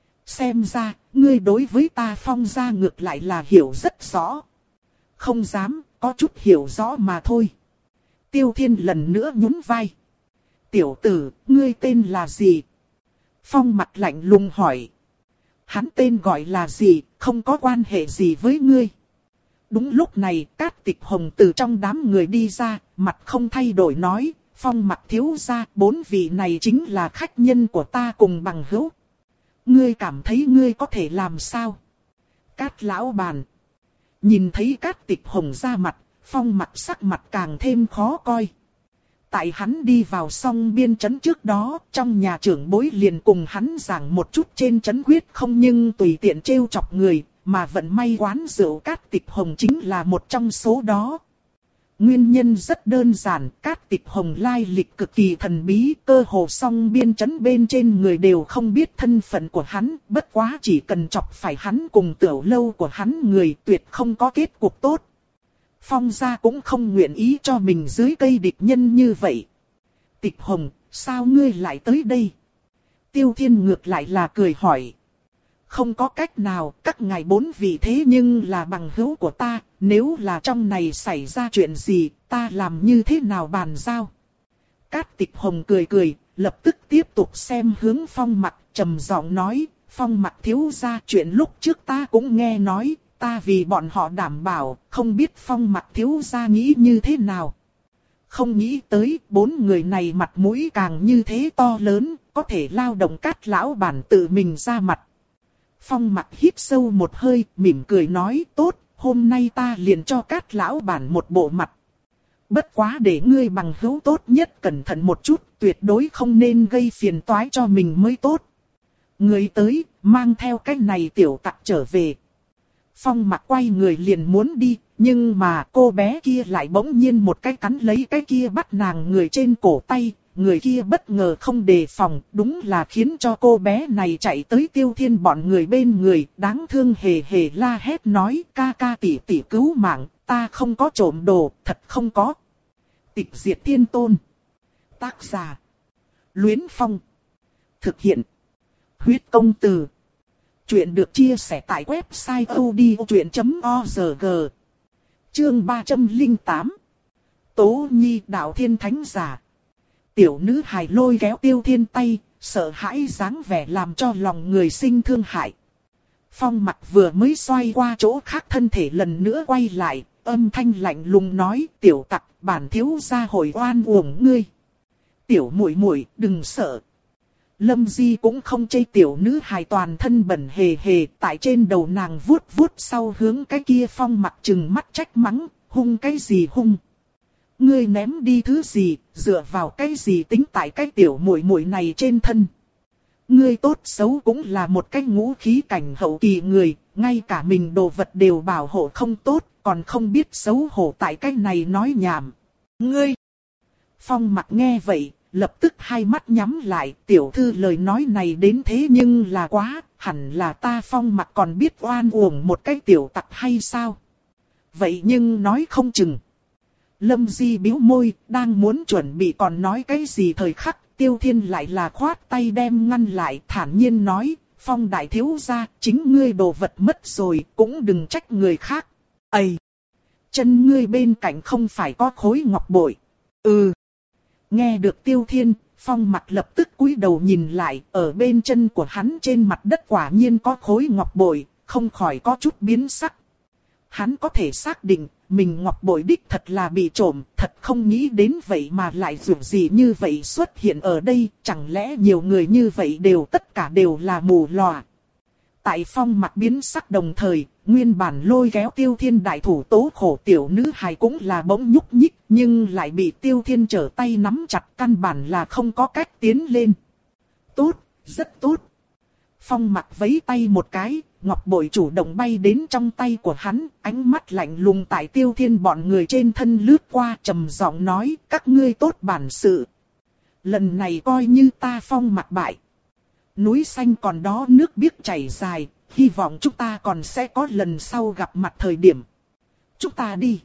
Xem ra, ngươi đối với ta Phong gia ngược lại là hiểu rất rõ. Không dám, có chút hiểu rõ mà thôi. Tiêu Thiên lần nữa nhún vai. Tiểu tử, ngươi tên là gì? Phong Mặc lạnh lùng hỏi. Hắn tên gọi là gì, không có quan hệ gì với ngươi. Đúng lúc này, Cát Tịch Hồng từ trong đám người đi ra, mặt không thay đổi nói, Phong Mặc thiếu gia, bốn vị này chính là khách nhân của ta cùng bằng hữu. Ngươi cảm thấy ngươi có thể làm sao? Cát lão bàn. Nhìn thấy Cát Tịch Hồng ra mặt, Phong Mặc sắc mặt càng thêm khó coi. Tại hắn đi vào song biên trấn trước đó, trong nhà trưởng bối liền cùng hắn giảng một chút trên trấn quyết không nhưng tùy tiện trêu chọc người, mà vận may quán rượu Cát Tịch Hồng chính là một trong số đó. Nguyên nhân rất đơn giản, Cát Tịch Hồng lai lịch cực kỳ thần bí, cơ hồ song biên trấn bên trên người đều không biết thân phận của hắn, bất quá chỉ cần chọc phải hắn cùng tiểu lâu của hắn người tuyệt không có kết cục tốt. Phong gia cũng không nguyện ý cho mình dưới cây địch nhân như vậy. Tịch Hồng, sao ngươi lại tới đây? Tiêu Thiên ngược lại là cười hỏi. Không có cách nào, các ngài bốn vị thế nhưng là bằng hữu của ta, nếu là trong này xảy ra chuyện gì, ta làm như thế nào bàn giao? Cát Tịch Hồng cười cười, lập tức tiếp tục xem hướng Phong Mặc, trầm giọng nói, Phong Mặc thiếu gia, chuyện lúc trước ta cũng nghe nói, ta vì bọn họ đảm bảo, không biết Phong Mặc thiếu gia nghĩ như thế nào. Không nghĩ tới, bốn người này mặt mũi càng như thế to lớn, có thể lao động Cát lão bản tự mình ra mặt. Phong Mặc hít sâu một hơi, mỉm cười nói, tốt, hôm nay ta liền cho Cát lão bản một bộ mặt. Bất quá để ngươi bằng hữu tốt nhất cẩn thận một chút, tuyệt đối không nên gây phiền toái cho mình mới tốt. Người tới, mang theo cái này tiểu tặc trở về. Phong Mặc quay người liền muốn đi, nhưng mà cô bé kia lại bỗng nhiên một cái cắn lấy cái kia bắt nàng người trên cổ tay. Người kia bất ngờ không đề phòng, đúng là khiến cho cô bé này chạy tới Tiêu Thiên bọn người bên người, đáng thương hề hề la hét nói, ca ca tỷ tỷ cứu mạng, ta không có trộm đồ, thật không có. Tịch Diệt Thiên Tôn. Tác giả: Luyến Phong. Thực hiện: Huyết Công Từ. Chuyện được chia sẻ tại website odchuyện chấm org. Chương ba trăm lẻ tám. Tố Nhi đạo thiên thánh giả. Tiểu nữ hài lôi kéo Tiêu Thiên tay, sợ hãi dáng vẻ làm cho lòng người sinh thương hại. Phong Mặc vừa mới xoay qua chỗ khác thân thể lần nữa quay lại, âm thanh lạnh lùng nói, tiểu tặc, bản thiếu gia hồi oan uổng ngươi. Tiểu muội muội, đừng sợ. Lâm Di cũng không chê tiểu nữ hài toàn thân bẩn hề hề, tại trên đầu nàng vuốt vuốt sau hướng cái kia Phong Mặc trừng mắt trách mắng, hung cái gì hung? Ngươi ném đi thứ gì, dựa vào cái gì tính tại cái tiểu muội muội này trên thân? Ngươi tốt xấu cũng là một cái ngũ khí cảnh hậu kỳ người, ngay cả mình đồ vật đều bảo hộ không tốt, còn không biết xấu hổ tại cái này nói nhảm. Ngươi! Phong Mặc nghe vậy, lập tức hai mắt nhắm lại, tiểu thư lời nói này đến thế nhưng là quá, hẳn là ta Phong Mặc còn biết oan uổng một cái tiểu tặc hay sao? Vậy nhưng nói không chừng. Lâm Di bĩu môi, đang muốn chuẩn bị còn nói cái gì thời khắc, Tiêu Thiên lại là khoát tay đem ngăn lại, thản nhiên nói, Phong đại thiếu gia, chính ngươi đồ vật mất rồi, cũng đừng trách người khác. Ây! Chân ngươi bên cạnh không phải có khối ngọc bội. Ừ! Nghe được Tiêu Thiên, Phong Mặc lập tức cúi đầu nhìn lại, ở bên chân của hắn trên mặt đất quả nhiên có khối ngọc bội, không khỏi có chút biến sắc. Hắn có thể xác định, mình ngọc bội đích thật là bị trộm, thật không nghĩ đến vậy mà lại dù gì như vậy xuất hiện ở đây, chẳng lẽ nhiều người như vậy đều tất cả đều là mù lòa. Tại Phong Mặc biến sắc đồng thời, nguyên bản lôi kéo Tiêu Thiên đại thủ tố khổ tiểu nữ hài cũng là bỗng nhúc nhích, nhưng lại bị Tiêu Thiên trở tay nắm chặt, căn bản là không có cách tiến lên. Tốt, rất tốt. Phong Mặc vẫy tay một cái, ngọc bội chủ động bay đến trong tay của hắn, ánh mắt lạnh lùng tại Tiêu Thiên bọn người trên thân lướt qua, trầm giọng nói, các ngươi tốt bản sự. Lần này coi như ta Phong Mặc bại. Núi xanh còn đó nước biếc chảy dài, hy vọng chúng ta còn sẽ có lần sau gặp mặt thời điểm. Chúng ta đi.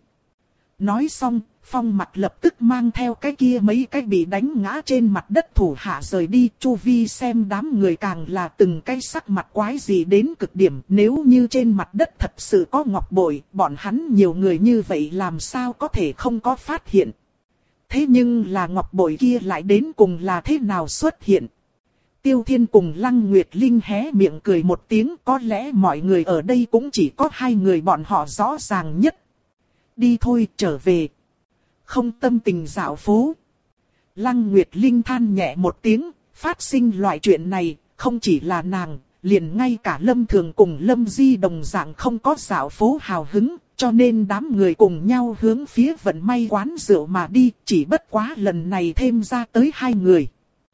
Nói xong, Phong Mặc lập tức mang theo cái kia mấy cái bị đánh ngã trên mặt đất thủ hạ rời đi. Chu vi xem đám người càng là từng cái sắc mặt quái gì đến cực điểm. Nếu như trên mặt đất thật sự có ngọc bội, bọn hắn nhiều người như vậy làm sao có thể không có phát hiện. Thế nhưng là ngọc bội kia lại đến cùng là thế nào xuất hiện? Tiêu Thiên cùng Lăng Nguyệt Linh hé miệng cười một tiếng, có lẽ mọi người ở đây cũng chỉ có hai người bọn họ rõ ràng nhất. Đi thôi, trở về. Không tâm tình dạo phố. Lăng Nguyệt Linh than nhẹ một tiếng, phát sinh loại chuyện này, không chỉ là nàng, liền ngay cả Lâm Thường cùng Lâm Di đồng dạng không có dạo phố hào hứng, cho nên đám người cùng nhau hướng phía vận may quán rượu mà đi, chỉ bất quá lần này thêm ra tới hai người.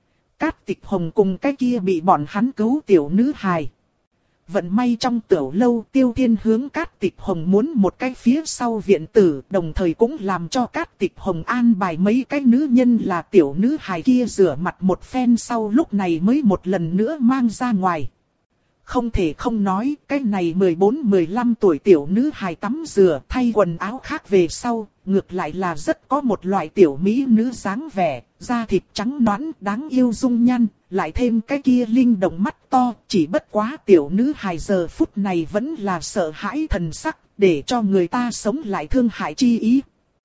Cát Tịch Hồng cùng cái kia bị bọn hắn cứu tiểu nữ hài. Vận may trong tiểu lâu, Tiêu Thiên hướng Cát Tịch Hồng muốn một cái phía sau viện tử, đồng thời cũng làm cho Cát Tịch Hồng an bài mấy cái nữ nhân là tiểu nữ hài kia rửa mặt một phen sau lúc này mới một lần nữa mang ra ngoài. Không thể không nói, cái này mười bốn mười lăm tuổi tiểu nữ hài tắm rửa thay quần áo khác về sau, ngược lại là rất có một loại tiểu mỹ nữ dáng vẻ, da thịt trắng nõn đáng yêu dung nhan, lại thêm cái kia linh động mắt to, chỉ bất quá tiểu nữ hài giờ phút này vẫn là sợ hãi thần sắc, để cho người ta sống lại thương hại chi ý.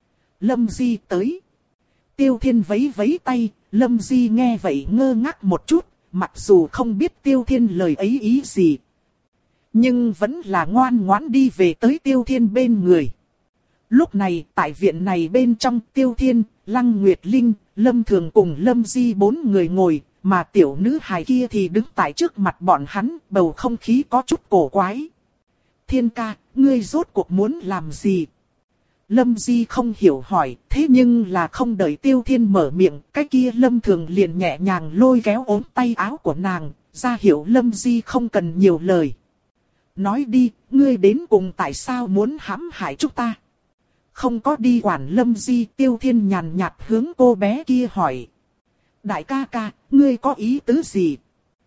Lâm Di tới. Tiêu Thiên vẫy vẫy tay, Lâm Di nghe vậy ngơ ngác một chút. Mặc dù không biết Tiêu Thiên lời ấy ý gì, nhưng vẫn là ngoan ngoãn đi về tới Tiêu Thiên bên người. Lúc này, tại viện này bên trong Tiêu Thiên, Lăng Nguyệt Linh, Lâm Thường cùng Lâm Di bốn người ngồi, mà tiểu nữ hài kia thì đứng tại trước mặt bọn hắn, bầu không khí có chút cổ quái. Thiên ca, ngươi rốt cuộc muốn làm gì? Lâm Di không hiểu hỏi, thế nhưng là không đợi Tiêu Thiên mở miệng, cái kia Lâm Thường liền nhẹ nhàng lôi kéo ốm tay áo của nàng, ra hiệu Lâm Di không cần nhiều lời. Nói đi, ngươi đến cùng tại sao muốn hãm hại chúng ta? Không có đi quản Lâm Di, Tiêu Thiên nhàn nhạt hướng cô bé kia hỏi. Đại ca ca, ngươi có ý tứ gì?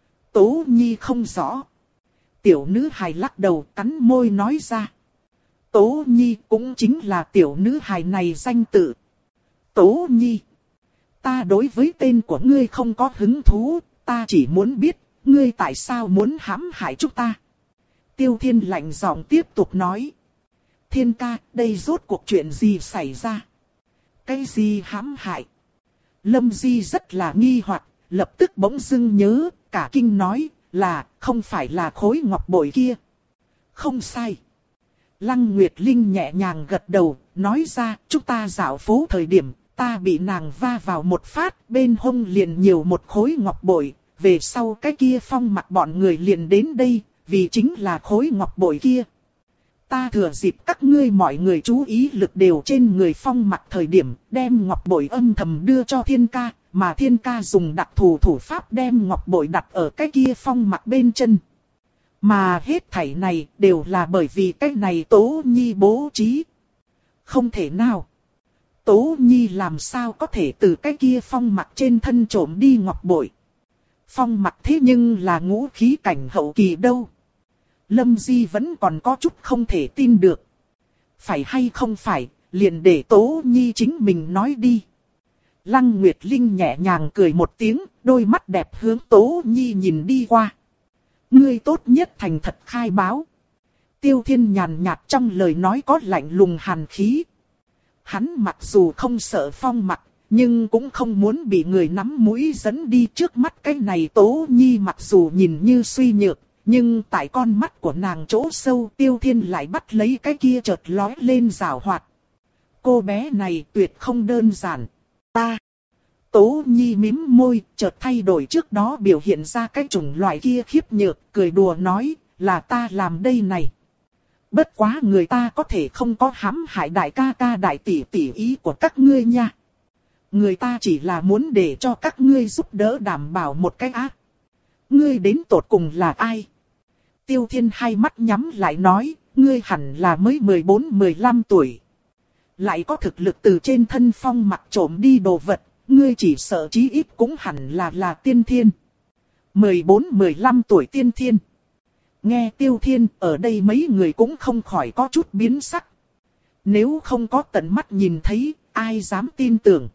Tố Nhi không rõ. Tiểu nữ hài lắc đầu cắn môi nói ra. Tố Nhi cũng chính là tiểu nữ hài này danh tự. Tố Nhi. Ta đối với tên của ngươi không có hứng thú, ta chỉ muốn biết, ngươi tại sao muốn hãm hại chúng ta. Tiêu Thiên lạnh giọng tiếp tục nói. Thiên ca, đây rốt cuộc chuyện gì xảy ra? Cái gì hãm hại? Lâm Di rất là nghi hoặc, lập tức bỗng dưng nhớ, cả kinh nói, là, không phải là khối ngọc bội kia. Không sai. Lăng Nguyệt Linh nhẹ nhàng gật đầu, nói ra, chúng ta dạo phố thời điểm, ta bị nàng va vào một phát, bên hông liền nhiều một khối ngọc bội, về sau cái kia Phong Mặc bọn người liền đến đây, vì chính là khối ngọc bội kia. Ta thừa dịp các ngươi mọi người chú ý lực đều trên người Phong Mặc thời điểm, đem ngọc bội âm thầm đưa cho Thiên Ca, mà Thiên Ca dùng đặc thù thủ pháp đem ngọc bội đặt ở cái kia Phong Mặc bên chân. Mà hết thảy này đều là bởi vì cái này Tố Nhi bố trí. Không thể nào. Tố Nhi làm sao có thể từ cái kia Phong Mặc trên thân trộm đi ngọc bội. Phong Mặc thế nhưng là ngũ khí cảnh hậu kỳ đâu. Lâm Di vẫn còn có chút không thể tin được. Phải hay không phải, liền để Tố Nhi chính mình nói đi. Lăng Nguyệt Linh nhẹ nhàng cười một tiếng, đôi mắt đẹp hướng Tố Nhi nhìn đi qua. Ngươi tốt nhất thành thật khai báo. Tiêu Thiên nhàn nhạt trong lời nói có lạnh lùng hàn khí. Hắn mặc dù không sợ Phong Mặc, nhưng cũng không muốn bị người nắm mũi dẫn đi trước mắt. Cái này Tố Nhi mặc dù nhìn như suy nhược, nhưng tại con mắt của nàng chỗ sâu Tiêu Thiên lại bắt lấy cái kia chợt lóe lên rào hoạt. Cô bé này tuyệt không đơn giản. Ta. Tố Nhi mím môi, chợt thay đổi trước đó biểu hiện ra cái chủng loại kia khiếp nhược, cười đùa nói, là ta làm đây này. Bất quá người ta có thể không có hãm hại đại ca ca đại tỷ tỷ ý của các ngươi nha. Người ta chỉ là muốn để cho các ngươi giúp đỡ đảm bảo một cái ác. Ngươi đến tột cùng là ai? Tiêu Thiên hai mắt nhắm lại nói, ngươi hẳn là mới mười bốn mười lăm tuổi. Lại có thực lực từ trên thân Phong Mặc trộm đi đồ vật, ngươi chỉ sợ chí ít cũng hẳn là là tiên thiên. mười bốn mười lăm tuổi tiên thiên. Nghe Tiêu Thiên ở đây mấy người cũng không khỏi có chút biến sắc. Nếu không có tận mắt nhìn thấy, ai dám tin tưởng.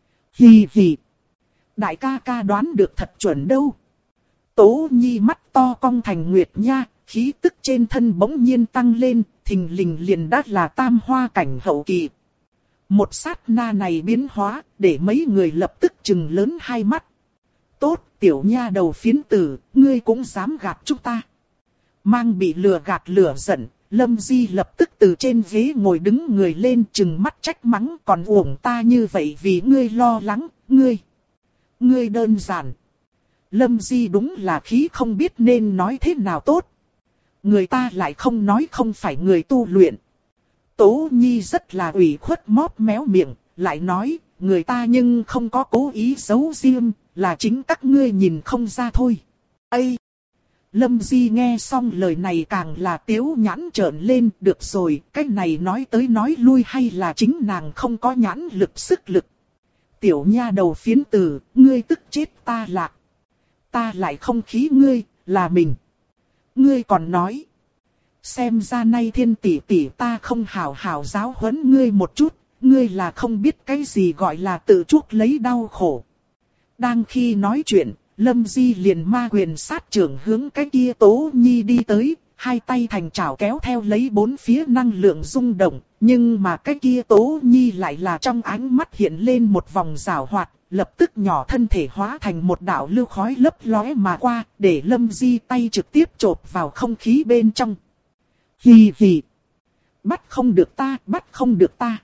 Hì hì. Đại ca ca đoán được thật chuẩn đâu. Tố Nhi mắt to cong thành nguyệt nha, khí tức trên thân bỗng nhiên tăng lên, thình lình liền đắt là tam hoa cảnh hậu kỳ. Một sát na này biến hóa, để mấy người lập tức trừng lớn hai mắt. Tốt, tiểu nha đầu phiến tử, ngươi cũng dám gạt chúng ta. Mang bị lừa gạt lửa giận, Lâm Di lập tức từ trên ghế ngồi đứng người lên trừng mắt trách mắng, còn uổng ta như vậy vì ngươi lo lắng, ngươi. Ngươi đơn giản. Lâm Di đúng là khí không biết nên nói thế nào tốt. Người ta lại không nói không phải người tu luyện. Tố Nhi rất là ủy khuất móp méo miệng, lại nói, người ta nhưng không có cố ý giấu riêng, là chính các ngươi nhìn không ra thôi. Ây! Lâm Di nghe xong lời này càng là tiếu nhãn trợn lên, được rồi, cái này nói tới nói lui hay là chính nàng không có nhãn lực sức lực. Tiểu nha đầu phiến tử, ngươi tức chết ta lạc. Ta lại không khí ngươi, là mình. Ngươi còn nói. Xem ra nay thiên tỷ tỷ ta không hảo hảo giáo huấn ngươi một chút, ngươi là không biết cái gì gọi là tự chuốc lấy đau khổ. Đang khi nói chuyện, Lâm Di liền ma quyền sát trưởng hướng cái kia Tố Nhi đi tới, hai tay thành chảo kéo theo lấy bốn phía năng lượng rung động, nhưng mà cái kia Tố Nhi lại là trong ánh mắt hiện lên một vòng rào hoạt, lập tức nhỏ thân thể hóa thành một đạo lưu khói lấp lóe mà qua, để Lâm Di tay trực tiếp chộp vào không khí bên trong. Hì hì. Bắt không được ta, bắt không được ta.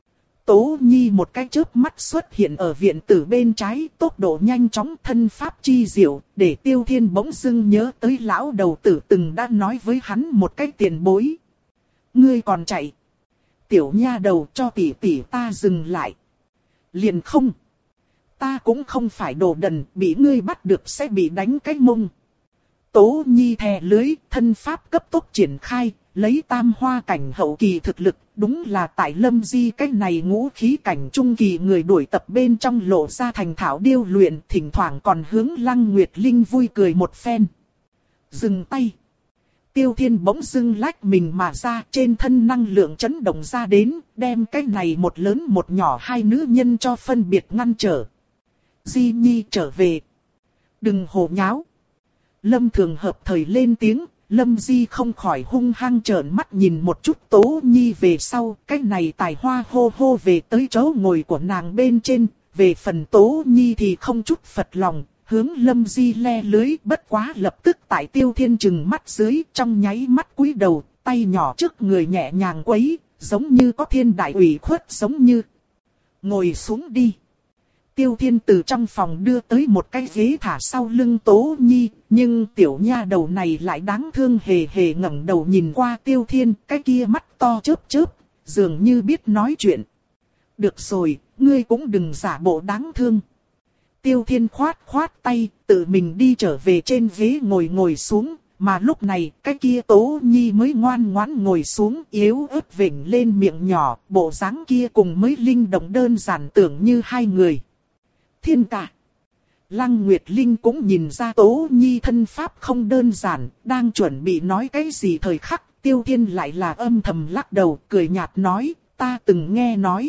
Tố Nhi một cái chớp mắt xuất hiện ở viện tử bên trái, tốc độ nhanh chóng thân pháp chi diệu, để Tiêu Thiên bỗng dưng nhớ tới lão đầu tử từng đã nói với hắn một cái tiền bối. Ngươi còn chạy. Tiểu nha đầu cho tỷ tỷ ta dừng lại. Liền không. Ta cũng không phải đồ đần, bị ngươi bắt được sẽ bị đánh cái mông. Tố Nhi thè lưới, thân pháp cấp tốc triển khai, lấy tam hoa cảnh hậu kỳ thực lực, đúng là tại Lâm Di cái này ngũ khí cảnh trung kỳ người đuổi tập bên trong lộ ra thành thạo điêu luyện, thỉnh thoảng còn hướng Lăng Nguyệt Linh vui cười một phen. Dừng tay. Tiêu Thiên bỗng dưng lách mình mà ra, trên thân năng lượng chấn động ra đến, đem cái này một lớn một nhỏ hai nữ nhân cho phân biệt ngăn trở. Di Nhi trở về. Đừng hồ nháo. Lâm Thường hợp thời lên tiếng, Lâm Di không khỏi hung hăng trợn mắt nhìn một chút Tố Nhi về sau, cái này tài hoa hô hô về tới chỗ ngồi của nàng bên trên, về phần Tố Nhi thì không chút phật lòng, hướng Lâm Di le lưới, bất quá lập tức tại Tiêu Thiên chừng mắt dưới, trong nháy mắt cúi đầu, tay nhỏ trước người nhẹ nhàng quấy, giống như có thiên đại ủy khuất giống như. Ngồi xuống đi. Tiêu Thiên từ trong phòng đưa tới một cái ghế thả sau lưng Tố Nhi, nhưng tiểu nha đầu này lại đáng thương hề hề ngẩng đầu nhìn qua Tiêu Thiên, cái kia mắt to chớp chớp, dường như biết nói chuyện. Được rồi, ngươi cũng đừng giả bộ đáng thương. Tiêu Thiên khoát khoát tay, tự mình đi trở về trên ghế ngồi ngồi xuống, mà lúc này cái kia Tố Nhi mới ngoan ngoãn ngồi xuống, yếu ớt vểnh lên miệng nhỏ, bộ dáng kia cùng mới linh động đơn giản tưởng như hai người. Thiên ca. Lăng Nguyệt Linh cũng nhìn ra Tố Nhi thân pháp không đơn giản, đang chuẩn bị nói cái gì thời khắc, Tiêu Thiên lại là âm thầm lắc đầu, cười nhạt nói, ta từng nghe nói.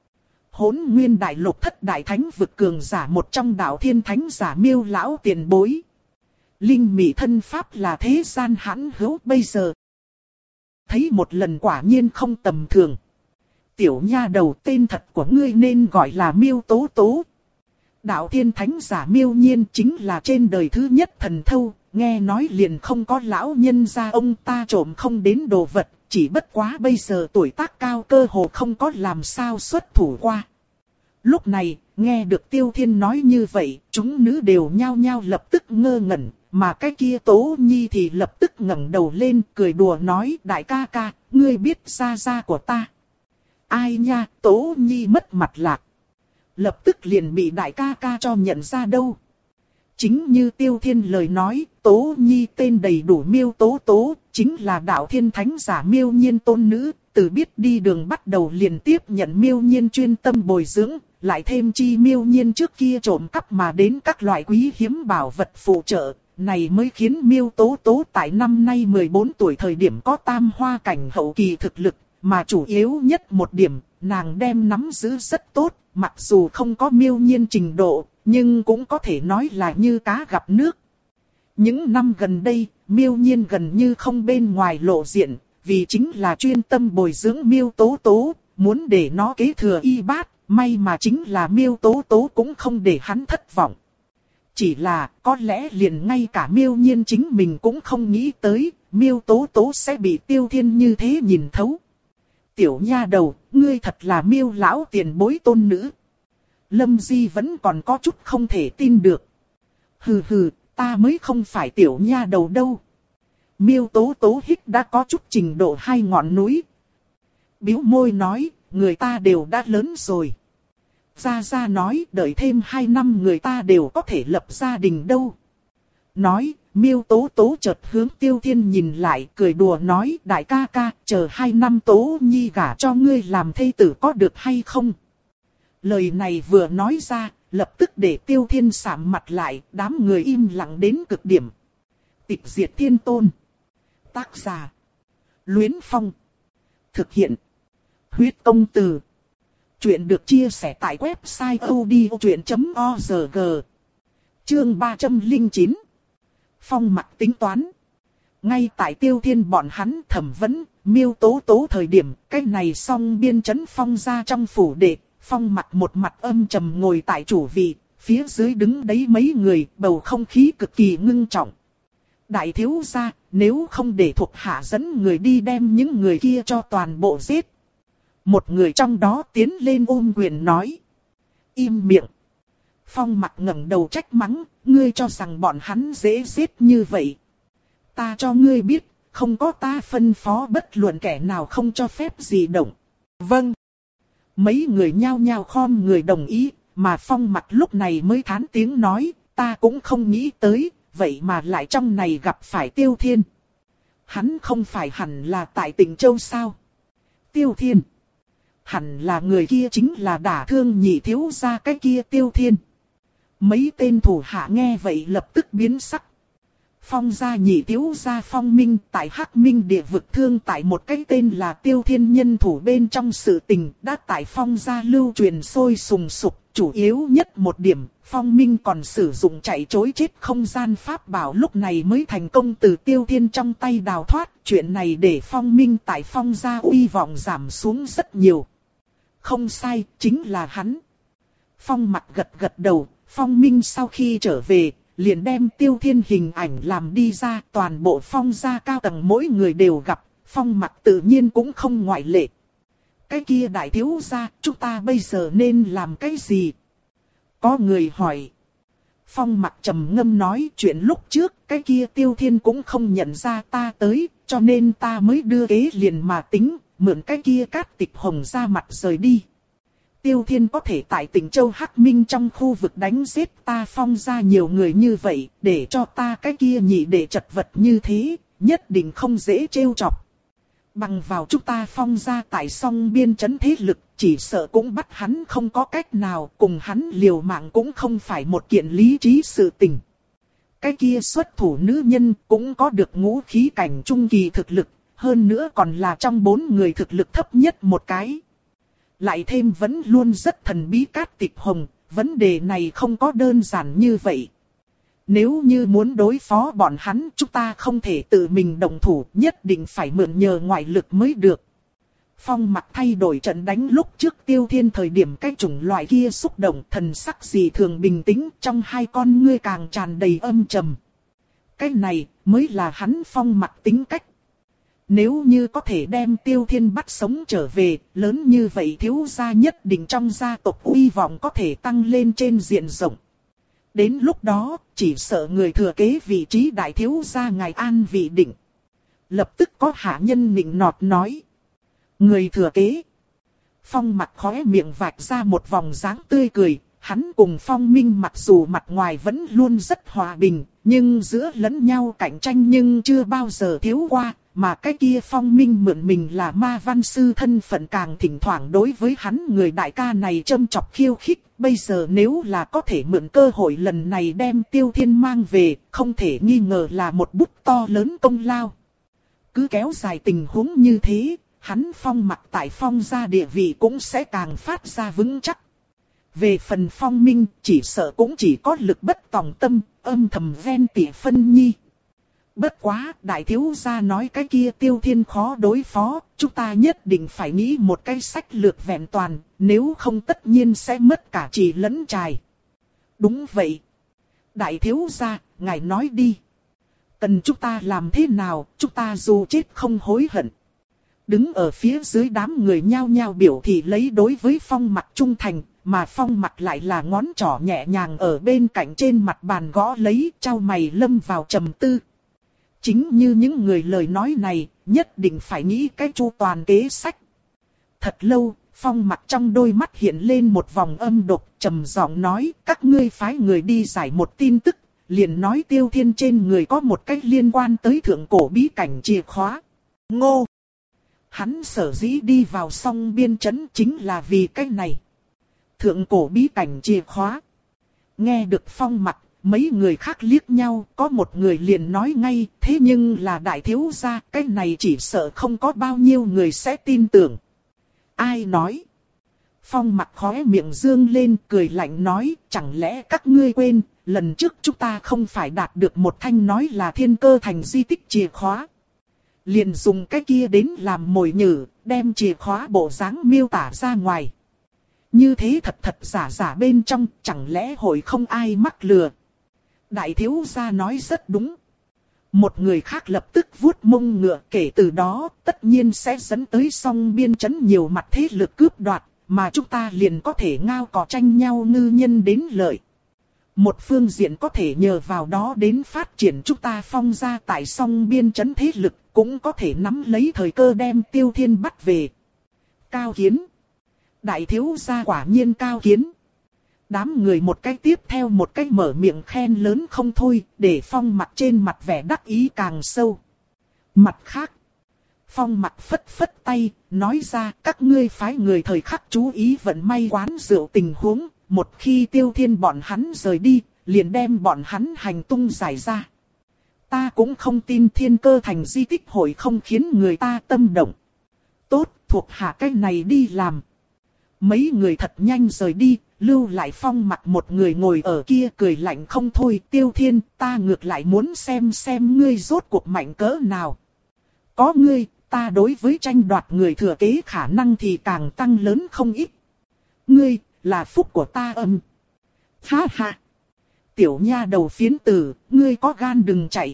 Hỗn Nguyên Đại Lục thất đại thánh vực cường giả một trong đạo thiên thánh giả Miêu lão tiền bối. Linh mị thân pháp là thế gian hãn hữu bây giờ. Thấy một lần quả nhiên không tầm thường. Tiểu nha đầu, tên thật của ngươi nên gọi là Miêu Tố Tố. Đạo thiên thánh giả Miêu Nhiên chính là trên đời thứ nhất thần thâu, nghe nói liền không có lão nhân gia ông ta trộm không đến đồ vật, chỉ bất quá bây giờ tuổi tác cao cơ hồ không có làm sao xuất thủ qua. Lúc này, nghe được Tiêu Thiên nói như vậy, chúng nữ đều nhao nhao lập tức ngơ ngẩn, mà cái kia Tố Nhi thì lập tức ngẩng đầu lên, cười đùa nói, đại ca ca, ngươi biết gia gia của ta. Ai nha, Tố Nhi mất mặt lạc. Lập tức liền bị đại ca ca cho nhận ra đâu. Chính như Tiêu Thiên lời nói, Tố Nhi tên đầy đủ Miêu Tố Tố, chính là đạo thiên thánh giả Miêu Nhiên tôn nữ, từ biết đi đường bắt đầu liền tiếp nhận Miêu Nhiên chuyên tâm bồi dưỡng, lại thêm chi Miêu Nhiên trước kia trộm cắp mà đến các loại quý hiếm bảo vật phụ trợ, này mới khiến Miêu Tố Tố tại năm nay mười bốn tuổi thời điểm có tam hoa cảnh hậu kỳ thực lực, mà chủ yếu nhất một điểm, nàng đem nắm giữ rất tốt, mặc dù không có Miêu Nhiên trình độ, nhưng cũng có thể nói là như cá gặp nước. Những năm gần đây, Miêu Nhiên gần như không bên ngoài lộ diện, vì chính là chuyên tâm bồi dưỡng Miêu Tố Tố, muốn để nó kế thừa y bát, may mà chính là Miêu Tố Tố cũng không để hắn thất vọng. Chỉ là, có lẽ liền ngay cả Miêu Nhiên chính mình cũng không nghĩ tới, Miêu Tố Tố sẽ bị Tiêu Thiên như thế nhìn thấu. Tiểu nha đầu, ngươi thật là Miêu lão tiền bối tôn nữ. Lâm Di vẫn còn có chút không thể tin được. Hừ hừ, ta mới không phải tiểu nha đầu đâu. Miêu Tố Tố hít đã có chút trình độ hai ngọn núi. Bĩu môi nói, người ta đều đã lớn rồi. Gia Gia nói, đợi thêm hai năm người ta đều có thể lập gia đình đâu. Nói, Miêu Tố Tố chợt hướng Tiêu Thiên nhìn lại, cười đùa nói, đại ca ca, chờ hai năm Tố Nhi gả cho ngươi làm thê tử có được hay không? Lời này vừa nói ra, lập tức để Tiêu Thiên sạm mặt lại, đám người im lặng đến cực điểm. Tịch diệt thiên tôn. Tác giả. Luyến Phong. Thực hiện. Huyết công từ. Chuyện được chia sẻ tại website odchuyện chấm org. Chương ba trăm lẻ chín. Phong Mặc tính toán. Ngay tại Tiêu Thiên bọn hắn thẩm vấn, Miêu Tố Tố thời điểm, cái này song biên chấn Phong ra trong phủ đệ, Phong Mặc một mặt âm trầm ngồi tại chủ vị, phía dưới đứng đấy mấy người, bầu không khí cực kỳ ngưng trọng. Đại thiếu gia, nếu không để thuộc hạ dẫn người đi đem những người kia cho toàn bộ giết. Một người trong đó tiến lên ôm quyền nói. Im miệng. Phong Mặc ngẩng đầu trách mắng, ngươi cho rằng bọn hắn dễ giết như vậy. Ta cho ngươi biết, không có ta phân phó bất luận kẻ nào không cho phép gì động. Vâng. Mấy người nhao nhao khom người đồng ý, mà Phong Mặc lúc này mới thán tiếng nói, ta cũng không nghĩ tới, vậy mà lại trong này gặp phải Tiêu Thiên. Hắn không phải hẳn là tại Tịnh Châu sao? Tiêu Thiên. Hẳn là người kia chính là đả thương nhị thiếu gia cái kia Tiêu Thiên. Mấy tên thủ hạ nghe vậy lập tức biến sắc. Phong gia nhị thiếu gia Phong Minh tại Hắc Minh địa vực thương tại một cái tên là Tiêu Thiên nhân thủ bên trong sự tình đã tại Phong gia lưu truyền sôi sùng sục. Chủ yếu nhất một điểm, Phong Minh còn sử dụng chạy trối chết không gian pháp bảo lúc này mới thành công từ Tiêu Thiên trong tay đào thoát. Chuyện này để Phong Minh tại Phong gia uy vọng giảm xuống rất nhiều. Không sai, chính là hắn. Phong Mặc gật gật đầu, Phong Minh sau khi trở về, liền đem Tiêu Thiên hình ảnh làm đi ra, toàn bộ Phong gia cao tầng mỗi người đều gặp, Phong Mặc tự nhiên cũng không ngoại lệ. Cái kia đại thiếu gia, chúng ta bây giờ nên làm cái gì? Có người hỏi. Phong Mặc trầm ngâm nói, chuyện lúc trước, cái kia Tiêu Thiên cũng không nhận ra ta tới, cho nên ta mới đưa kế liền mà tính, mượn cái kia Cát Tịch Hồng ra mặt rời đi. Tiêu Thiên có thể tại Tỉnh Châu Hắc Minh trong khu vực đánh giết ta Phong ra nhiều người như vậy, để cho ta cái kia nhị để chật vật như thế, nhất định không dễ trêu chọc. Bằng vào chúng ta Phong ra tại song biên trấn thế lực, chỉ sợ cũng bắt hắn không có cách nào, cùng hắn liều mạng cũng không phải một kiện lý trí sự tình. Cái kia xuất thủ nữ nhân cũng có được ngũ khí cảnh trung kỳ thực lực, hơn nữa còn là trong bốn người thực lực thấp nhất một cái. Lại thêm vẫn luôn rất thần bí Cát Tịch Hồng, vấn đề này không có đơn giản như vậy. Nếu như muốn đối phó bọn hắn, chúng ta không thể tự mình động thủ, nhất định phải mượn nhờ ngoại lực mới được. Phong Mặc thay đổi trận đánh lúc trước Tiêu Thiên thời điểm cái chủng loại kia xúc động, thần sắc gì thường bình tĩnh, trong hai con ngươi càng tràn đầy âm trầm. Cái này mới là hắn Phong Mặc tính cách. Nếu như có thể đem Tiêu Thiên bắt sống trở về, lớn như vậy thiếu gia nhất định trong gia tộc uy vọng có thể tăng lên trên diện rộng. Đến lúc đó, chỉ sợ người thừa kế vị trí đại thiếu gia ngài an vị định. Lập tức có hạ nhân nịnh nọt nói. Người thừa kế. Phong Mặc khóe miệng vạch ra một vòng dáng tươi cười. Hắn cùng Phong Minh mặc dù mặt ngoài vẫn luôn rất hòa bình, nhưng giữa lẫn nhau cạnh tranh nhưng chưa bao giờ thiếu qua. Mà cái kia Phong Minh mượn mình là ma văn sư thân phận càng thỉnh thoảng đối với hắn người đại ca này châm chọc khiêu khích. Bây giờ nếu là có thể mượn cơ hội lần này đem Tiêu Thiên mang về, không thể nghi ngờ là một bút to lớn công lao. Cứ kéo dài tình huống như thế, hắn Phong Mặc tại Phong gia địa vị cũng sẽ càng phát ra vững chắc. Về phần Phong Minh, chỉ sợ cũng chỉ có lực bất tòng tâm, âm thầm ven tỉ phân nhi. Bất quá, đại thiếu gia nói cái kia Tiêu Thiên khó đối phó, chúng ta nhất định phải nghĩ một cái sách lược vẹn toàn, nếu không tất nhiên sẽ mất cả trì lẫn trài. Đúng vậy. Đại thiếu gia, ngài nói đi. Cần chúng ta làm thế nào, chúng ta dù chết không hối hận. Đứng ở phía dưới đám người nhao nhao biểu thị lấy đối với Phong Mặc trung thành, mà Phong Mặc lại là ngón trỏ nhẹ nhàng ở bên cạnh trên mặt bàn gõ lấy, chau mày lâm vào trầm tư. Chính như những người lời nói này, nhất định phải nghĩ cái chu toàn kế sách. Thật lâu, Phong Mặc trong đôi mắt hiện lên một vòng âm độc, trầm giọng nói, các ngươi phái người đi giải một tin tức, liền nói Tiêu Thiên trên người có một cách liên quan tới thượng cổ bí cảnh chìa khóa. Ngô! Hắn sở dĩ đi vào song biên trấn chính là vì cái này. Thượng cổ bí cảnh chìa khóa. Nghe được Phong Mặc, mấy người khác liếc nhau, có một người liền nói ngay, thế nhưng là đại thiếu gia, cái này chỉ sợ không có bao nhiêu người sẽ tin tưởng. Ai nói? Phong Mặc khóe miệng dương lên, cười lạnh nói, chẳng lẽ các ngươi quên, lần trước chúng ta không phải đạt được một thanh nói là thiên cơ thành di tích chìa khóa. Liền dùng cái kia đến làm mồi nhử, đem chìa khóa bộ dáng miêu tả ra ngoài. Như thế thật thật giả giả bên trong, chẳng lẽ hội không ai mắc lừa. Đại thiếu gia nói rất đúng. Một người khác lập tức vuốt mông ngựa, kể từ đó tất nhiên sẽ dẫn tới song biên trấn nhiều mặt thế lực cướp đoạt, mà chúng ta liền có thể ngao cò tranh nhau ngư nhân đến lợi. Một phương diện có thể nhờ vào đó đến phát triển chúng ta Phong gia tại song biên trấn thế lực, cũng có thể nắm lấy thời cơ đem Tiêu Thiên bắt về. Cao kiến. Đại thiếu gia quả nhiên cao kiến. Đám người một cái tiếp theo một cái mở miệng khen lớn không thôi, để Phong Mặc trên mặt vẻ đắc ý càng sâu. Mặt khác, Phong Mặc phất phất tay, nói ra các ngươi phái người thời khắc chú ý vận may quán rượu tình huống, một khi Tiêu Thiên bọn hắn rời đi, liền đem bọn hắn hành tung giải ra. Ta cũng không tin thiên cơ thành di tích hội không khiến người ta tâm động. Tốt, thuộc hạ cái này đi làm. Mấy người thật nhanh rời đi, lưu lại Phong Mặc một người ngồi ở kia cười lạnh không thôi. Tiêu Thiên, ta ngược lại muốn xem xem ngươi rốt cuộc mạnh cỡ nào. Có ngươi, ta đối với tranh đoạt người thừa kế khả năng thì càng tăng lớn không ít. Ngươi, là phúc của ta âm. Ha ha. Tiểu nha đầu phiến tử, ngươi có gan đừng chạy.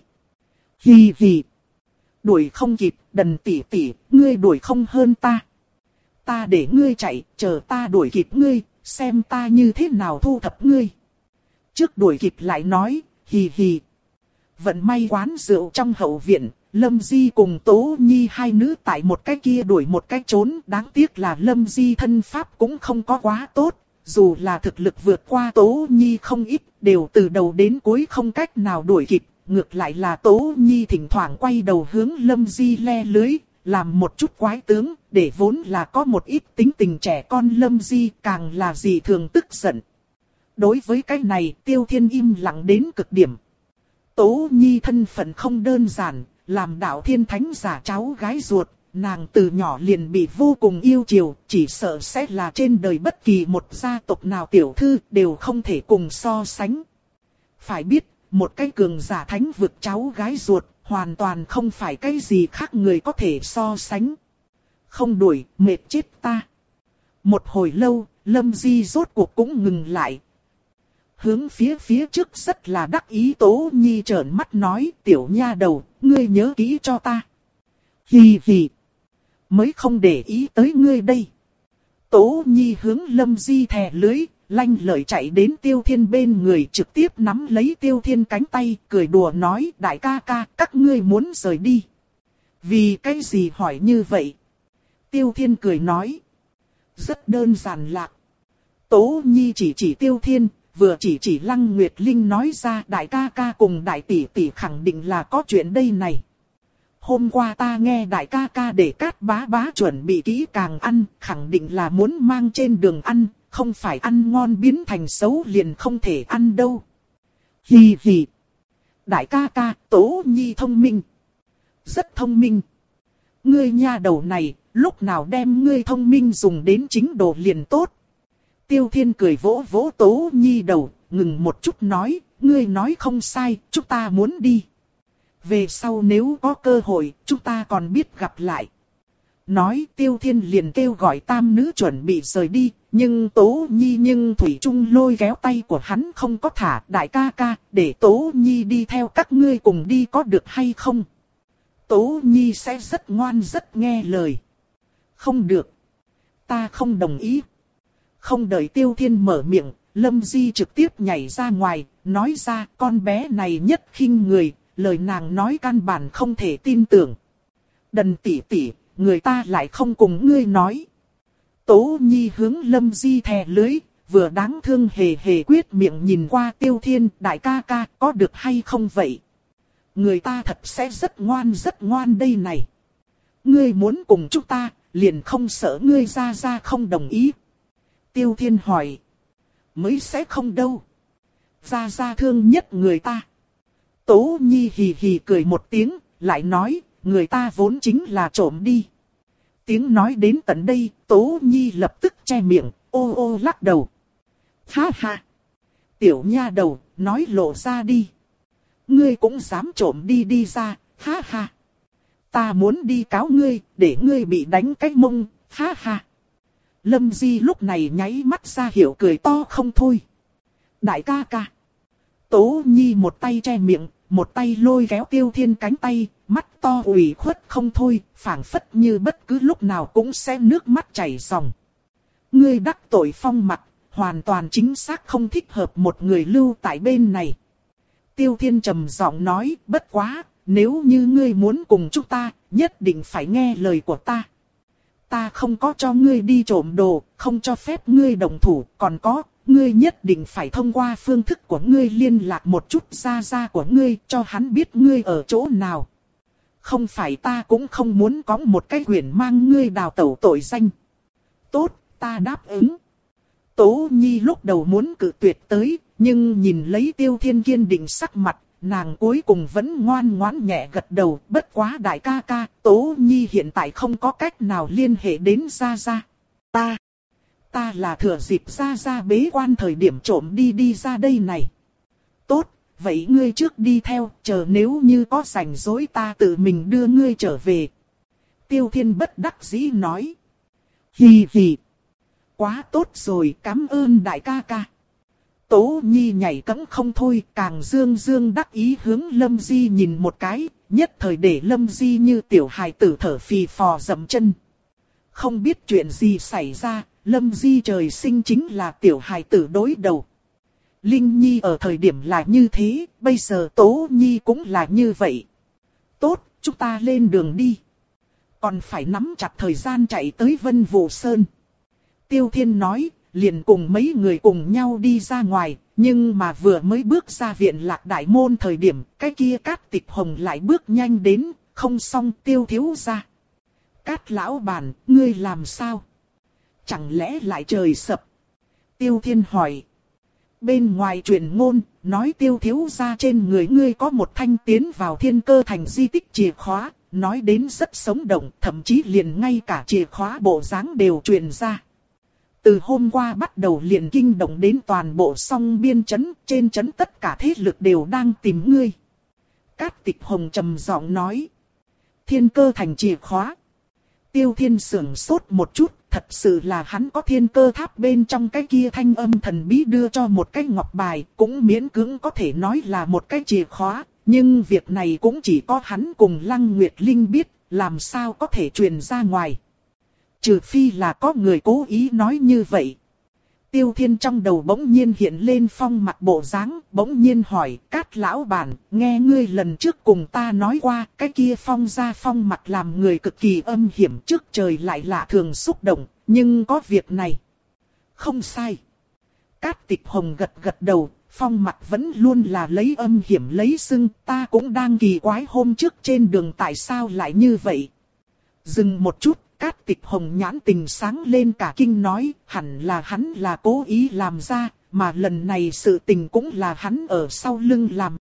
Hì hì. Đuổi không kịp, đần tỉ tỉ, ngươi đuổi không hơn ta. Ta để ngươi chạy, chờ ta đuổi kịp ngươi, xem ta như thế nào thu thập ngươi. Trước đuổi kịp lại nói, hì hì. Vận may quán rượu trong hậu viện, Lâm Di cùng Tố Nhi hai nữ tại một cái kia đuổi một cái trốn. Đáng tiếc là Lâm Di thân pháp cũng không có quá tốt. Dù là thực lực vượt qua Tố Nhi không ít, đều từ đầu đến cuối không cách nào đuổi kịp. Ngược lại là Tố Nhi thỉnh thoảng quay đầu hướng Lâm Di le lưới, làm một chút quái tướng, để vốn là có một ít tính tình trẻ con Lâm Di càng là gì thường tức giận. Đối với cái này, Tiêu Thiên im lặng đến cực điểm. Tố Nhi thân phận không đơn giản, làm đạo thiên thánh giả cháu gái ruột, nàng từ nhỏ liền bị vô cùng yêu chiều, chỉ sợ sẽ là trên đời bất kỳ một gia tộc nào tiểu thư đều không thể cùng so sánh. Phải biết, một cái cường giả thánh vực cháu gái ruột, hoàn toàn không phải cái gì khác người có thể so sánh. Không đuổi, mệt chết ta. Một hồi lâu, Lâm Di rốt cuộc cũng ngừng lại. Hướng phía phía trước rất là đắc ý Tố Nhi trợn mắt nói, tiểu nha đầu, ngươi nhớ kỹ cho ta. Hì hì. Mới không để ý tới ngươi đây. Tố Nhi hướng Lâm Di thè lưới, lanh lợi chạy đến Tiêu Thiên bên người trực tiếp nắm lấy Tiêu Thiên cánh tay, cười đùa nói, đại ca ca, các ngươi muốn rời đi. Vì cái gì hỏi như vậy? Tiêu Thiên cười nói. Rất đơn giản lạc. Tố Nhi chỉ chỉ Tiêu Thiên, vừa chỉ chỉ Lăng Nguyệt Linh nói ra, đại ca ca cùng đại tỷ tỷ khẳng định là có chuyện đây này. Hôm qua ta nghe đại ca ca để Cát bá bá chuẩn bị kỹ càng ăn, khẳng định là muốn mang trên đường ăn, không phải ăn ngon biến thành xấu liền không thể ăn đâu. Hì hì. Đại ca ca, Tố Nhi thông minh. Rất thông minh. Ngươi nha đầu này, lúc nào đem ngươi thông minh dùng đến chính đồ liền tốt. Tiêu Thiên cười vỗ vỗ Tố Nhi đầu, ngừng một chút nói, ngươi nói không sai, chúng ta muốn đi. Về sau nếu có cơ hội, chúng ta còn biết gặp lại. Nói Tiêu Thiên liền kêu gọi tam nữ chuẩn bị rời đi, nhưng Tố Nhi nhưng Thủy Trung lôi kéo tay của hắn không có thả, đại ca ca, để Tố Nhi đi theo các ngươi cùng đi có được hay không? Tố Nhi sẽ rất ngoan rất nghe lời. Không được. Ta không đồng ý. Không đợi Tiêu Thiên mở miệng, Lâm Di trực tiếp nhảy ra ngoài, nói ra con bé này nhất khinh người, lời nàng nói căn bản không thể tin tưởng. Đần tỷ tỷ, người ta lại không cùng ngươi nói. Tố Nhi hướng Lâm Di thè lưới, vừa đáng thương hề hề quyết miệng nhìn qua Tiêu Thiên, đại ca ca, có được hay không vậy? Người ta thật sẽ rất ngoan rất ngoan đây này. Ngươi muốn cùng chúng ta, liền không sợ ngươi ra ra không đồng ý. Tiêu Thiên hỏi. Mới sẽ không đâu. Ra ra thương nhất người ta. Tố Nhi hì hì cười một tiếng, lại nói, người ta vốn chính là trộm đi. Tiếng nói đến tận đây, Tố Nhi lập tức che miệng, ô ô lắc đầu. Ha ha. Tiểu nha đầu, nói lộ ra đi. Ngươi cũng dám trộm đi đi ra, ha ha. Ta muốn đi cáo ngươi, để ngươi bị đánh cái mông, ha ha. Lâm Di lúc này nháy mắt ra hiệu cười to không thôi. Đại ca ca. Tố Nhi một tay che miệng, một tay lôi kéo Tiêu Thiên cánh tay, mắt to ủy khuất không thôi, phảng phất như bất cứ lúc nào cũng sẽ nước mắt chảy ròng. Ngươi đắc tội Phong Mặc, hoàn toàn chính xác không thích hợp một người lưu tại bên này. Tiêu Thiên trầm giọng nói, bất quá, nếu như ngươi muốn cùng chúng ta, nhất định phải nghe lời của ta. Ta không có cho ngươi đi trộm đồ, không cho phép ngươi động thủ, còn có, ngươi nhất định phải thông qua phương thức của ngươi liên lạc một chút gia gia của ngươi, cho hắn biết ngươi ở chỗ nào. Không phải ta cũng không muốn có một cái quyền mang ngươi đào tẩu tội danh. Tốt, ta đáp ứng. Tố Nhi lúc đầu muốn cự tuyệt tới, nhưng nhìn lấy Tiêu Thiên kiên định sắc mặt, nàng cuối cùng vẫn ngoan ngoãn nhẹ gật đầu. Bất quá đại ca ca, Tố Nhi hiện tại không có cách nào liên hệ đến gia gia. Ta, ta là thừa dịp gia gia bế quan thời điểm trộm đi đi ra đây này. Tốt, vậy ngươi trước đi theo, chờ nếu như có rảnh rỗi ta tự mình đưa ngươi trở về. Tiêu Thiên bất đắc dĩ nói. Hì hì. Quá tốt rồi, cảm ơn đại ca ca. Tố Nhi nhảy cẫng không thôi, càng dương dương đắc ý hướng Lâm Di nhìn một cái, nhất thời để Lâm Di như tiểu hài tử thở phì phò dậm chân. Không biết chuyện gì xảy ra, Lâm Di trời sinh chính là tiểu hài tử đối đầu. Linh Nhi ở thời điểm là như thế, bây giờ Tố Nhi cũng là như vậy. Tốt, chúng ta lên đường đi. Còn phải nắm chặt thời gian chạy tới Vân Vũ Sơn. Tiêu Thiên nói, liền cùng mấy người cùng nhau đi ra ngoài, nhưng mà vừa mới bước ra viện Lạc Đại môn thời điểm, cái kia Cát Tịch Hồng lại bước nhanh đến, không xong Tiêu thiếu gia. Cát lão bản, ngươi làm sao? Chẳng lẽ lại trời sập? Tiêu Thiên hỏi. Bên ngoài truyền ngôn, nói Tiêu thiếu gia trên người ngươi có một thanh tiến vào Thiên Cơ Thành di tích chìa khóa, nói đến rất sống động, thậm chí liền ngay cả chìa khóa bộ dáng đều truyền ra. Từ hôm qua bắt đầu liền kinh động đến toàn bộ song biên trấn, trên trấn tất cả thế lực đều đang tìm ngươi. Cát Tịch Hồng trầm giọng nói. Thiên Cơ Thành chìa khóa. Tiêu Thiên sưởng sốt một chút, thật sự là hắn có Thiên Cơ Tháp bên trong cái kia thanh âm thần bí đưa cho một cái ngọc bài, cũng miễn cưỡng có thể nói là một cái chìa khóa, nhưng việc này cũng chỉ có hắn cùng Lăng Nguyệt Linh biết, làm sao có thể truyền ra ngoài. Trừ phi là có người cố ý nói như vậy. Tiêu Thiên trong đầu bỗng nhiên hiện lên Phong mặt bộ dáng, bỗng nhiên hỏi, Cát lão bản, nghe ngươi lần trước cùng ta nói qua, cái kia Phong ra Phong mặt làm người cực kỳ âm hiểm, trước trời lại lạ thường xúc động, nhưng có việc này. Không sai. Cát Tịch Hồng gật gật đầu, Phong mặt vẫn luôn là lấy âm hiểm lấy xưng, ta cũng đang kỳ quái hôm trước trên đường tại sao lại như vậy. Dừng một chút. Cát Tịch Hồng nhãn tình sáng lên cả kinh nói, hẳn là hắn là cố ý làm ra, mà lần này sự tình cũng là hắn ở sau lưng làm